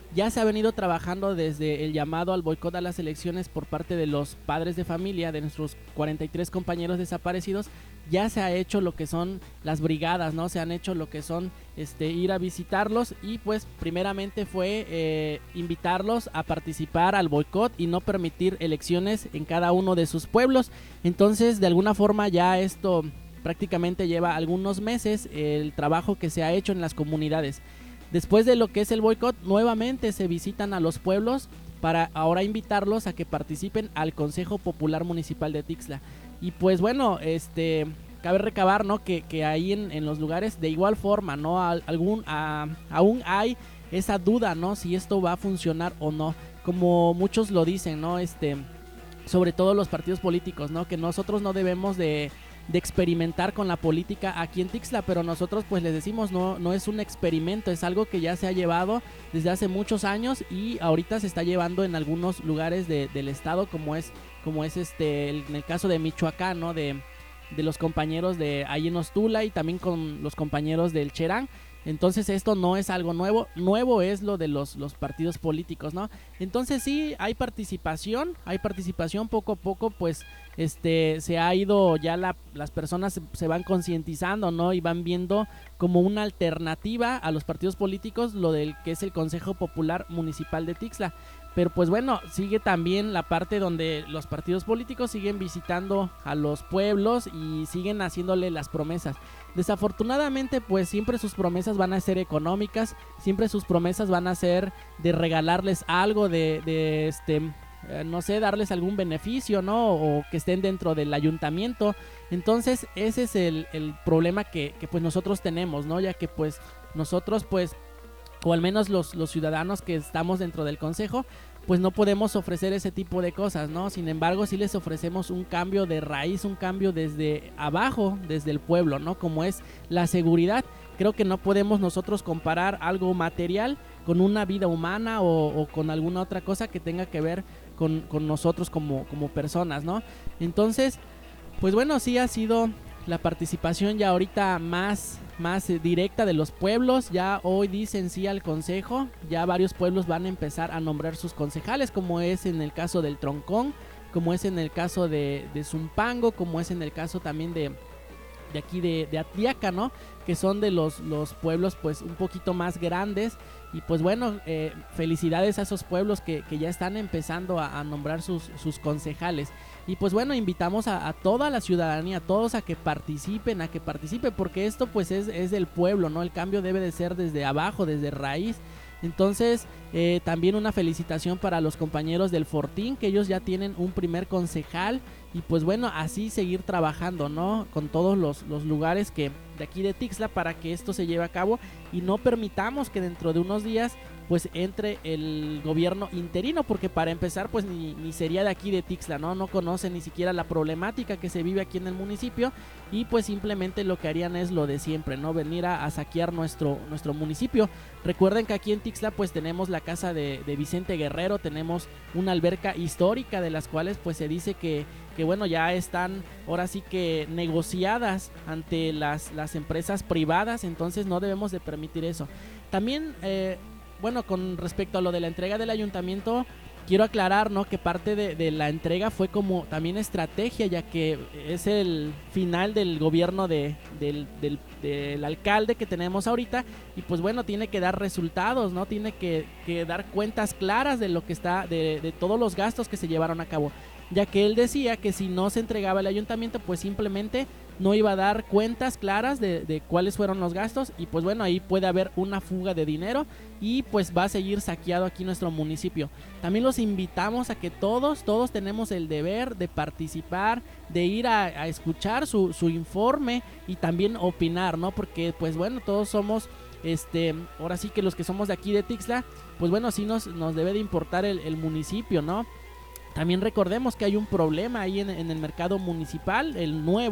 ya se ha venido trabajando desde el llamado al boicot a las elecciones por parte de los padres de familia de nuestros cuarenta y tres compañeros desaparecidos. Ya se ha hecho lo que son las brigadas, ¿no? Se han hecho lo que son este, ir a visitarlos y pues primeramente fue eh, invitarlos a participar al boicot y no permitir elecciones en cada uno de sus pueblos. Entonces, de alguna forma ya esto prácticamente lleva algunos meses el trabajo que se ha hecho en las comunidades. Después de lo que es el boicot, nuevamente se visitan a los pueblos para ahora invitarlos a que participen al Consejo Popular Municipal de Tixla. Y pues bueno, este cabe recabar, ¿no? que, que ahí en, en los lugares de igual forma, ¿no? A, algún, a, aún hay esa duda, ¿no? Si esto va a funcionar o no. Como muchos lo dicen, ¿no? Este, sobre todo los partidos políticos, ¿no? Que nosotros no debemos de... de experimentar con la política aquí en Tixla, pero nosotros pues les decimos no, no es un experimento, es algo que ya se ha llevado desde hace muchos años y ahorita se está llevando en algunos lugares de, del estado, como es como es este el, en el caso de Michoacán, ¿no? de, de los compañeros de ahí en Ostula y también con los compañeros del Cherán. Entonces esto no es algo nuevo, nuevo es lo de los, los partidos políticos, ¿no? Entonces sí, hay participación, hay participación poco a poco, pues este se ha ido, ya la, las personas se, se van concientizando, ¿no? Y van viendo como una alternativa a los partidos políticos lo del que es el Consejo Popular Municipal de Tixla. Pero pues bueno, sigue también la parte donde los partidos políticos siguen visitando a los pueblos y siguen haciéndole las promesas. Desafortunadamente pues siempre sus promesas van a ser económicas, siempre sus promesas van a ser de regalarles algo, de, de este, eh, no sé, darles algún beneficio, ¿no? O que estén dentro del ayuntamiento. Entonces ese es el, el problema que, que pues nosotros tenemos, ¿no? Ya que pues nosotros pues, o al menos los, los ciudadanos que estamos dentro del consejo, pues no podemos ofrecer ese tipo de cosas, ¿no? Sin embargo, sí les ofrecemos un cambio de raíz, un cambio desde abajo, desde el pueblo, ¿no? Como es la seguridad. Creo que no podemos nosotros comparar algo material con una vida humana o, o con alguna otra cosa que tenga que ver con, con nosotros como, como personas, ¿no? Entonces, pues bueno, sí ha sido la participación ya ahorita más... más eh, directa de los pueblos. Ya hoy dicen sí al consejo, ya varios pueblos van a empezar a nombrar sus concejales, como es en el caso del Troncón, como es en el caso de, de Zumpango, como es en el caso también de, de aquí de, de Atliaca, ¿no? Que son de los, los pueblos pues un poquito más grandes. Y pues bueno, eh, felicidades a esos pueblos que, que ya están empezando a, a nombrar sus, sus concejales. Y pues bueno, invitamos a, a toda la ciudadanía, a todos a que participen, a que participen, porque esto pues es, es del pueblo, ¿no? El cambio debe de ser desde abajo, desde raíz. Entonces, eh, también una felicitación para los compañeros del Fortín, que ellos ya tienen un primer concejal. Y pues bueno, así seguir trabajando, ¿no? Con todos los, los lugares que de aquí de Tixla para que esto se lleve a cabo y no permitamos que dentro de unos días pues entre el gobierno interino, porque para empezar pues ni, ni sería de aquí de Tixla, ¿no? No conoce ni siquiera la problemática que se vive aquí en el municipio y pues simplemente lo que harían es lo de siempre, ¿no? Venir a, a saquear nuestro, nuestro municipio. Recuerden que aquí en Tixla pues tenemos la casa de, de Vicente Guerrero, tenemos una alberca histórica de las cuales pues se dice que, que bueno, ya están ahora sí que negociadas ante las, las empresas privadas, entonces no debemos de permitir eso. También, eh, bueno, con respecto a lo de la entrega del ayuntamiento, quiero aclarar, ¿no? Que parte de, de la entrega fue como también estrategia, ya que es el final del gobierno de, del, del, del alcalde que tenemos ahorita y pues bueno, tiene que dar resultados, ¿no? Tiene que, que dar cuentas claras de lo que está, de, de todos los gastos que se llevaron a cabo, ya que él decía que si no se entregaba el ayuntamiento pues simplemente no iba a dar cuentas claras de, de cuáles fueron los gastos y pues bueno, ahí puede haber una fuga de dinero y pues va a seguir saqueado aquí nuestro municipio. También los invitamos a que todos, todos tenemos el deber de participar, de ir a, a escuchar su, su informe y también opinar, ¿no? Porque pues bueno, todos somos, este, ahora sí que los que somos de aquí de Tixla, pues bueno, sí nos, nos debe de importar el, el municipio, ¿no? También recordemos que hay un problema ahí en, en el mercado municipal, el nuevo,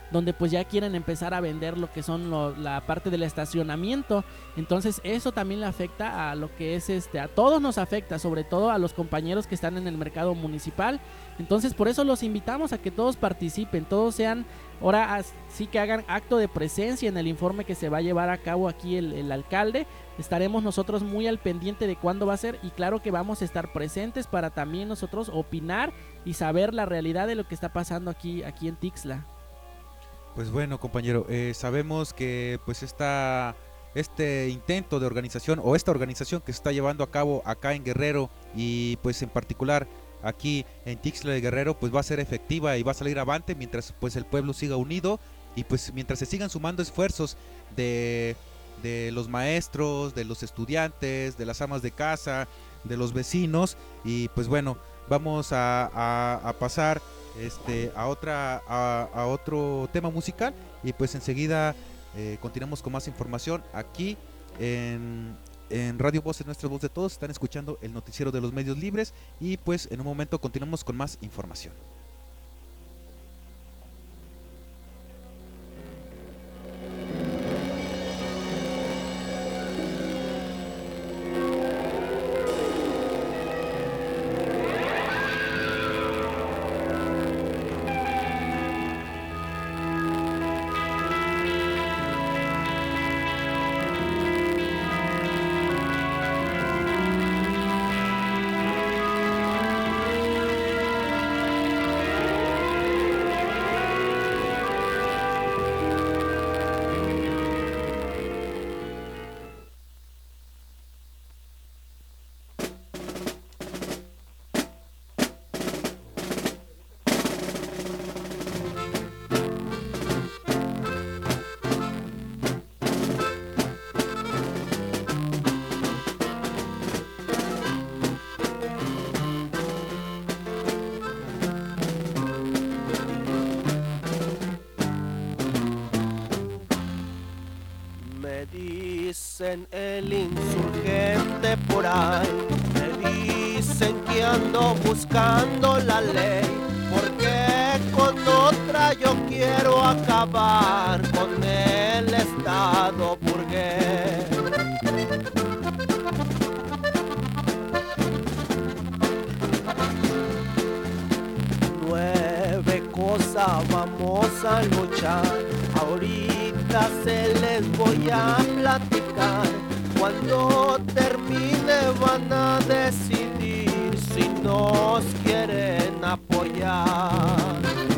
donde pues ya quieren empezar a vender lo que son lo, la parte del estacionamiento. Entonces eso también le afecta a lo que es este, a todos nos afecta, sobre todo a los compañeros que están en el mercado municipal. Entonces por eso los invitamos a que todos participen, todos sean, ahora sí que hagan acto de presencia en el informe que se va a llevar a cabo aquí el, el alcalde. Estaremos nosotros muy al pendiente de cuándo va a ser, y claro que vamos a estar presentes para también nosotros opinar y saber la realidad de lo que está pasando aquí, aquí en Tixla. Pues bueno, compañero, eh, sabemos que pues esta, este intento de organización o esta organización que se está llevando a cabo acá en Guerrero y pues en particular aquí en Tixla de Guerrero pues va a ser efectiva y va a salir avante mientras pues el pueblo siga unido y pues mientras se sigan sumando esfuerzos de, de los maestros, de los estudiantes, de las amas de casa, de los vecinos. Y pues bueno, vamos a, a, a pasar este a otra a, a otro tema musical y pues enseguida eh, continuamos con más información aquí en, en Radio Voz, en nuestra voz de todos. Están escuchando el noticiero de los medios libres y pues en un momento continuamos con más información. dicen el insurgente por ahí, me dicen que ando buscando la ley, porque con otra yo quiero acabar con el estado burgués. Nueve cosas vamos a luchar, ahorita se les voy a platicar. Cuando termine van a decidir si nos quieren apoyar.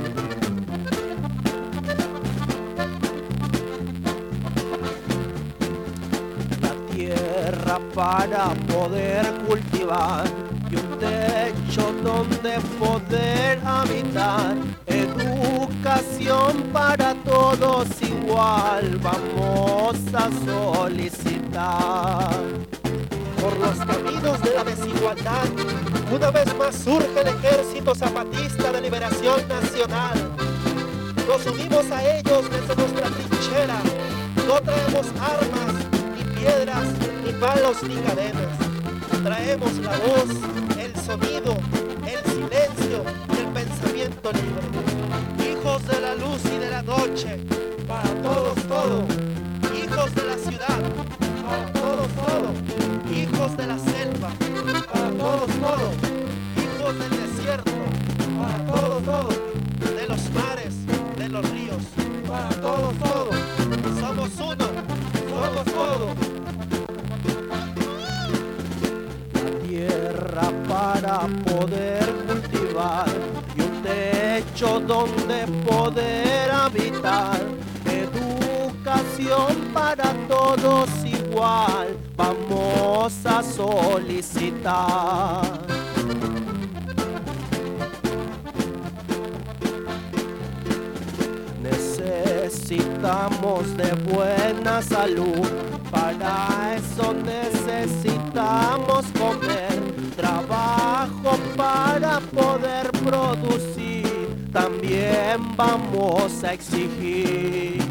La tierra para poder cultivar y un techo donde poder habitar, educación para todos igual vamos a solicitar. Por los caminos de la desigualdad, una vez más surge el Ejército Zapatista de Liberación Nacional. Nos unimos a ellos desde nuestra trinchera, no traemos armas, ni piedras, ni palos, ni cadenas. Traemos la voz, el sonido, el silencio y el pensamiento libre. Hijos de la luz y de la noche, para todos todo. Hijos de la ciudad, para todos todo. Hijos de la selva, para todos todo. Hijos del desierto, para todos todo. De los mares, de los ríos, para todos todo. Somos uno, somos todo. Tierra para poder cultivar y un techo donde poder habitar, educación para todos igual vamos a solicitar. Necesitamos de buena salud, para eso necesitamos comer, trabajo para poder producir, también vamos a exigir.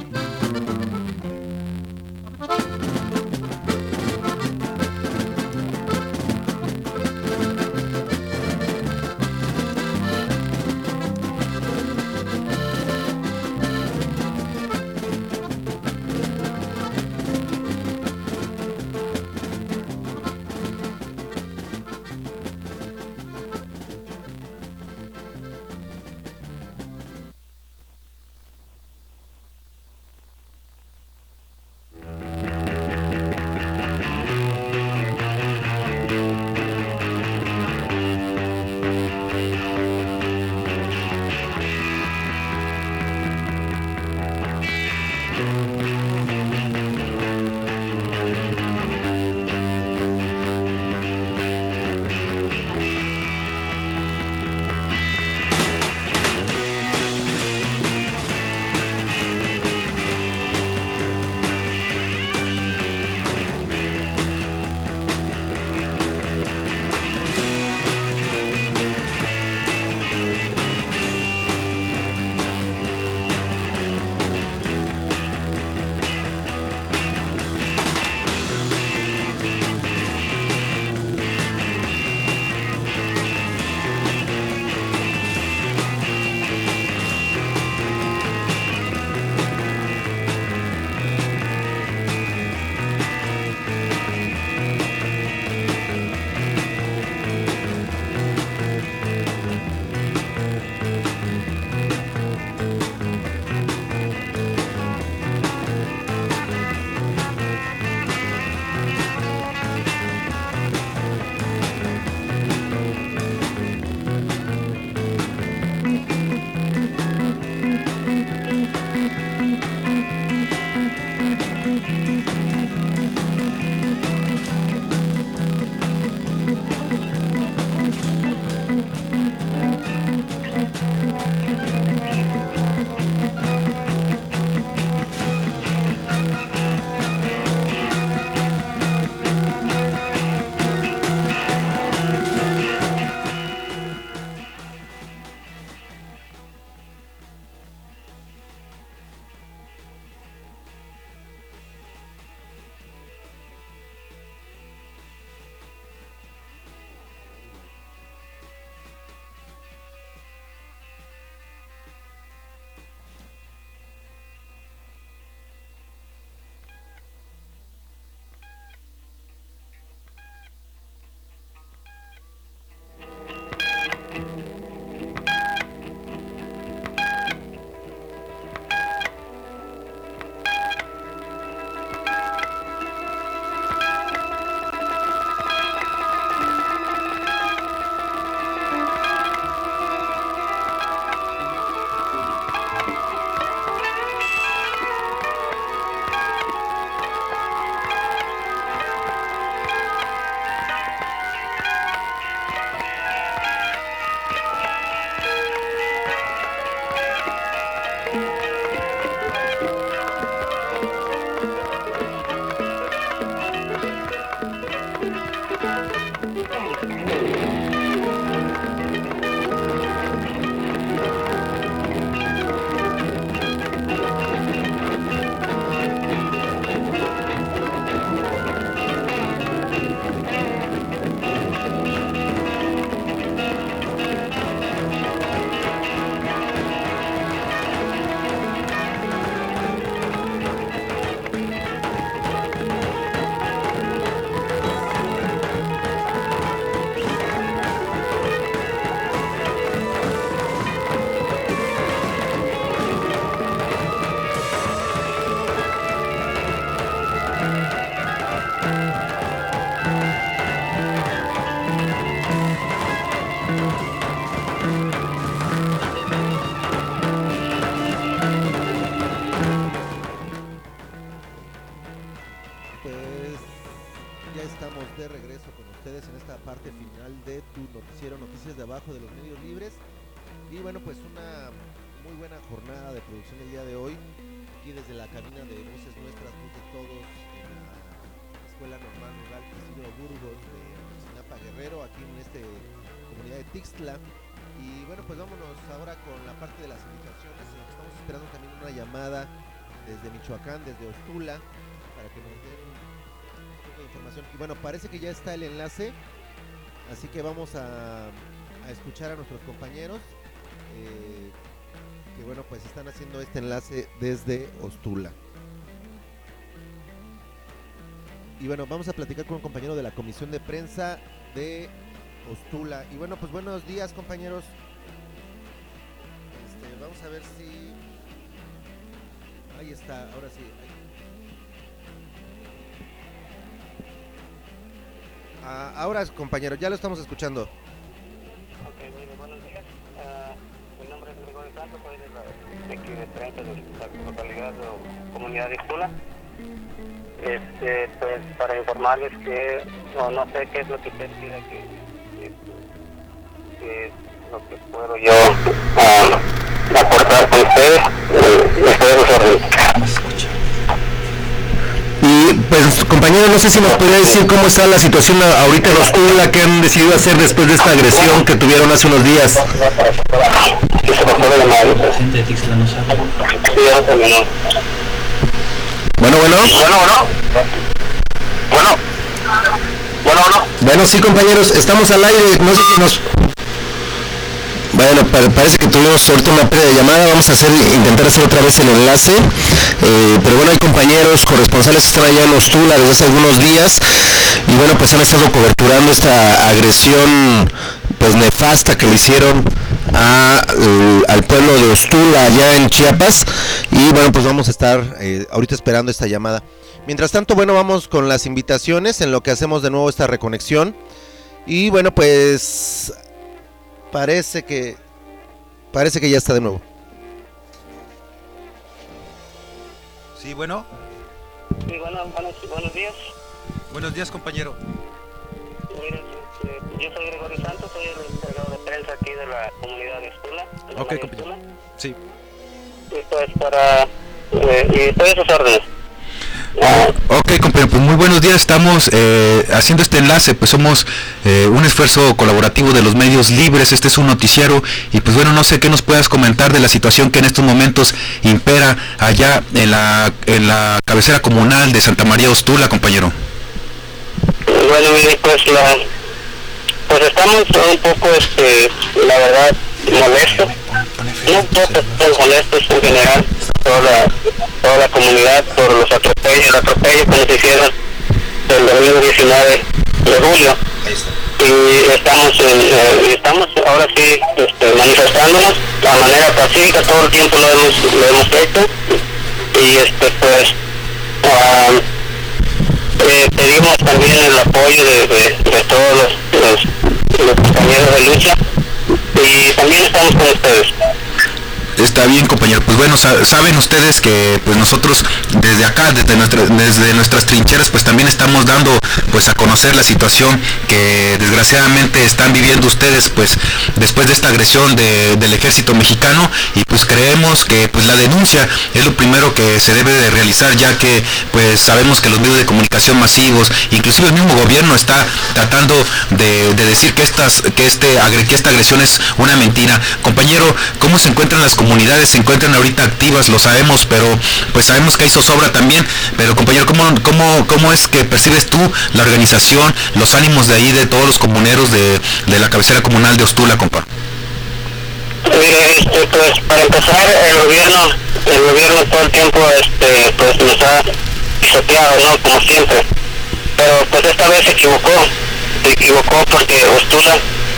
Abajo de los Medios Libres. Y bueno, pues una muy buena jornada de producción el día de hoy, aquí desde la cabina de Voces Nuestras, Voz de Todos, en la Escuela Normal Rural Isidro Burgos de Sinapa Guerrero, aquí en esta comunidad de Tixtla. Y bueno, pues vámonos ahora con la parte de las invitaciones. Estamos esperando también una llamada desde Michoacán, desde Ostula, para que nos den un poco de información. Y bueno, parece que ya está el enlace, así que vamos a a escuchar a nuestros compañeros eh, que bueno, pues están haciendo este enlace desde Ostula. Y bueno, vamos a platicar con un compañero de la comisión de prensa de Ostula. Y bueno, pues buenos días, compañeros. Este, vamos a ver si ahí está, ahora sí. Ah, ahora, compañero, ya lo estamos escuchando. Santos, soy de, la, de aquí de Prensa, de la localidad o comunidad de Ixtula. Este, pues para informarles que, no, no sé qué es lo que usted quiera que, que, que es lo que puedo yo uh, aportar con ustedes, eh, ustedes Y pues compañero, no sé si nos podría decir cómo está la situación ahorita en Ixtula, qué han decidido hacer después de esta agresión que tuvieron hace unos días. Bueno, bueno. Bueno, bueno. Bueno. Bueno, bueno. Bueno, sí, compañeros, estamos al aire, no sé si nos... Bueno, parece que tuvimos ahorita una pérdida de llamada, vamos a hacer, intentar hacer otra vez el enlace, eh, pero bueno, hay compañeros corresponsales que están allá en Ixtula desde hace algunos días, y bueno, pues han estado coberturando esta agresión pues nefasta que le hicieron a, eh, al pueblo de Ixtula allá en Chiapas, y bueno, pues vamos a estar eh, ahorita esperando esta llamada. Mientras tanto, bueno, vamos con las invitaciones en lo que hacemos de nuevo esta reconexión, y bueno, pues... Parece que parece que ya está de nuevo. Sí, bueno. Sí, bueno, buenos, buenos días. Buenos días, compañero. Mire, yo soy Gregorio Santos, soy el encargado de prensa aquí de la comunidad de Ixtula. Ok, compañero. Sí. Y pues para... Eh, y estoy a sus órdenes. Ok, compañero, pues muy buenos días, estamos eh, haciendo este enlace, pues somos eh, un esfuerzo colaborativo de los medios libres, este es un noticiero, y pues bueno, no sé qué nos puedas comentar de la situación que en estos momentos impera allá en la, en la cabecera comunal de Santa María Ixtula, compañero. Bueno, mire, pues la, pues estamos un poco, este, la verdad, molestos, no un poco, pues, molestos en general, toda la, toda la comunidad por los atropellos, el atropello que nos hicieron el domingo diecinueve de julio, y estamos, en, eh, estamos ahora sí este, manifestándonos de manera pacífica, todo el tiempo lo hemos, lo hemos hecho, y este pues uh, eh, pedimos también el apoyo de, de, de todos los, los, los compañeros de lucha, y también estamos con ustedes. Está bien, compañero. Pues bueno, saben ustedes que pues nosotros desde acá, desde nuestra, desde nuestras trincheras, pues también estamos dando pues a conocer la situación que desgraciadamente están viviendo ustedes pues después de esta agresión de, del ejército mexicano, y pues creemos que pues la denuncia es lo primero que se debe de realizar, ya que pues sabemos que los medios de comunicación masivos, inclusive el mismo gobierno está tratando de, de decir que estas que este que esta agresión es una mentira. Compañero, ¿cómo se encuentran las comunidades? Se encuentran ahorita activas, lo sabemos, pero pues sabemos que hay zozobra también, pero compañero, ¿cómo, cómo, cómo es que percibes tú la organización, los ánimos de ahí, de todos los comuneros de, de la cabecera comunal de Ixtula, compa? Mire, este, pues para empezar, el gobierno, el gobierno todo el tiempo este, pues nos ha pisoteado, ¿no? Como siempre, pero pues esta vez se equivocó, se equivocó porque Ixtula,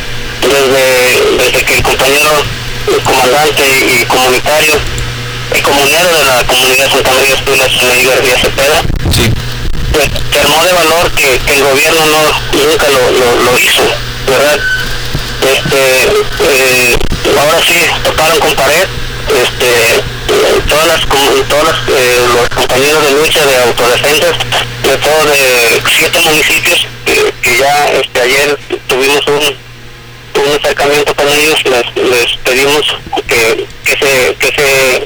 desde, desde que el compañero el comandante y comunitario, el comunero de la comunidad Santa María Ixtula, señor García Cepeda, sí. pues se armó de valor que, que el gobierno no nunca lo, lo, lo hizo, ¿verdad? Este, eh, ahora sí toparon con pared, este, eh, todas las, todas las, eh, los compañeros de lucha de autodefensas, de todo de siete municipios, que, que ya este, ayer tuvimos un un acercamiento con ellos, les, les pedimos que, que se que se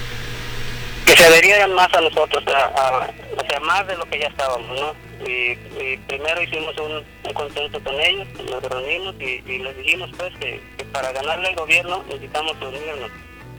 que se adherieran más a nosotros, a, a, o sea, más de lo que ya estábamos, ¿no? Y, y primero hicimos un, un consenso con ellos, nos reunimos y, y les dijimos pues que, que para ganarle al gobierno necesitamos unirnos,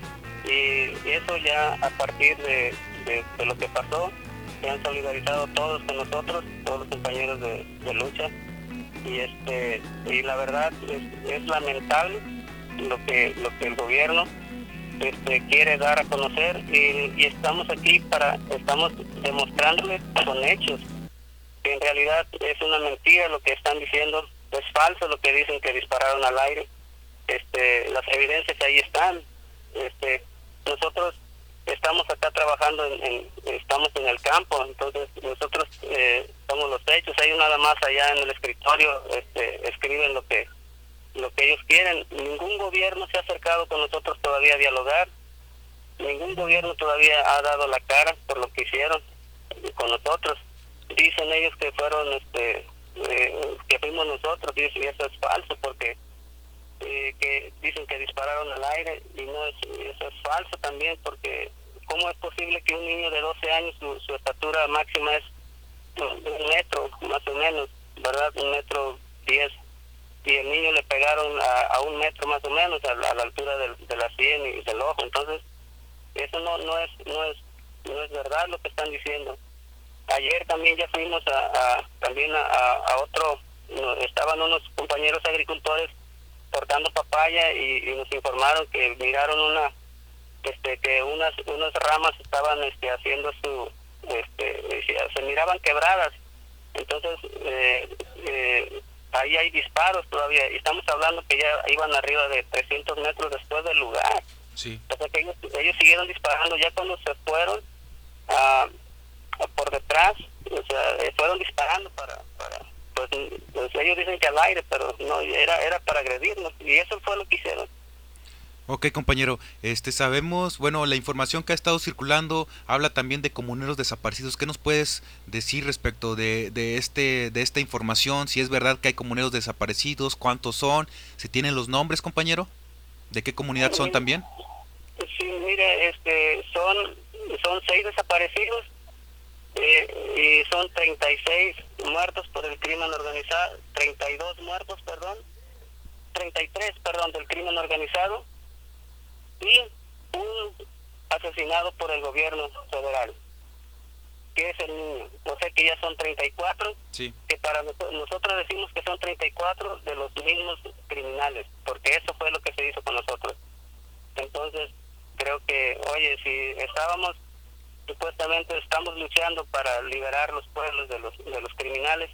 y, y eso ya a partir de, de, de lo que pasó, se han solidarizado todos con nosotros, todos los compañeros de, de lucha, y este y la verdad es, es lamentable lo que lo que el gobierno este quiere dar a conocer, y, y estamos aquí para estamos demostrándoles con hechos que en realidad es una mentira lo que están diciendo, es falso lo que dicen que dispararon al aire. Este las evidencias ahí están. Este nosotros estamos acá trabajando en, en estamos en el campo, entonces nosotros eh, somos los hechos, ellos nada más allá en el escritorio este, escriben lo que lo que ellos quieren. Ningún gobierno se ha acercado con nosotros todavía a dialogar, ningún gobierno todavía ha dado la cara por lo que hicieron con nosotros. Dicen ellos que fueron, este, eh, que fuimos nosotros, y eso es falso, porque eh, que dicen que dispararon al aire, y no es, eso es falso también, porque ¿cómo es posible que un niño de doce años, su, su estatura máxima es un metro, más o menos, ¿verdad? Un metro diez, y el niño le pegaron a, a un metro más o menos, a, a la altura del, de la sien y del ojo? Entonces, eso no no es no es no es verdad lo que están diciendo. Ayer también ya fuimos a, a también a, a otro, no, estaban unos compañeros agricultores cortando papaya, y, y nos informaron que miraron una este que unas unas ramas estaban este haciendo su este se miraban quebradas. Entonces eh, eh, ahí hay disparos todavía, y estamos hablando que ya iban arriba de trescientos metros después del lugar. Sí. O sea que ellos, ellos siguieron disparando ya cuando se fueron a, a por detrás, o sea, fueron disparando para, para pues, pues ellos dicen que al aire, pero no, era era para agredirnos, y eso fue lo que hicieron. Ok, compañero, este sabemos, bueno, la información que ha estado circulando habla también de comuneros desaparecidos. ¿Qué nos puedes decir respecto de, de este de esta información? Si es verdad que hay comuneros desaparecidos, ¿cuántos son? ¿Se tienen los nombres, compañero? ¿De qué comunidad son también? Sí, mire, este, son son seis desaparecidos, eh, y son treinta y seis muertos por el crimen organizado, treinta y dos muertos, perdón, treinta y tres, perdón, del crimen organizado, y un asesinado por el gobierno federal, que es el niño. O sea que ya son treinta y cuatro, sí. Que para nosotros, nosotros decimos que son treinta y cuatro de los mismos criminales, porque eso fue lo que se hizo con nosotros. Entonces, creo que, oye, si estábamos, supuestamente estamos luchando para liberar los pueblos de los de los criminales,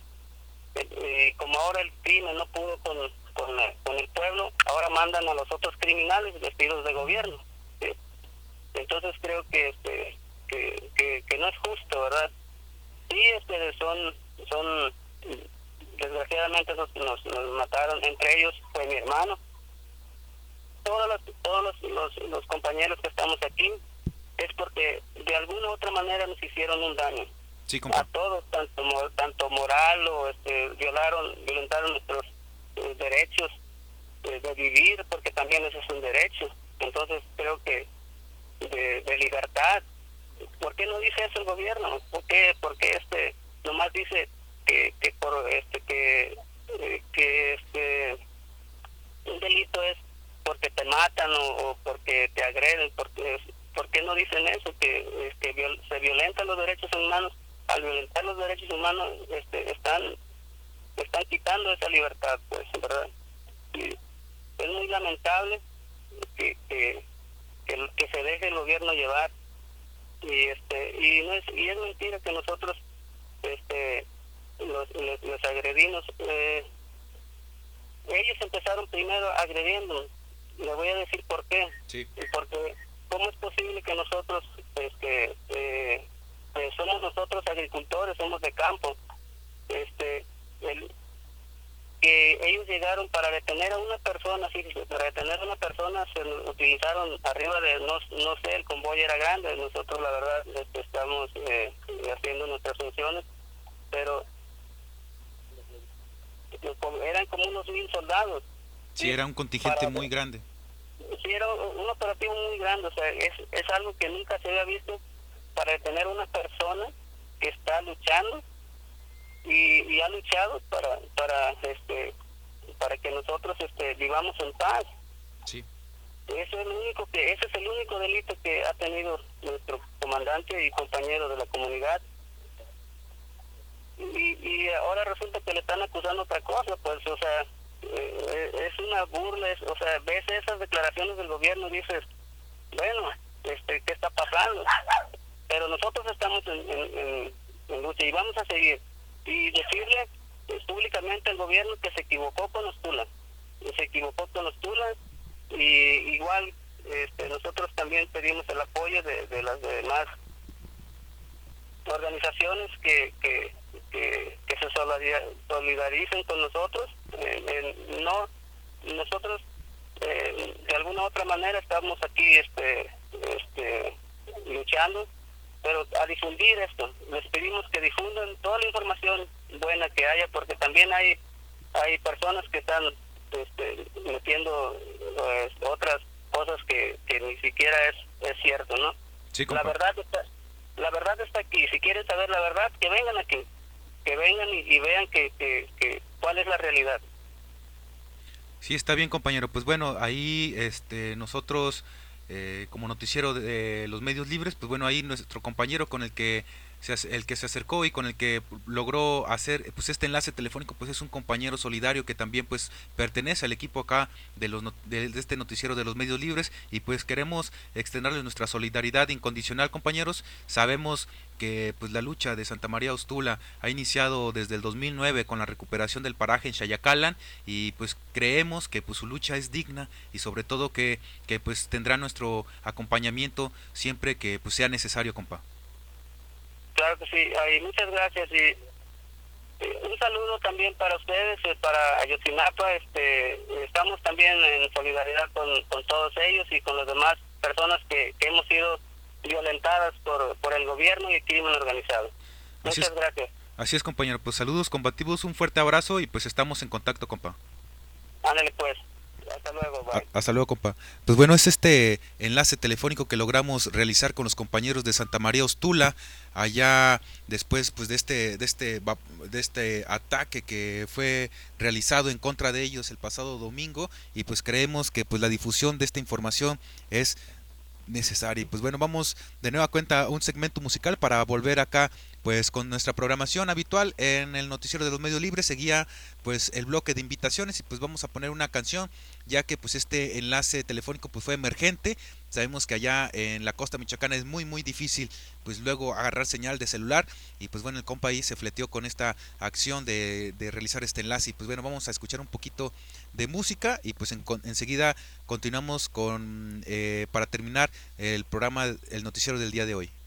y como ahora el crimen no pudo con, con, la, con el pueblo, ahora mandan a los otros criminales vestidos de gobierno, ¿sí? Entonces creo que este que, que, que no es justo, ¿verdad? Sí, este son son desgraciadamente nos, nos, nos mataron, entre ellos fue mi hermano. Todos los todos los, los, los compañeros que estamos aquí es porque de alguna u otra manera nos hicieron un daño. Sí, a todos, tanto tanto moral, o este violaron violentaron nuestros eh, derechos eh, de vivir, porque también ese es un derecho. Entonces creo que de, de libertad, ¿por qué no dice eso el gobierno? ¿Por qué, porque este nomás dice que que por este que eh, que este un delito es porque te matan o, o porque te agreden? Porque ¿por qué no dicen eso? Que, que viol, se violentan los derechos humanos. Al violentar los derechos humanos, este, están están quitando esa libertad, pues, ¿verdad? Y es muy lamentable que, que que que se deje el gobierno llevar, y este y no es y es mentira que nosotros este los les, les agredimos. Eh, ellos empezaron primero agrediendo. Le voy a decir por qué. Sí. Porque cómo es posible que nosotros este eh, pues somos nosotros agricultores, somos de campo, este el, que ellos llegaron para detener a una persona, sí, para detener a una persona se utilizaron arriba de, no, no sé, el convoy era grande, nosotros la verdad este, estamos eh, haciendo nuestras funciones, pero eran como unos mil soldados. Sí, era un contingente para, muy grande. Sí, era un operativo muy grande, o sea, es, es algo que nunca se había visto, para detener a una persona que está luchando y, y ha luchado para para este para que nosotros este vivamos en paz. Sí. Eso es lo único que ese es el único delito que ha tenido nuestro comandante y compañero de la comunidad. Y, y ahora resulta que le están acusando otra cosa, pues, o sea, eh, es una burla, es, o sea, ves esas declaraciones del gobierno y dices, bueno, este, ¿qué está pasando? Pero nosotros estamos en, en, en, en lucha y vamos a seguir. Y decirle eh, públicamente al gobierno que se equivocó con los tulas. Se equivocó con los tulas, y igual este, nosotros también pedimos el apoyo de, de las demás organizaciones que, que, que, que se solidaricen con nosotros. Eh, eh, no nosotros eh, de alguna u otra manera estamos aquí este, este, luchando, pero a difundir esto. Les pedimos que difundan toda la información buena que haya, porque también hay hay personas que están este, metiendo pues, otras cosas que, que ni siquiera es, es cierto, ¿no? Sí, la verdad está la verdad está aquí. Si quieren saber la verdad, que vengan aquí, que vengan y, y vean que, que, que cuál es la realidad. Sí, está bien, compañero. Pues bueno, ahí este nosotros eh, como noticiero de los medios libres, pues bueno, ahí nuestro compañero con el que se, el que se acercó y con el que logró hacer pues este enlace telefónico, pues es un compañero solidario que también pues pertenece al equipo acá de los de, de este noticiero de los medios libres, y pues queremos extenderles nuestra solidaridad incondicional, compañeros. Sabemos que pues la lucha de Santa María Ostula ha iniciado desde el dos mil nueve con la recuperación del paraje en Xayacalan, y pues creemos que pues su lucha es digna, y sobre todo que, que pues tendrá nuestro acompañamiento siempre que pues sea necesario, compa. Claro que sí, ay, muchas gracias, y eh, un saludo también para ustedes, eh, para Ayotzinapa. Este, estamos también en solidaridad con, con todos ellos y con las demás personas que, que hemos sido violentadas por, por el gobierno y el crimen organizado. Así Muchas es, gracias. Así es, compañero, pues saludos combativos, un fuerte abrazo y pues estamos en contacto, compa. Ándale pues. Hasta luego, bye. A, hasta luego, compa. Pues bueno, es este enlace telefónico que logramos realizar con los compañeros de Santa María Ostula, allá después pues de este de este de este ataque que fue realizado en contra de ellos el pasado domingo, y pues creemos que pues la difusión de esta información es necesaria. Y pues bueno, vamos de nueva cuenta a un segmento musical para volver acá pues con nuestra programación habitual en el noticiero de los medios libres. Seguía pues el bloque de invitaciones, y pues vamos a poner una canción, ya que pues este enlace telefónico pues fue emergente. Sabemos que allá en la costa michoacana es muy muy difícil pues luego agarrar señal de celular, y pues bueno, el compa ahí se fleteó con esta acción de, de realizar este enlace. Y pues bueno, vamos a escuchar un poquito de música, y pues en, enseguida continuamos con eh, para terminar el programa, el noticiero del día de hoy.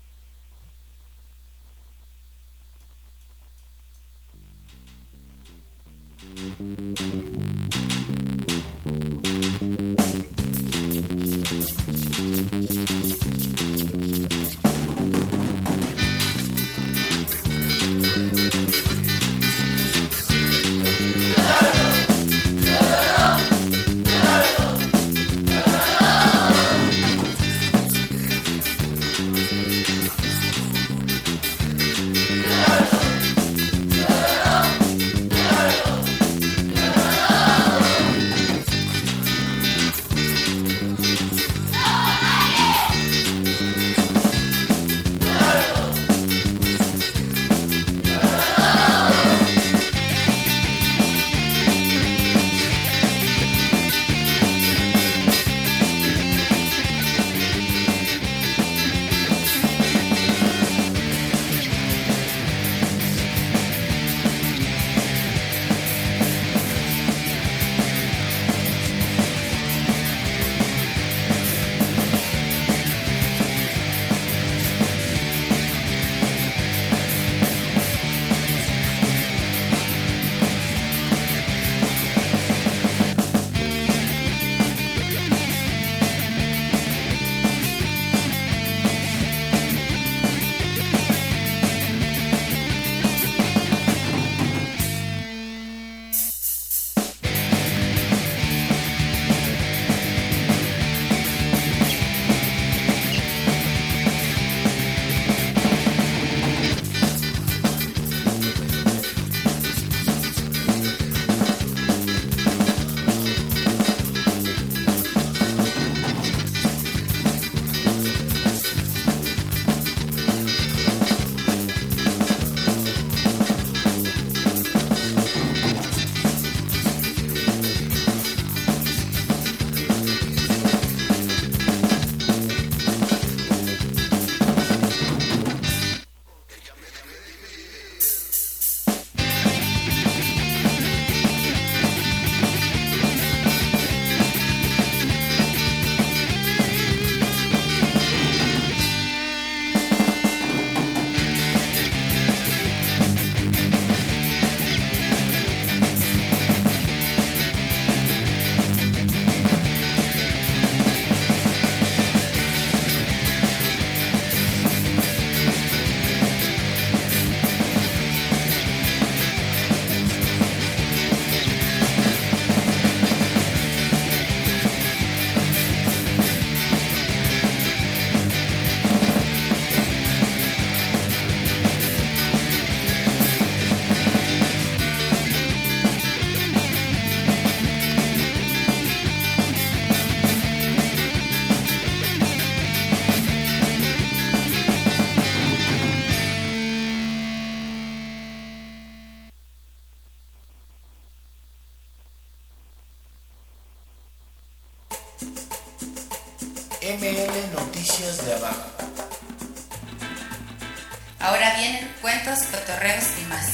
M L Noticias de Abajo. Ahora vienen cuentos, cotorreos y más.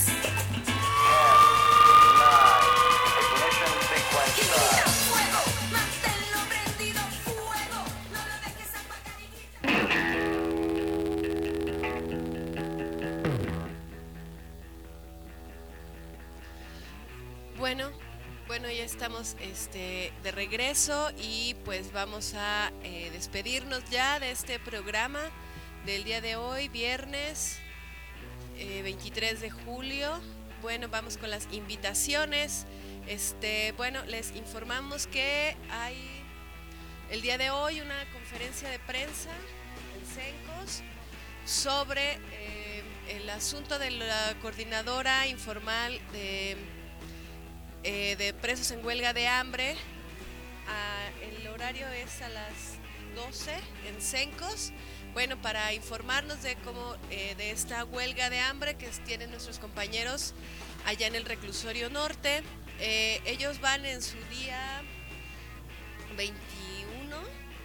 Bueno, bueno, ya estamos este, de regreso y pues vamos a eh, despedirnos ya de este programa del día de hoy, viernes eh, veintitrés de julio. Bueno, vamos con las invitaciones. Este, bueno, les informamos que hay el día de hoy una conferencia de prensa en Cencos sobre eh, el asunto de la coordinadora informal de Eh, de presos en huelga de hambre. Ah, el horario es a las doce en Cencos. Bueno, para informarnos de cómo eh, de esta huelga de hambre que tienen nuestros compañeros allá en el reclusorio norte. Eh, ellos van en su día veintiuno.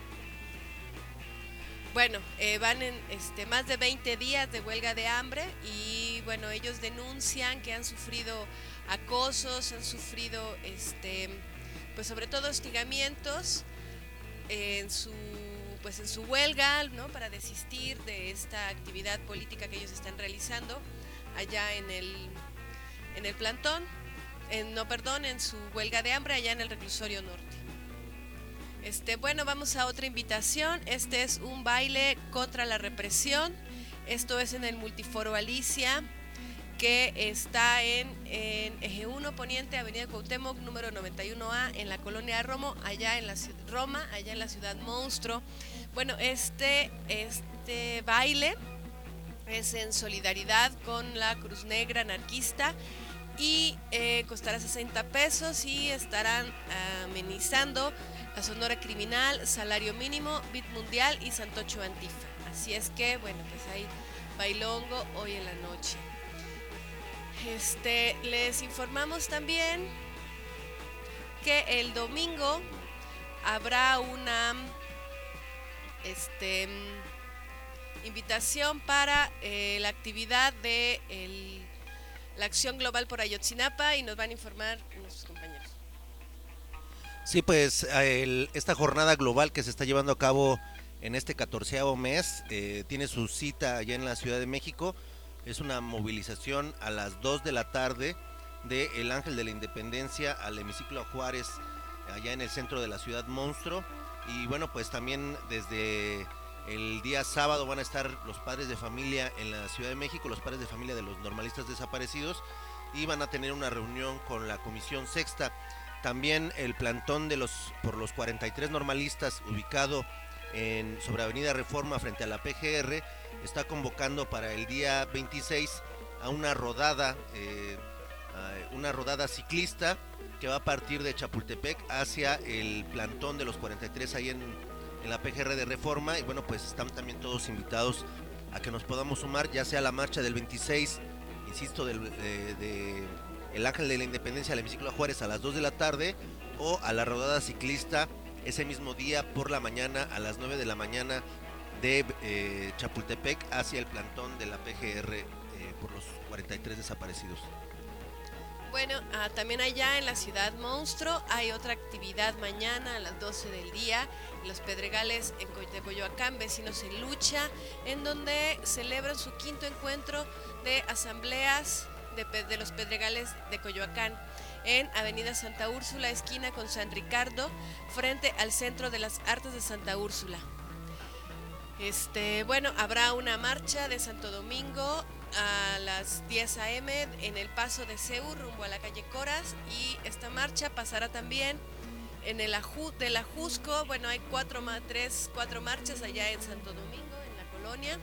Bueno, eh, van en este, más de veinte días de huelga de hambre y bueno, ellos denuncian que han sufrido acosos, han sufrido este, pues sobre todo hostigamientos en su pues en su huelga, ¿no? Para desistir de esta actividad política que ellos están realizando allá en el en el plantón, en, no perdón, en su huelga de hambre allá en el reclusorio norte. Este, bueno, vamos a otra invitación. Este es un baile contra la represión. Esto es en el Multiforo Alicia, que está en, en Eje uno Poniente, Avenida Cuauhtémoc, número noventa y uno A, en la colonia Romo, allá en la Roma, allá en la ciudad Monstruo. Bueno, este, este baile es en solidaridad con la Cruz Negra Anarquista y eh, costará sesenta pesos y estarán amenizando la Sonora Criminal, Salario Mínimo, Beat Mundial y Santocho Antifa. Así es que, bueno, pues hay bailongo hoy en la noche. Este, les informamos también que el domingo habrá una este, invitación para eh, la actividad de el, la Acción Global por Ayotzinapa y nos van a informar nuestros compañeros. Sí, pues el, esta jornada global que se está llevando a cabo en este catorceavo mes eh, tiene su cita allá en la Ciudad de México. Es una movilización a las dos de la tarde de El Ángel de la Independencia al hemiciclo Juárez, allá en el centro de la ciudad Monstruo. Y bueno, pues también desde el día sábado van a estar los padres de familia en la Ciudad de México, los padres de familia de los normalistas desaparecidos, y van a tener una reunión con la Comisión Sexta. También el plantón de los por los cuarenta y tres normalistas, ubicado en sobre Avenida Reforma frente a la P G R, está convocando para el día veintiséis a una rodada, eh, a una rodada ciclista que va a partir de Chapultepec hacia el plantón de los cuarenta y tres ahí en, en la P G R de Reforma. Y bueno, pues están también todos invitados a que nos podamos sumar, ya sea a la marcha del veintiséis, insisto, del, de, de El Ángel de la Independencia al hemiciclo Juárez a las dos de la tarde, o a la rodada ciclista ese mismo día por la mañana a las nueve de la mañana de eh, Chapultepec hacia el plantón de la P G R eh, por los cuarenta y tres desaparecidos. Bueno, ah, también allá en la ciudad Monstruo hay otra actividad mañana a las doce del día en los Pedregales en Co- de Coyoacán, Vecinos en Lucha, en donde celebran su quinto encuentro de asambleas de, de los Pedregales de Coyoacán en Avenida Santa Úrsula, esquina con San Ricardo, frente al Centro de las Artes de Santa Úrsula. Este, bueno, habrá una marcha de Santo Domingo a las diez a eme en el paso de C E U rumbo a la calle Coras, y esta marcha pasará también en el Aju, del Ajusco. Bueno, hay cuatro, tres, cuatro marchas allá en Santo Domingo, en la colonia.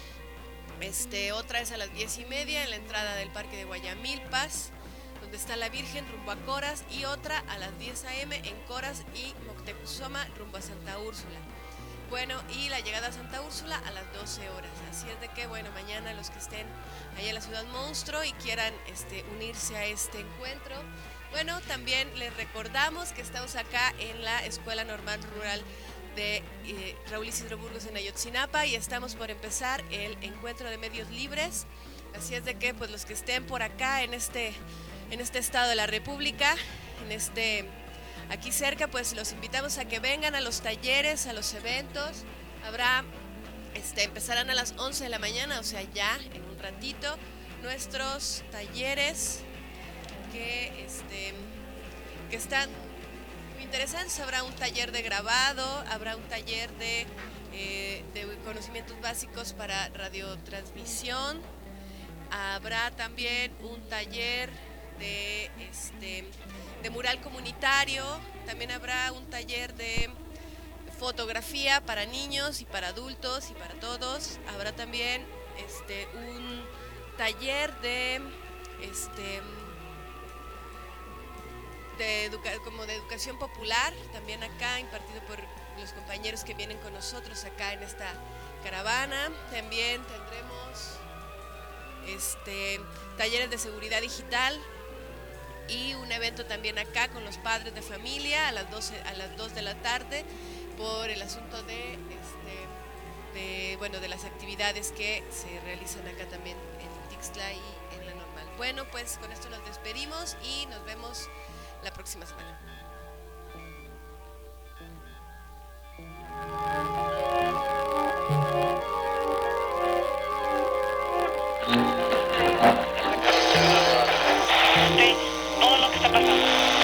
Este, otra es a las diez y media en la entrada del Parque de Guayamilpas, donde está la Virgen rumbo a Coras, y otra a las diez a eme en Coras y Moctezuma rumbo a Santa Úrsula. Bueno, y la llegada a Santa Úrsula a las doce horas. Así es de que, bueno, mañana los que estén allá en la ciudad Monstruo y quieran este, unirse a este encuentro. Bueno, también les recordamos que estamos acá en la Escuela Normal Rural de eh, Raúl Isidro Burgos en Ayotzinapa, y estamos por empezar el encuentro de medios libres. Así es de que pues los que estén por acá en este, en este estado de la República, en este, aquí cerca, pues los invitamos a que vengan a los talleres, a los eventos. Habrá, este, empezarán a las once de la mañana, o sea ya en un ratito, nuestros talleres que, este, que están muy interesantes. Habrá un taller de grabado, habrá un taller de, eh, de conocimientos básicos para radiotransmisión, habrá también un taller de, este, de mural comunitario, también habrá un taller de fotografía para niños y para adultos y para todos, habrá también este, un taller de... Este, De educa- como de educación popular, también acá impartido por los compañeros que vienen con nosotros acá en esta caravana. También tendremos este, talleres de seguridad digital y un evento también acá con los padres de familia a las doce, a las dos de la tarde, por el asunto de, este, de, bueno, de las actividades que se realizan acá también en Tixla y en la Normal. Bueno, pues con esto nos despedimos y nos vemos la próxima semana. Todo lo que está pasando.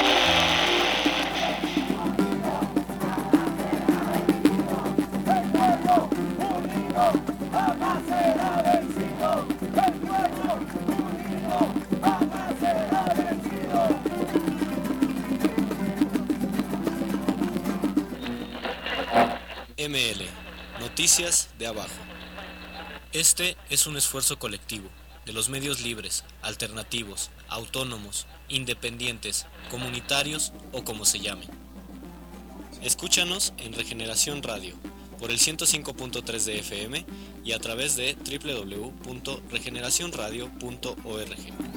El pueblo unido jamás será vencido. El pueblo unido jamás será vencido. M L, Noticias de Abajo. Este es un esfuerzo colectivo de los medios libres, alternativos, autónomos, independientes, comunitarios o como se llamen. Escúchanos en Regeneración Radio por el ciento cinco punto tres de F M y a través de doble u doble u doble u punto regeneración radio punto org.